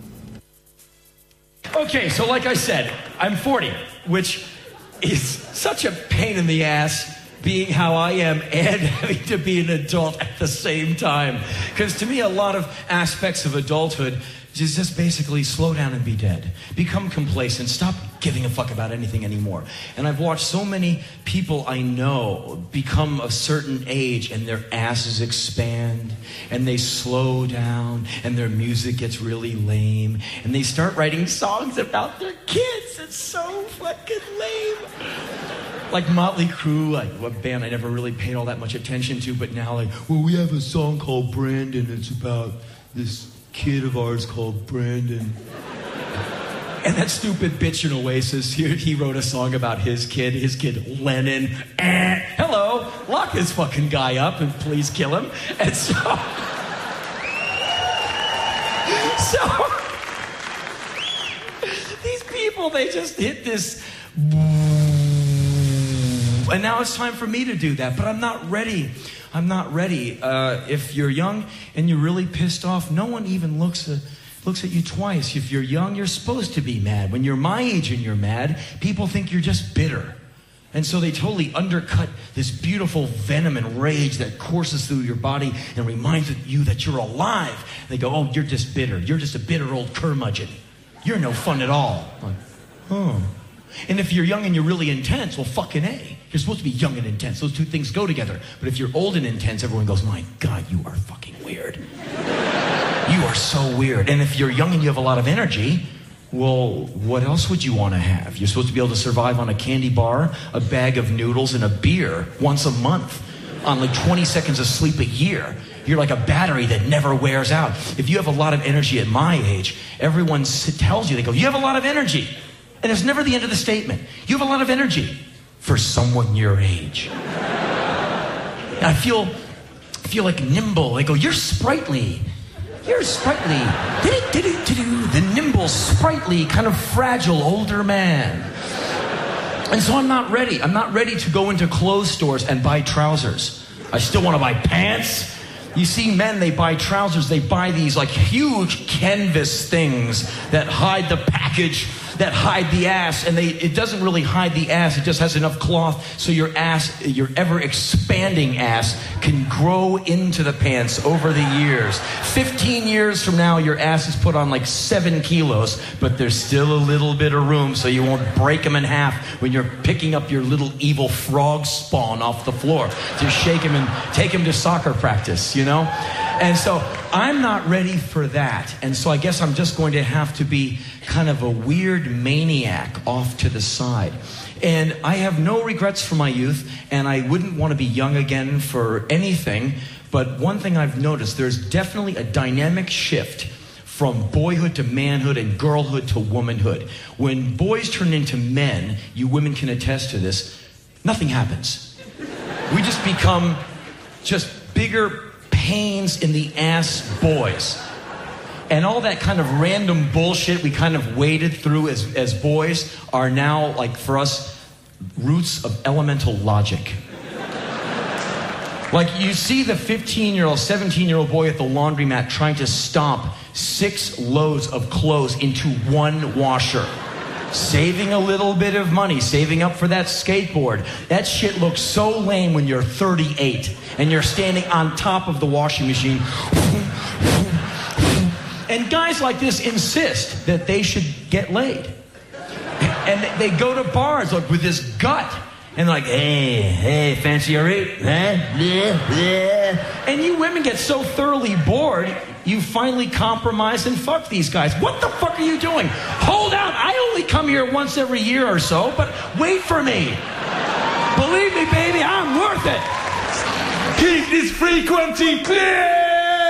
Speaker 4: Okay, so like I said, I'm forty, which is such a pain in the ass, being how I am and having to be an adult at the same time. Because to me, a lot of aspects of adulthood is just basically slow down and be dead. Become complacent. Stop giving a fuck about anything anymore. And I've watched so many people I know become a certain age and their asses expand and they slow down and their music gets really lame and they start writing songs about their kids. It's so fucking lame. Like Motley Crue, like a band I never really paid all that much attention to, but now like, well, we have a song called Brandon. It's about this kid of ours called Brandon. And that stupid bitch in Oasis, he, he wrote a song about his kid, his kid Lennon. Eh, hello, lock this fucking guy up and please kill him. And so, so these people, they just hit this, and now it's time for me to do that, but I'm not ready. I'm not ready. Uh, if you're young and you're really pissed off, no one even looks at, looks at you twice. If you're young, you're supposed to be mad. When you're my age and you're mad, people think you're just bitter. And so they totally undercut this beautiful venom and rage that courses through your body and reminds you that you're alive. They go, oh, you're just bitter. You're just a bitter old curmudgeon. You're no fun at all. Like, oh. And if you're young and you're really intense, well, fucking A. You're supposed to be young and intense. Those two things go together. But if you're old and intense, everyone goes, my God, you are fucking weird. You are so weird. And if you're young and you have a lot of energy, well, what else would you want to have? You're supposed to be able to survive on a candy bar, a bag of noodles, and a beer once a month on like twenty seconds of sleep a year. You're like a battery that never wears out. If you have a lot of energy at my age, everyone tells you, they go, you have a lot of energy. And it's never the end of the statement. You have a lot of energy for someone your age. And I feel, I feel like nimble. They go, you're sprightly. You're sprightly. The nimble, sprightly, kind of fragile older man. And so I'm not ready. I'm not ready to go into clothes stores and buy trousers. I still want to buy pants. You see men, they buy trousers. They buy these like huge canvas things that hide the package, that hide the ass, and they it doesn't really hide the ass, it just has enough cloth so your ass, your ever expanding ass can grow into the pants over the years. fifteen years from now, your ass is put on like seven kilos, but there's still a little bit of room so you won't break them in half when you're picking up your little evil frog spawn off the floor. Just shake him and take him to soccer practice, you know? And so I'm not ready for that. And so I guess I'm just going to have to be kind of a weird maniac off to the side. And I have no regrets for my youth, and I wouldn't want to be young again for anything. But one thing I've noticed, there's definitely a dynamic shift from boyhood to manhood and girlhood to womanhood. When boys turn into men, you women can attest to this, nothing happens. We just become just bigger pains in the ass boys. And all that kind of random bullshit we kind of waded through as, as boys are now, like, for us, roots of elemental logic. Like, you see the fifteen-year-old, seventeen-year-old boy at the laundromat trying to stomp six loads of clothes into one washer. Saving a little bit of money, saving up for that skateboard. That shit looks so lame when you're thirty-eight and you're standing on top of the washing machine. And guys like this insist that they should get laid. And they go to bars like with this gut. And they're like, hey, hey, fancy a rape? Huh? Yeah, yeah. And you women get so thoroughly bored, you finally compromise and fuck these guys. What the fuck are you doing? Hold out. I only come here once every year or so, but wait for me. Believe me, baby, I'm worth it.
Speaker 10: Keep this frequency clear!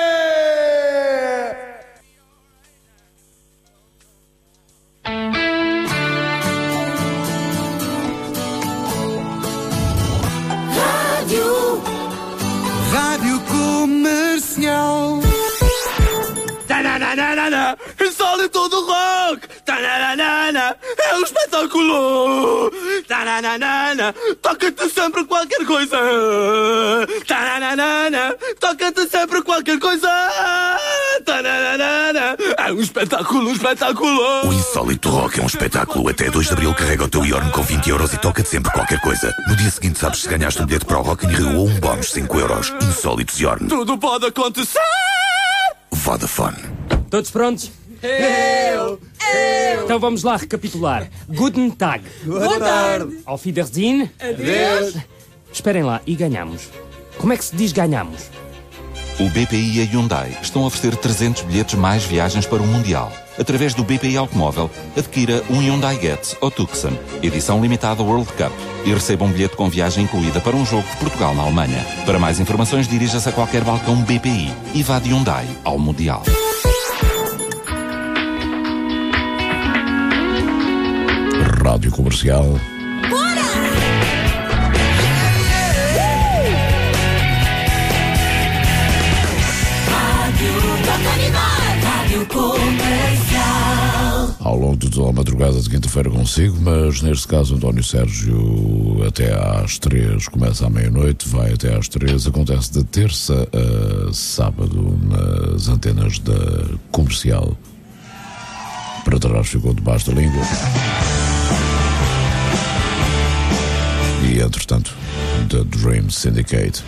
Speaker 21: Rádio Comercial.
Speaker 10: Tananana, insólito do rock. Tananana, é um espetáculo. Tananana, toca-te sempre qualquer coisa. Tananana, toca-te sempre qualquer coisa. Tananana, é um espetáculo, um espetáculo.
Speaker 14: O Insólito Rock é um espetáculo. Até dois de abril carrega o teu iorno com vinte euros e toca-te sempre qualquer coisa. No dia seguinte sabes se ganhaste um bilhete para o Rock in Rio ou um bónus de cinco euros. Insólitos Iorno.
Speaker 10: Tudo pode acontecer.
Speaker 14: Vodafone.
Speaker 9: Todos prontos?
Speaker 10: Eu! Eu!
Speaker 9: Então vamos lá recapitular. Guten Tag.
Speaker 10: Boa tarde.
Speaker 9: Auf Wiedersehen.
Speaker 10: Adeus.
Speaker 9: Esperem lá, e ganhamos. Como é que se diz ganhamos?
Speaker 11: O B P I e a Hyundai estão a oferecer trezentos bilhetes mais viagens para o Mundial. Através do B P I Automóvel, adquira um Hyundai Getz ou Tucson, edição limitada World Cup, e receba um bilhete com viagem incluída para um jogo de Portugal na Alemanha. Para mais informações, dirija-se a qualquer balcão B P I e vá de Hyundai ao Mundial.
Speaker 7: Rádio Comercial. Ao longo de toda a madrugada de quinta-feira consigo, mas neste caso António Sérgio até às três, começa à meia-noite, vai até às três, acontece de terça a sábado nas antenas da Comercial. Para trás ficou debaixo da língua. E entretanto, The Dream Syndicate.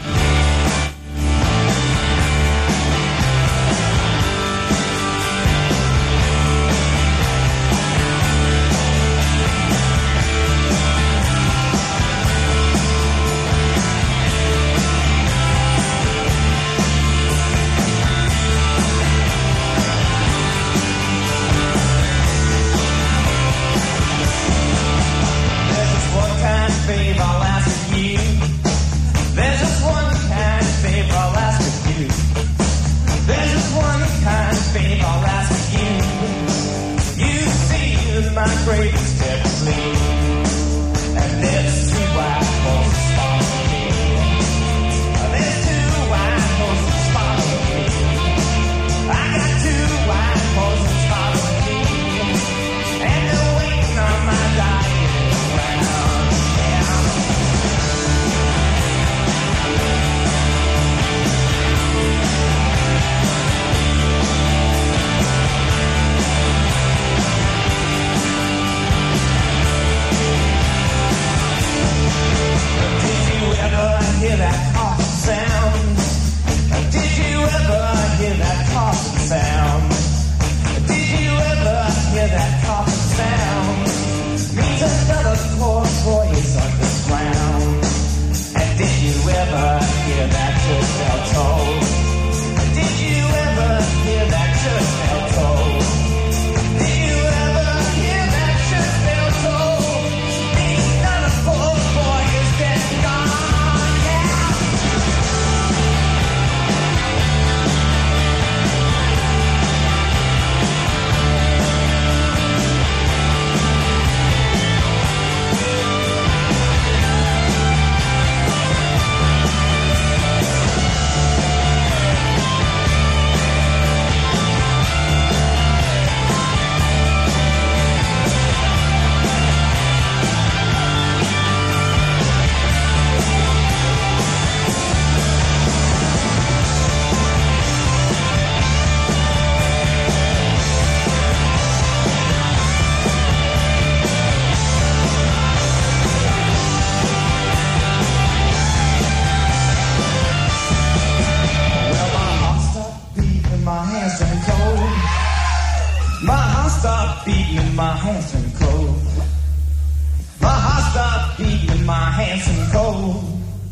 Speaker 21: My heart stopped beating, my hands and cold.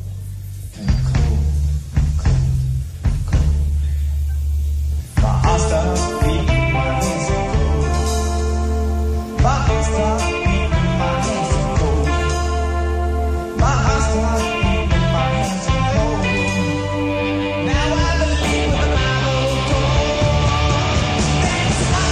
Speaker 21: My heart stopped beating, my hands and cold. My heart stopped beating, my hands and cold. My heart stopped beating, my hands and cold. Now I believe what the Bible told. That's why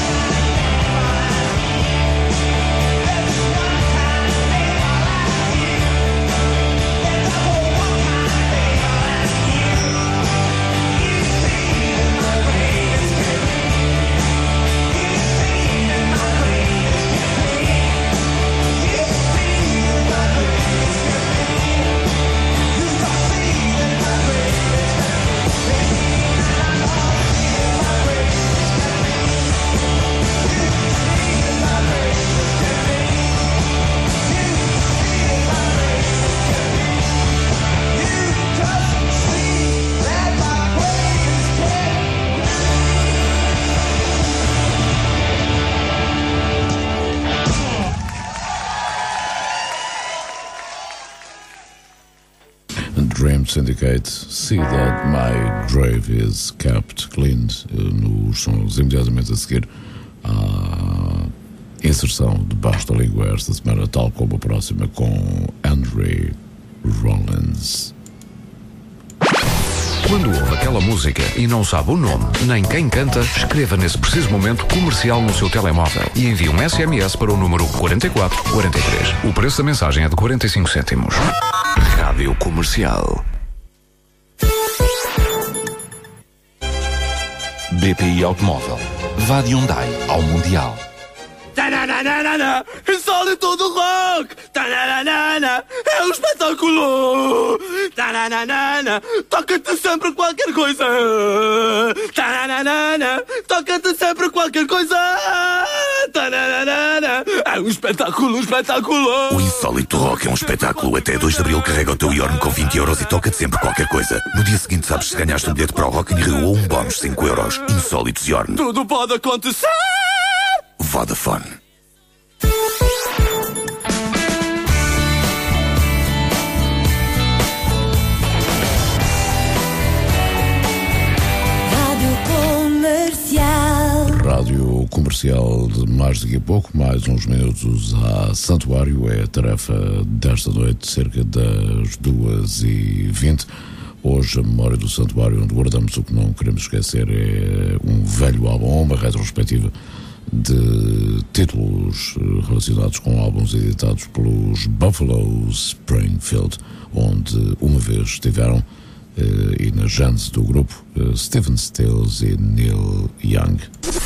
Speaker 21: there's one kind of name I like you. There's only one kind of name I like you. You see in my greatest dream. You see in my greatest dream. You see in my greatest dream. You start seeing in my greatest dream. And I know in my greatest dream. You see in my greatest dream. You see in my greatest dream. You just see that my greatest dream.
Speaker 7: Dream Syndicate, See That My Grave Is Kept Clean, nos sons imediatamente a seguir à inserção debaixo da língua esta semana, tal como a próxima com Andre Rollins.
Speaker 2: Quando ouve aquela música e não sabe o nome, nem quem canta, escreva nesse preciso momento comercial no seu telemóvel e envie um S M S para o número quatro quatro quatro três. O preço da mensagem é de quarenta e cinco cêntimos. Rádio Comercial.
Speaker 11: B P I Automóvel. Vá de Hyundai ao Mundial.
Speaker 10: Tananana, insólito do rock! Tananana, é um espetáculo! Tananana, toca-te sempre qualquer coisa! Tananana, toca-te sempre qualquer coisa! Tananana, é um espetáculo, um espetáculo!
Speaker 14: O Insólito Rock é um espetáculo. Até dois de abril carrega o teu Yorn com vinte euros e toca-te sempre qualquer coisa. No dia seguinte sabes se ganhaste um bilhete para o Rock in Rio ou um bónus de cinco euros. Insólitos Yorn.
Speaker 10: Tudo pode acontecer!
Speaker 14: Vodafone.
Speaker 7: Rádio Comercial de mais daqui a pouco, mais uns minutos a Santuário. É a tarefa desta noite, cerca das duas e vinte. Hoje a memória do Santuário, onde guardamos o que não queremos esquecer, é um velho álbum, uma retrospectiva de títulos relacionados com álbuns editados pelos Buffalo Springfield, onde uma vez estiveram Uh, e na gênese do grupo uh, Stephen Stills e Neil Young.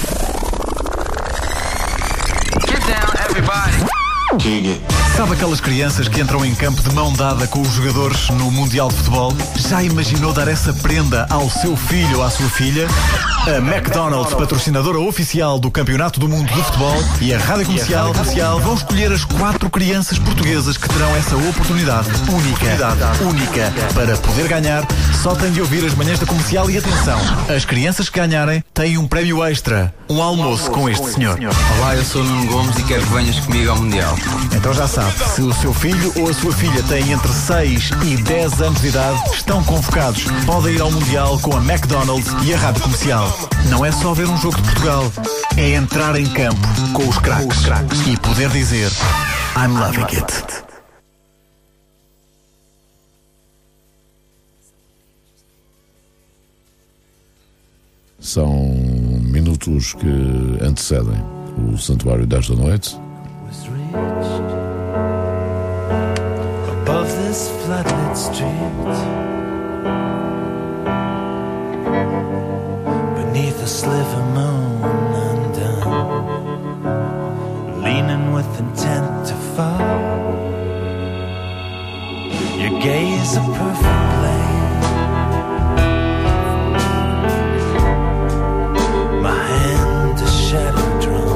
Speaker 21: Get down, everybody.
Speaker 1: Sabe aquelas crianças que entram em campo de mão dada com os jogadores no Mundial de Futebol? Já imaginou dar essa prenda ao seu filho ou à sua filha? A McDonald's, patrocinadora oficial do Campeonato do Mundo de Futebol, e a Rádio Comercial, Comercial vão escolher as quatro crianças portuguesas que terão essa oportunidade única, única, para poder ganhar. Só têm de ouvir as manhãs da Comercial e atenção, as crianças que ganharem têm um prémio extra, um almoço com este senhor.
Speaker 6: Olá, eu sou o Nuno Gomes e quero que venhas comigo ao Mundial.
Speaker 1: Então já sabe, se o seu filho ou a sua filha têm entre seis e dez anos de idade, estão convocados. Podem ir ao Mundial com a McDonald's e a Rádio Comercial. Não é só ver um jogo de Portugal, é entrar em campo com os craques e poder dizer I'm loving it.
Speaker 7: São minutos que antecedem o Santuário desta noite.
Speaker 21: Above this floodlit street, beneath a sliver moon undone, leaning with intent to fall, your gaze a perfect play, my hand a shadow drum.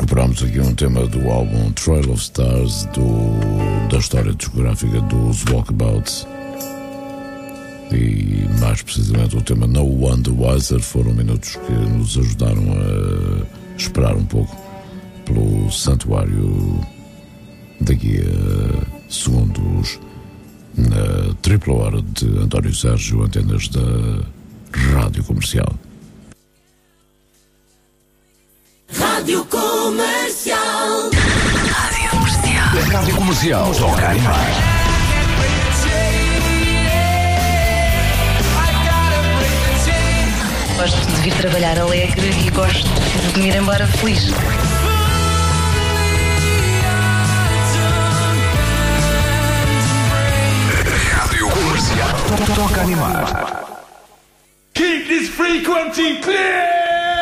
Speaker 7: recuperámos aqui um tema do álbum Trail of Stars, do, da história discográfica dos Walkabouts. E mais precisamente o tema No One the Wiser. Foram minutos que nos ajudaram a esperar um pouco pelo santuário daqui a segundos na tripla hora de António Sérgio, antenas da Rádio Comercial.
Speaker 21: Rádio Comercial. Rádio Comercial.
Speaker 2: A Rádio Comercial toca a imagem.
Speaker 16: Gosto de vir trabalhar alegre e gosto de me ir embora feliz.
Speaker 2: Rádio Comercial toca a animar.
Speaker 10: Keep this frequency clear!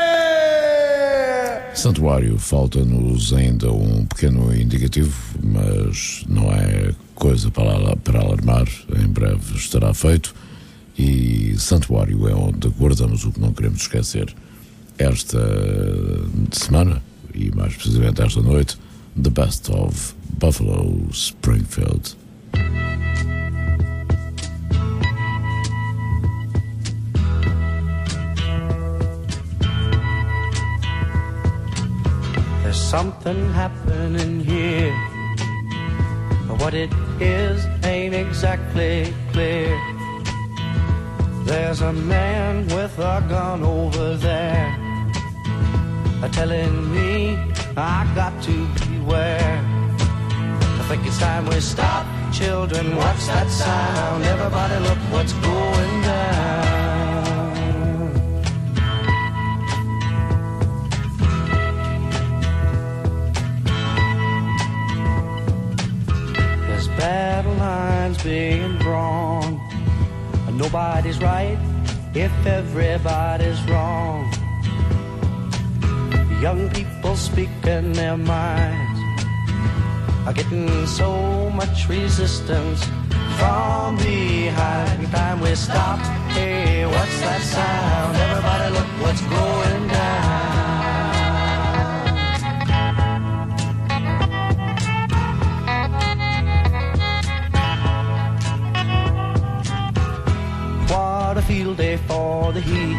Speaker 7: Santuário, falta-nos ainda um pequeno indicativo, mas não é coisa para, para alarmar. Em breve estará feito. E Santuário é onde guardamos o que não queremos esquecer. Esta semana, e mais precisamente esta noite, The Best of Buffalo Springfield.
Speaker 21: There's something happening here, but what it is ain't exactly clear. There's a man with a gun over there, telling me I got to beware. I think it's time we stop, children, watch that sound. Everybody look what's going down. There's battle lines being drawn. Nobody's right if everybody's wrong. Young people speaking their minds are getting so much resistance from behind. Time we stop, hey, what's that sound? Everybody look what's going down. What a field day for the heat.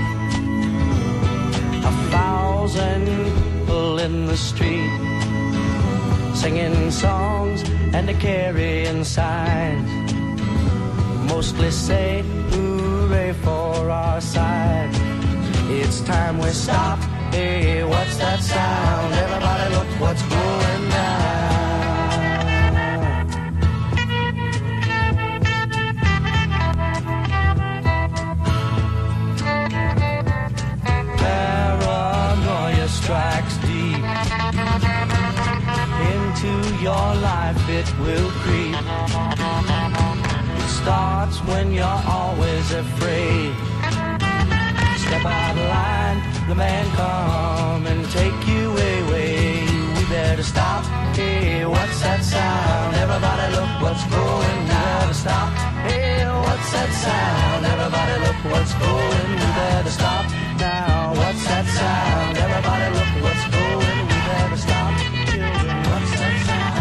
Speaker 21: A thousand people in the street, singing songs and a carrying signs. Mostly say hooray for our side. It's time we stop. Hey, what's that sound? Everybody look what's going down. Strikes deep into your life, it will creep. It starts when you're always afraid. Step out of line, the man come and take you away. We better stop. Hey, what's that sound? Everybody look what's going down. We better stop. Hey, what's that sound? Everybody look what's going. We better stop now. What's that sound? Everybody look what's going. We better stop. Children, what's that sound?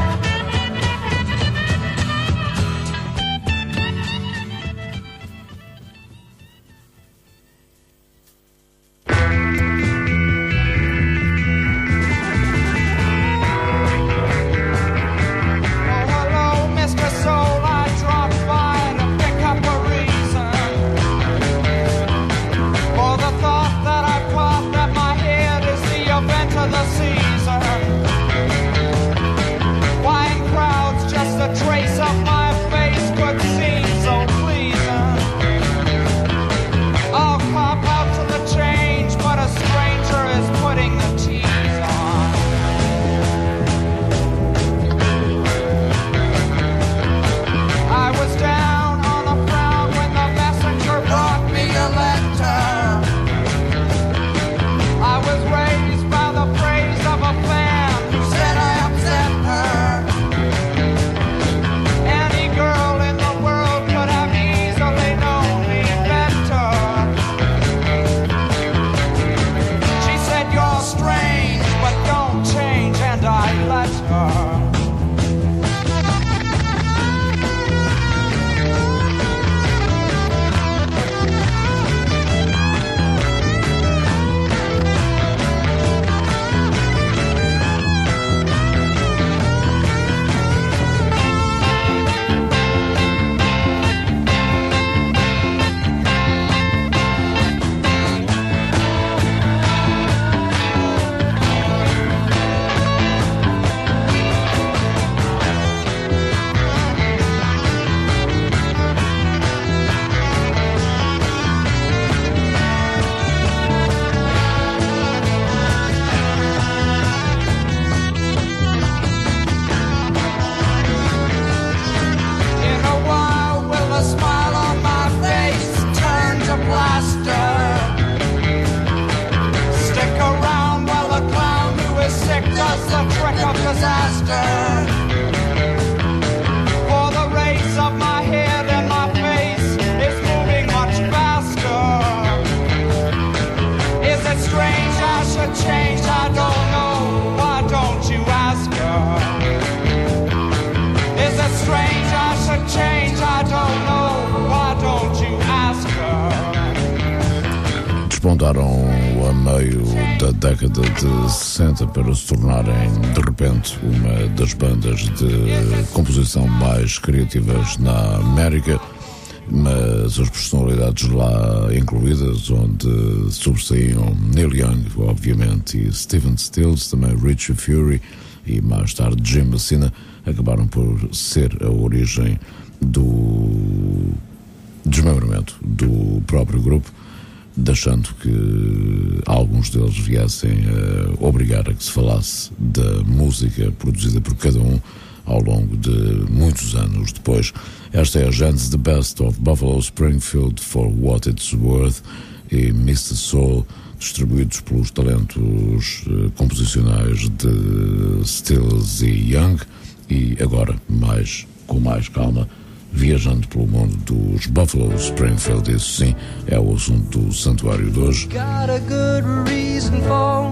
Speaker 7: despontaram a meio da década de sessenta para se tornarem, de repente, uma das bandas de composição mais criativas na América, mas as personalidades lá incluídas, onde sobressaíam Neil Young, obviamente, e Stephen Stills, também Richie Fury e mais tarde Jim Messina, acabaram por ser a origem do desmembramento do próprio grupo, deixando que alguns deles viessem a obrigar a que se falasse da música produzida por cada um ao longo de muitos anos depois. Esta é a Gents, The Best of Buffalo Springfield, For What It's Worth e mister Soul, distribuídos pelos talentos uh, composicionais de Stills e Young, e agora, mais, com mais calma, viajando pelo mundo dos Buffalo Springfield. Isso sim é o assunto do Santuário de hoje.
Speaker 21: Got a good reason for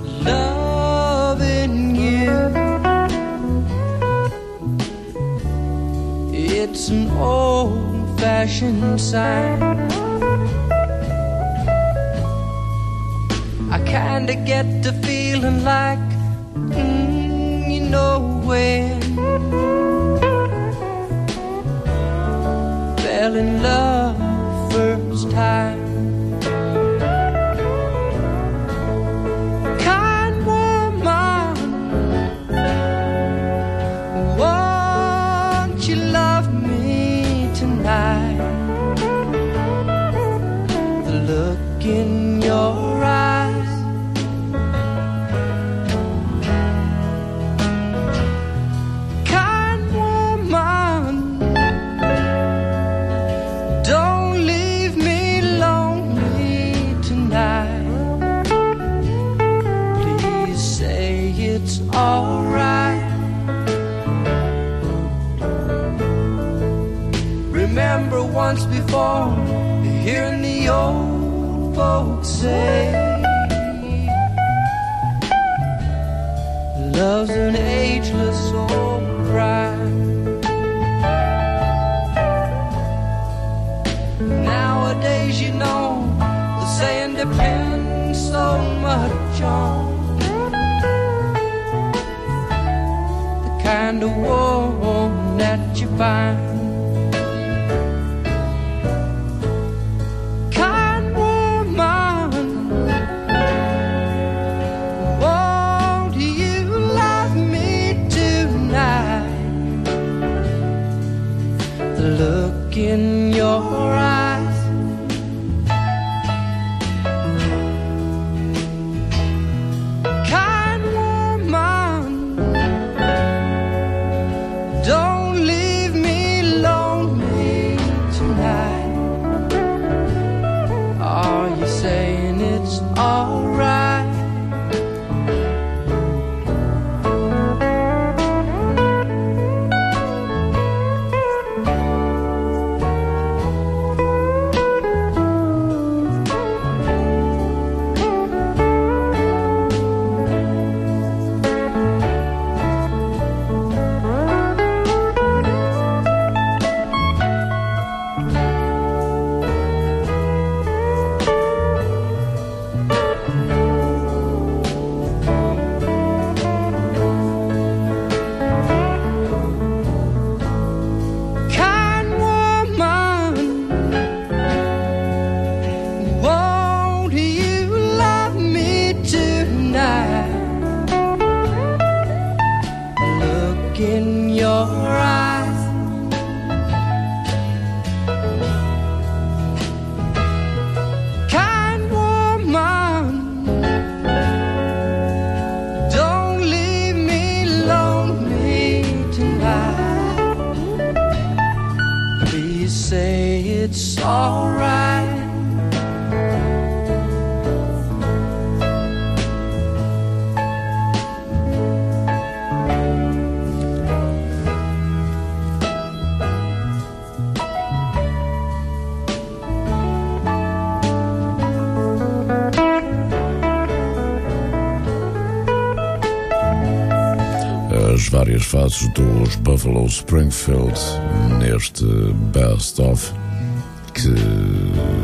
Speaker 21: loving you. It's an old-fashioned sign. I kinda get the feeling like, mm, you know when fell in love first time. Kind woman, won't you love me tonight? The look in your eyes, alright. Remember once before, hearing the old folks say, love's an ageless old bride. Nowadays, you know, the saying depends so much on kind of woman that you find. Kind woman, won't you love me tonight? The look in your eyes, alright.
Speaker 7: As várias fases dos Buffalo Springfield neste Best Of, que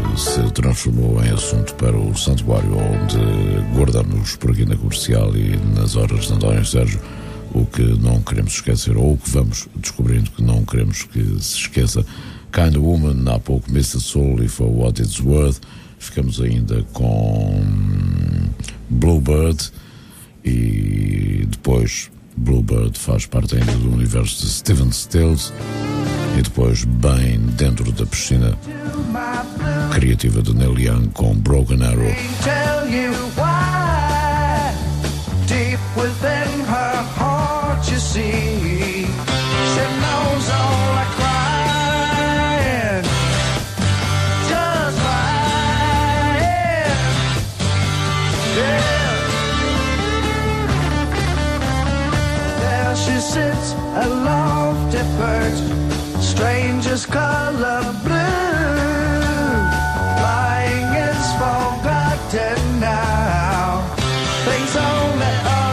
Speaker 7: se transformou em assunto para o santuário onde guardamos por aqui na Comercial e nas horas de António Sérgio o que não queremos esquecer, ou o que vamos descobrindo que não queremos que se esqueça. Kind of Woman, há pouco Mister Soul e For What It's Worth. Ficamos ainda com Bluebird e depois Bluebird faz parte ainda do universo de Stephen Stills e depois bem dentro da piscina criativa de Neil Young com Broken Arrow.
Speaker 21: Tell you why, deep within her heart you see, she knows all the crying, just lying, yeah. There she sits, a lofty perch, stranger's color blue, lying is forgotten now, thinks only of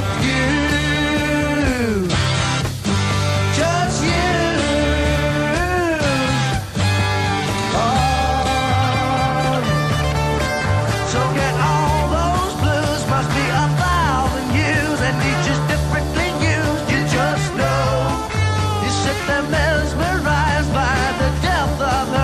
Speaker 21: you, just you. Oh, so get all those blues, must be a thousand years, and each is differently used, you just know. You sit there mesmerized by the depth of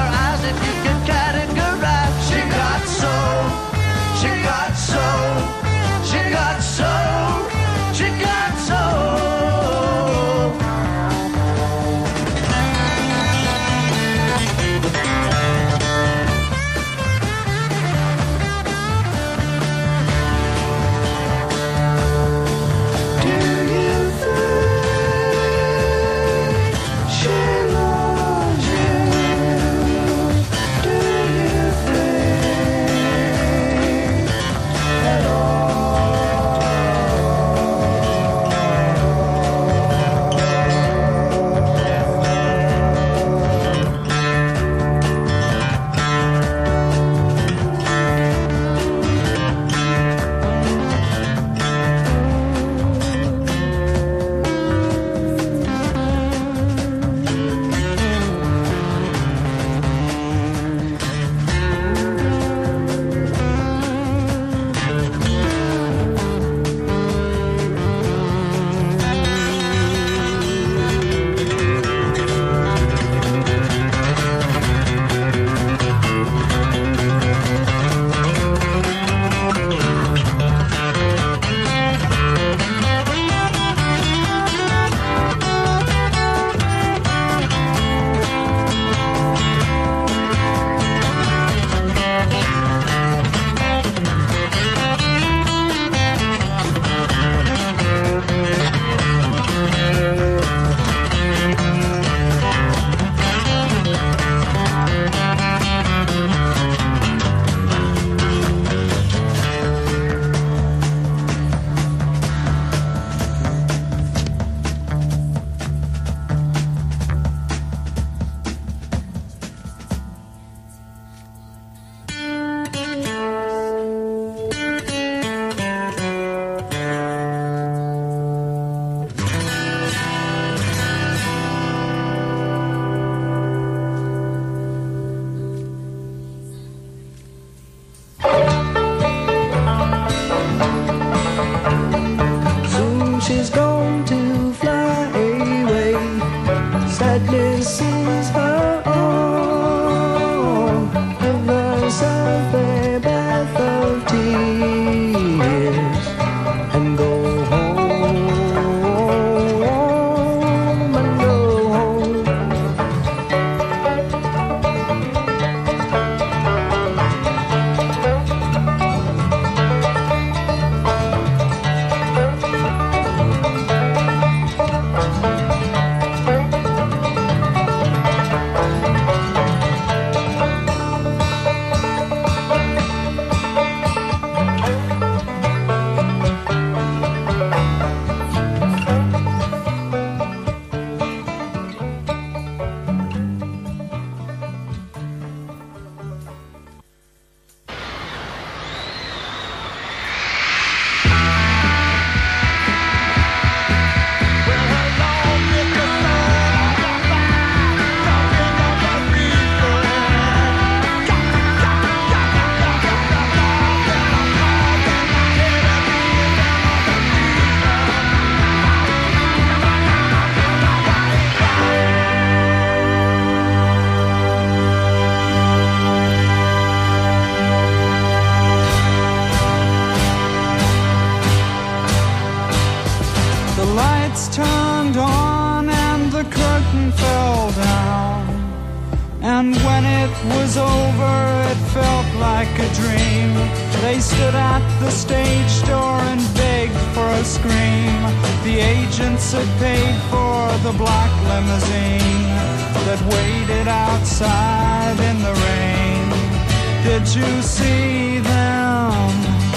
Speaker 21: And when it was over, it felt like a dream. They stood at the stage door and begged for a scream. The agents had paid for the black limousine that waited outside in the rain. Did you see them?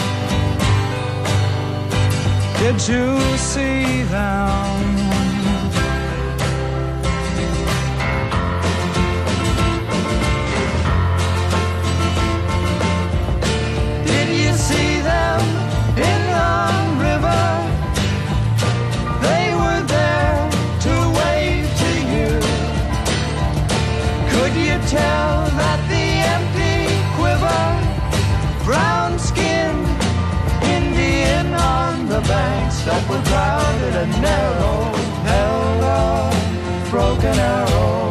Speaker 21: Did you see them? Did you see them in the river? They were there to wave to you. Could you tell that the empty quiver, brown-skinned Indian on the banks that were crowded and narrow held a broken arrow?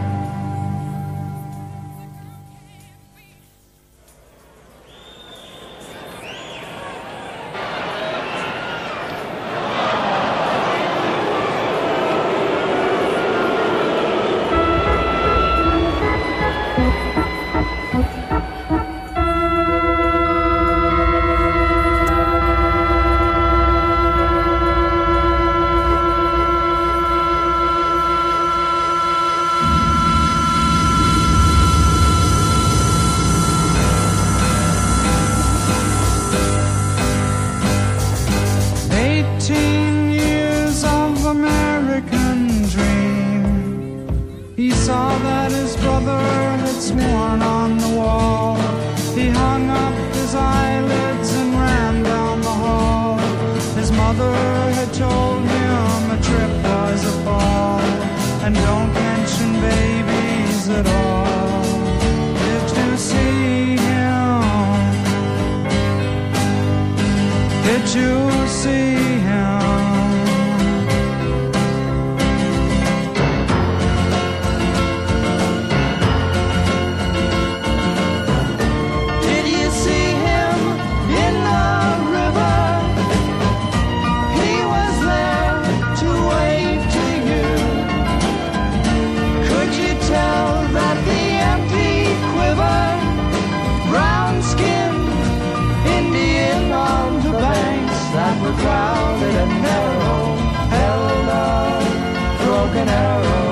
Speaker 21: Eighteen years of American dream. He saw that his brother had sworn on the wall. He hung up his eyelids and ran down the hall. His mother had told him a trip was a fall, and don't mention babies at all. Did you see him? Did you see him? Did you see him in the river? He was there to wave to you. Could you tell that the empty quiver, brown-skinned Indian on the banks that were crowded and narrow held a broken arrow?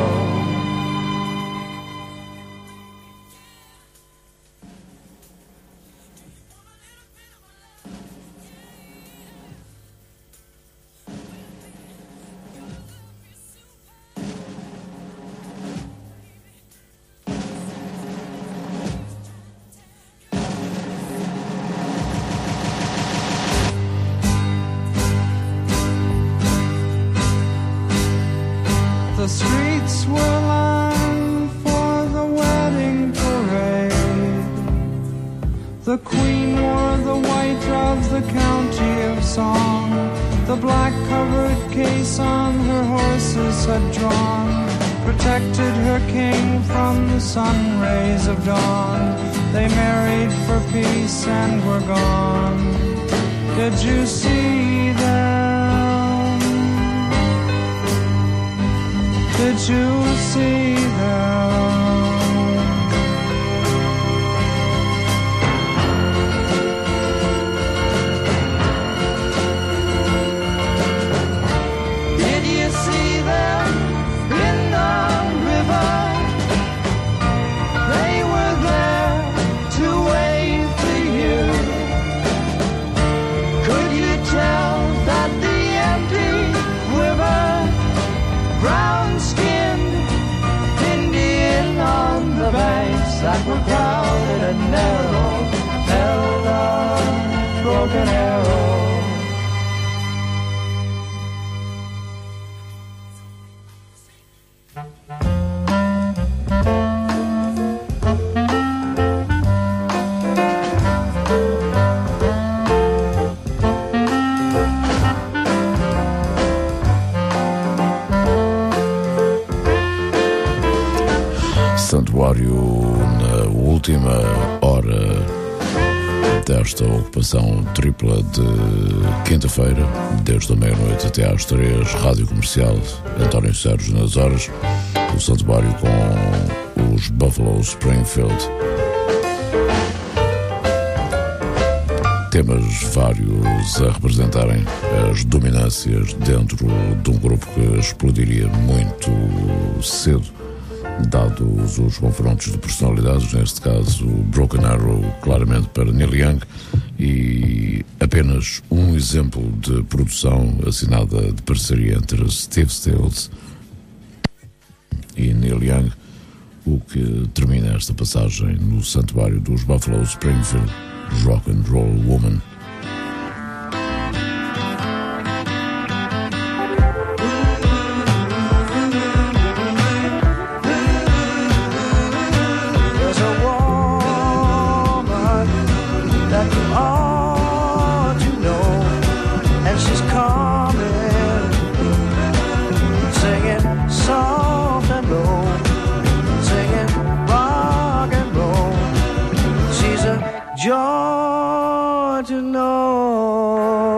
Speaker 21: The streets were lined for the wedding parade. The queen wore the white of the county of song. The black-covered caisson her horses had drawn protected her king from the sun rays of dawn. They married for peace and were gone. Did you see them? Did you see them? Did you see them in the river? They were there to wave to you. Could you tell that the empty quiver, brown-skinned Indian on the banks that were crowded and narrow held a broken arrow?
Speaker 7: Santuário na última hora desta ocupação tripla de quinta-feira, desde a meia-noite até às três, Rádio Comercial, António Sérgio nas horas, o Santuário com os Buffalo Springfield. Temas vários a representarem as dominâncias dentro de um grupo que explodiria muito cedo, dados os confrontos de personalidades, neste caso Broken Arrow claramente para Neil Young, e apenas um exemplo de produção assinada de parceria entre Steve Stills e Neil Young, o que termina esta passagem no santuário dos Buffalo Springfield, Rock and Roll Woman.
Speaker 21: Joy to know.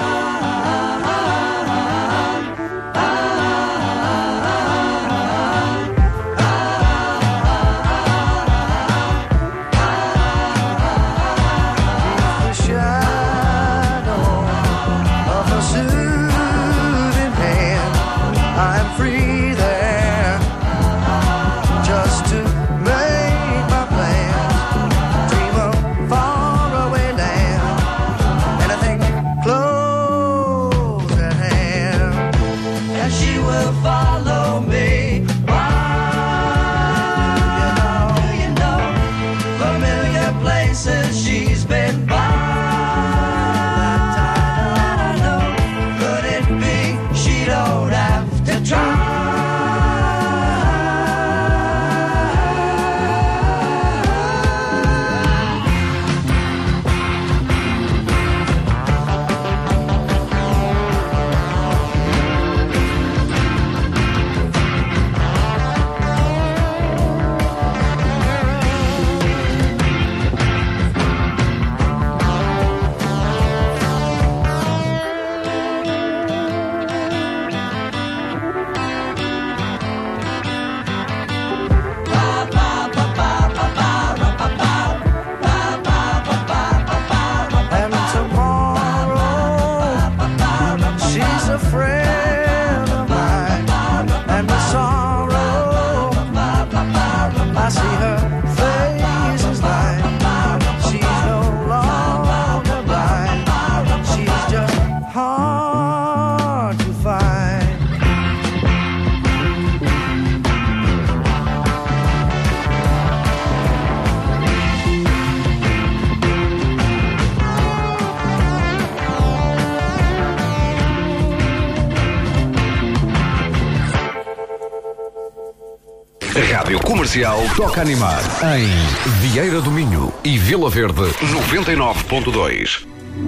Speaker 21: The shadow of a soothing hand, I'm free there just to make my plans. Dream of faraway land, anything close at hand, and she will follow me. Why? You know, you know, familiar places she's been by. I know, could it be she don't have to try? And tomorrow she's a friend of mine, and with sorrow I see her face is mine. She's no longer blind, she's just hard to find.
Speaker 2: Rádio Comercial toca animar em Vieira do Minho e Vila Verde noventa e nove ponto dois.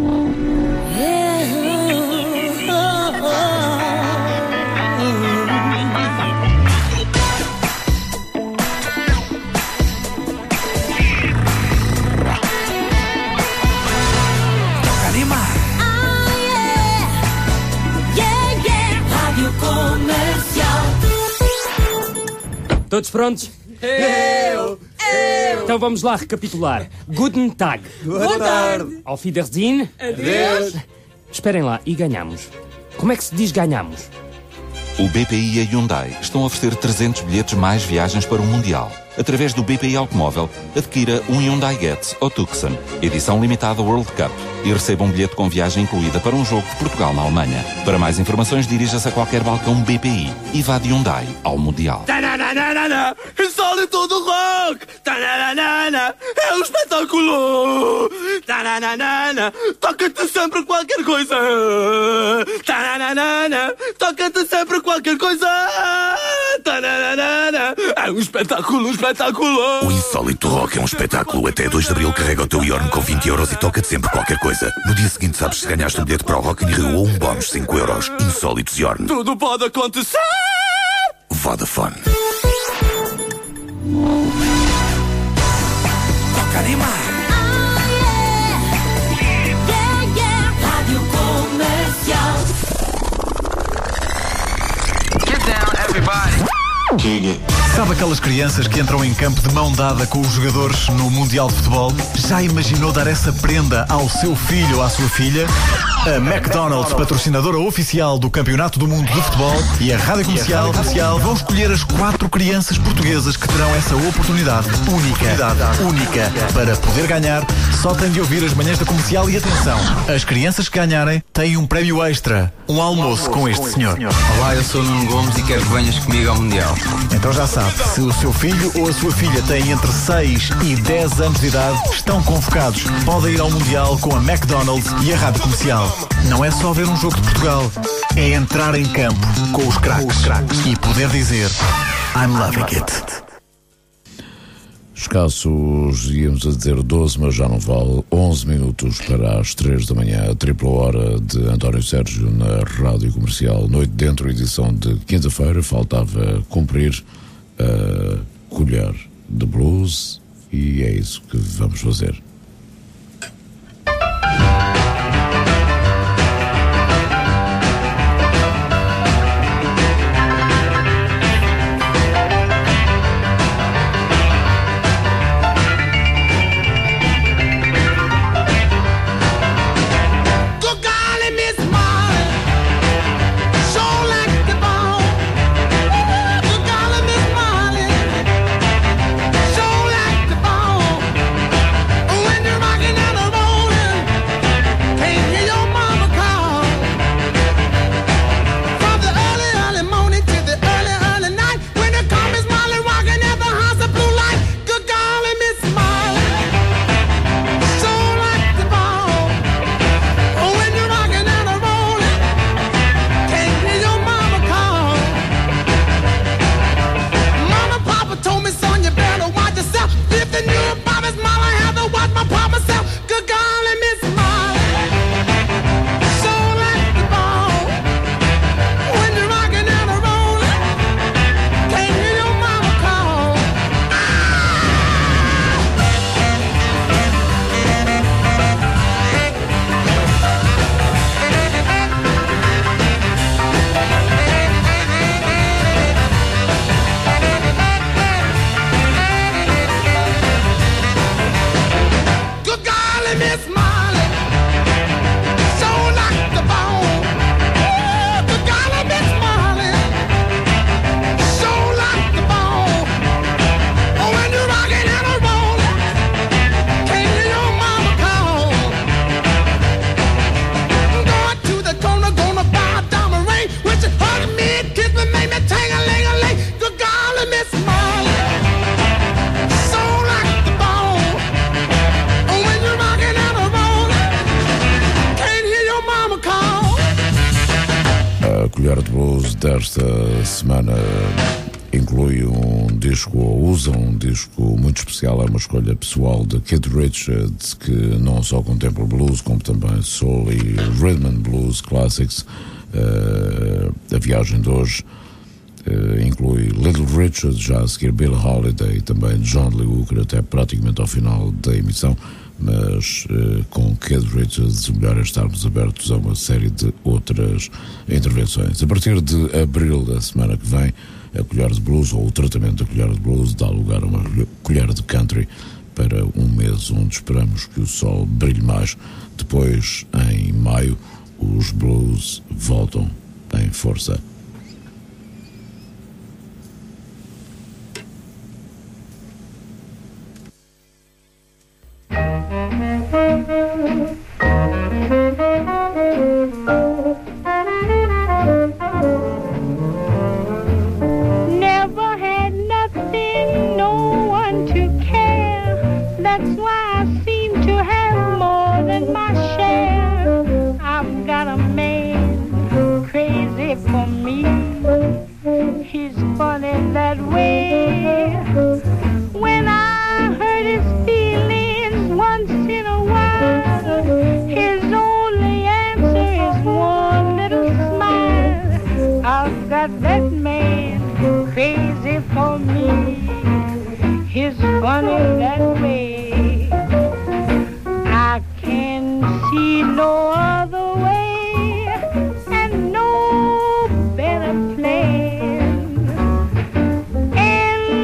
Speaker 21: Toca animar.
Speaker 8: Rádio Comercial.
Speaker 9: Todos prontos?
Speaker 21: Eu! Eu!
Speaker 9: Então vamos lá recapitular. Guten Tag.
Speaker 21: Boa tarde.
Speaker 9: Auf Wiedersehen.
Speaker 21: Adeus.
Speaker 9: Esperem lá, e ganhamos. Como é que se diz ganhamos?
Speaker 11: O B P I e a Hyundai estão a oferecer trezentos bilhetes mais viagens para o Mundial. Através do B P I Automóvel, adquira um Hyundai Getz ou Tucson, edição limitada World Cup, e receba um bilhete com viagem incluída para um jogo de Portugal na Alemanha. Para mais informações, dirija-se a qualquer balcão B P I e vá de Hyundai ao Mundial.
Speaker 10: Tananana, insólito do rock! Tananana, é um espetáculo! Tananana, toca-te sempre qualquer coisa! Tananana, toca-te sempre qualquer coisa! Tananana, é um espetáculo, um espetáculo!
Speaker 14: O Insólito Rock é um espetáculo. Até dois de abril carrega o teu Yorn com vinte euros e toca-te sempre qualquer coisa. No dia seguinte sabes se ganhaste um bilhete para o Rock in Rio ou um bónus de cinco euros. Insólitos Yorn.
Speaker 10: Tudo pode acontecer!
Speaker 14: Vodafone.
Speaker 21: Toca animar.
Speaker 8: Rádio Comercial.
Speaker 21: Get down, everybody.
Speaker 1: Kick it. Sabe aquelas crianças que entram em campo de mão dada com os jogadores no Mundial de Futebol? Já imaginou dar essa prenda ao seu filho ou à sua filha? A McDonald's, patrocinadora oficial do Campeonato do Mundo de Futebol, e a Rádio Comercial, Comercial vão escolher as quatro crianças portuguesas que terão essa oportunidade única, única, para poder ganhar. Só têm de ouvir as manhãs da Comercial e atenção, as crianças que ganharem têm um prémio extra, um almoço com este senhor.
Speaker 6: Olá, eu sou o Nuno Gomes e quero que venhas comigo ao Mundial.
Speaker 1: Então já sabe, se o seu filho ou a sua filha têm entre seis e dez anos de idade, estão convocados. Podem ir ao Mundial com a McDonald's e a Rádio Comercial. Não é só ver um jogo de Portugal, é entrar em campo com os craques e poder dizer I'm loving it.
Speaker 7: Escassos, íamos a dizer doze, mas já não vale. onze minutos para as três da manhã, a tripla hora de António Sérgio na Rádio Comercial. Noite dentro, edição de quinta-feira. Faltava cumprir a colher de blues e é isso que vamos fazer. Desta semana inclui um disco, ou usa um disco muito especial, é uma escolha pessoal de Keith Richards, que não só contempla blues, como também soul e rhythm and blues classics. Uh, a viagem de hoje uh, inclui Little Richard, já a seguir Bill Holiday e também John Lee Hooker, até praticamente ao final da emissão. Mas uh, com Keith Richards o melhor é estarmos abertos a uma série de outras intervenções. A partir de abril da semana que vem, a colher de blues, ou o tratamento da colher de blues, dá lugar a uma colher de country para um mês onde esperamos que o sol brilhe mais. Depois, em maio, os blues voltam em força.
Speaker 21: Never had nothing, no one to care. That's why I seem to have more than my share. I've got a man crazy for me. He's funny that way. When I hurt his feelings once in a while, his only answer is one little smile. I've got that man crazy for me. He's funny that way. I can see no other way and no better plan. And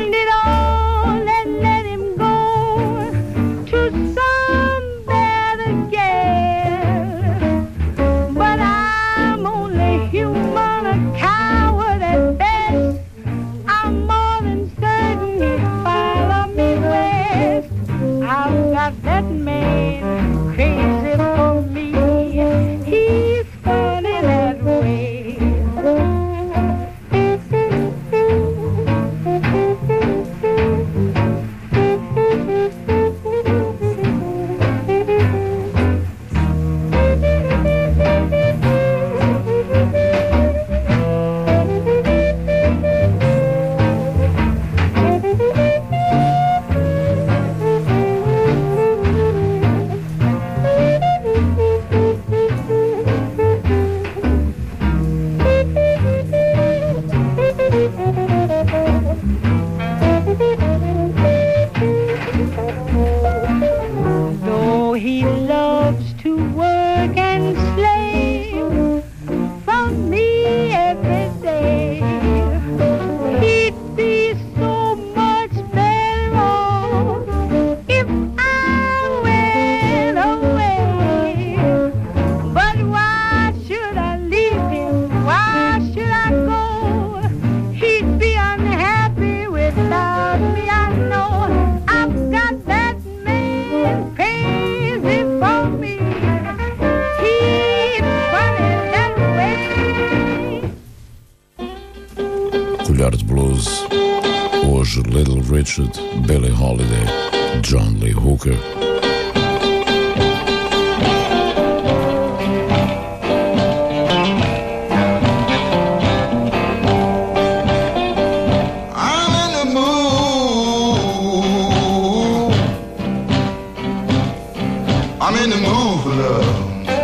Speaker 7: Blues. Hoje Little Richard, Billie Holiday, John Lee Hooker.
Speaker 12: I'm in the mood for love.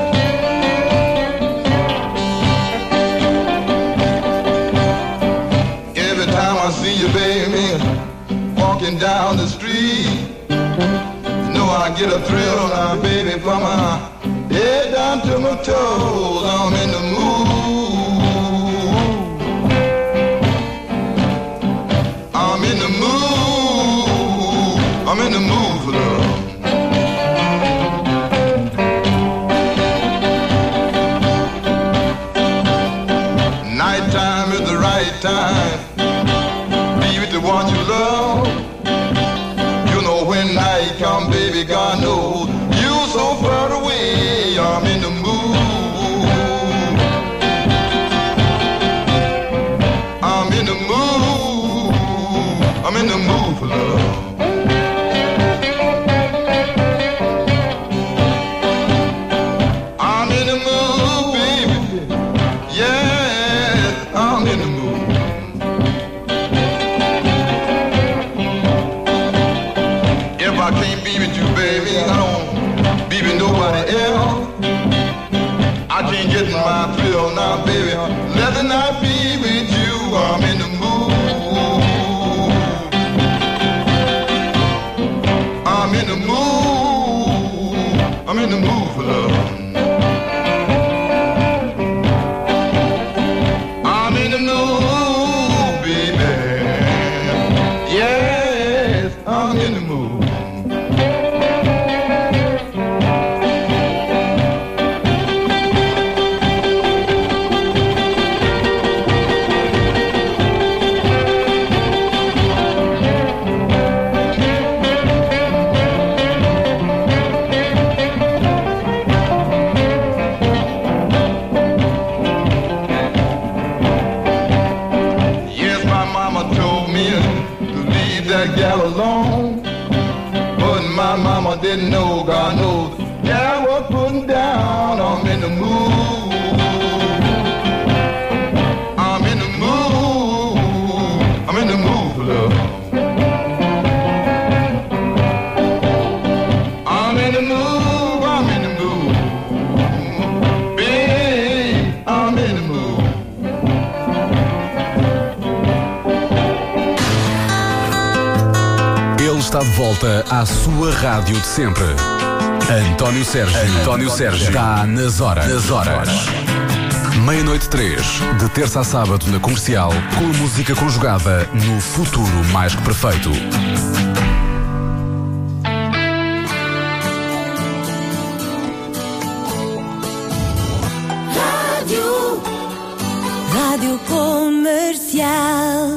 Speaker 12: Every time I see you, baby, walking down the street, you know I get a thrill now, baby, from my head down to my toes. I'm in the mood. I'm in the mood. I'm in the mood for love. Nighttime is the right time. Be with the one you love. You know when night come, baby, God knows you so far away. I'm in the mood. I'm in the mood. I'm in the mood for love. I'm in the mood, baby. Yeah, I'm in the mood. If I can't be with you, baby, I don't be with nobody else. I can't get my thrill now, baby. Let the night be with you. I'm in the mood. I'm in the mood. I'm in the mood for love. I'm in the mood, baby. Yes, I'm in the mood. Yes, my mama told me to leave that gal alone, but my mama didn't know, God knows, gal was putting down. I'm in the mood. I'm in the mood. I'm in the mood for love. I'm in the mood. I'm in the mood. Babe, I'm in the mood.
Speaker 2: Ele está de volta à sua rádio de sempre. António Sérgio. António Sérgio está nas horas. Nas horas. Meia-noite três, de terça a sábado na Comercial, com a música conjugada no futuro mais que perfeito.
Speaker 8: Rádio, Rádio Comercial.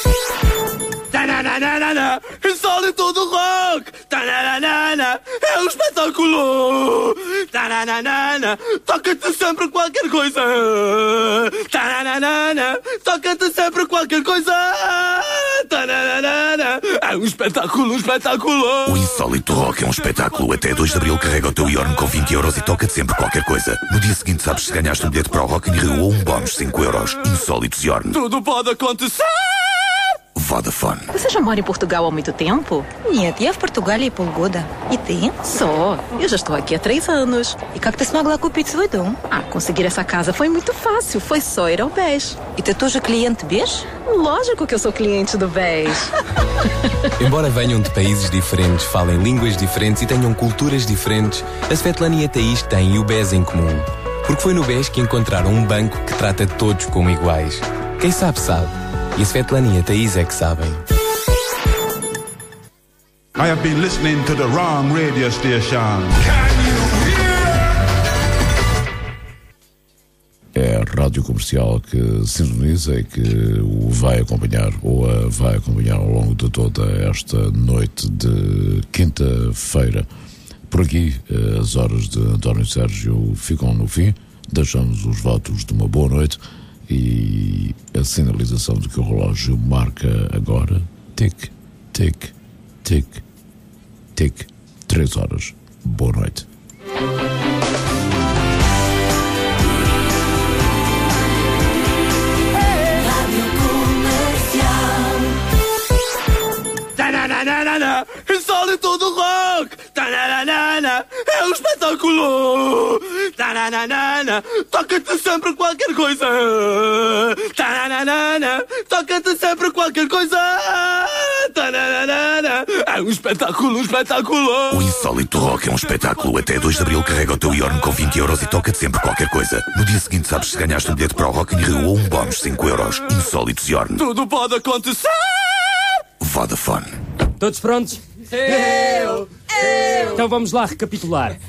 Speaker 10: Tananana, insólito do rock. Tananana, é um espetáculo. Tananana, toca-te sempre qualquer coisa. Tananana, toca-te sempre qualquer coisa. Tananana, é um espetáculo, um espetáculo.
Speaker 14: O Insólito Rock é um espetáculo. Até dois de abril carrega o teu iorno com vinte euros e toca-te sempre qualquer coisa. No dia seguinte sabes se ganhaste um bilhete para o Rock in Rio ou um bónus de cinco euros. Insólitos Iorno.
Speaker 10: Tudo pode acontecer.
Speaker 14: Vodafone.
Speaker 18: Você já mora em Portugal há muito tempo?
Speaker 17: Нет, я в Португалии полгода. И ты?
Speaker 18: Só. Eu já estou aqui há três anos.
Speaker 17: И как ты смогла купить свой дом?
Speaker 18: Ah, conseguir essa casa foi muito fácil. Foi só ir ao B E S.
Speaker 17: И ты тоже клиент B E S?
Speaker 18: Lógico que eu sou cliente do B E S.
Speaker 20: Embora venham de países diferentes, falem línguas diferentes e tenham culturas diferentes, a Svetlana e a Thaís têm o B E S em comum. Porque foi no B E S que encontraram um banco que trata todos como iguais. Quem sabe, sabe. E a Svetlana e a Thaís é que sabem.
Speaker 22: I have been listening to the wrong radio station.
Speaker 7: É a rádio comercial que sintoniza e que o vai acompanhar ou a vai acompanhar ao longo de toda esta noite de quinta-feira. Por aqui, as horas de António Sérgio ficam no fim. Deixamos os votos de uma boa noite E a sinalização de que o relógio marca agora tic, tic, tic, tic, três horas. Boa noite.
Speaker 10: Tananana, insólito do rock. Tananana, é um espetáculo. Tananana, toca-te sempre qualquer coisa. Tananana, toca-te sempre qualquer coisa. Tananana, é um espetáculo, um espetáculo.
Speaker 14: O Insólito Rock é um espetáculo. Até dois de Abril carrega o teu Yorn com vinte euros e toca-te sempre qualquer coisa. No dia seguinte sabes se ganhaste um bilhete para o Rock in Rio ou um bónus de cinco euros. Insólitos Yorn.
Speaker 10: Tudo pode acontecer.
Speaker 14: Vodafone.
Speaker 9: Todos prontos?
Speaker 10: Eu, eu.
Speaker 9: Então vamos lá recapitular.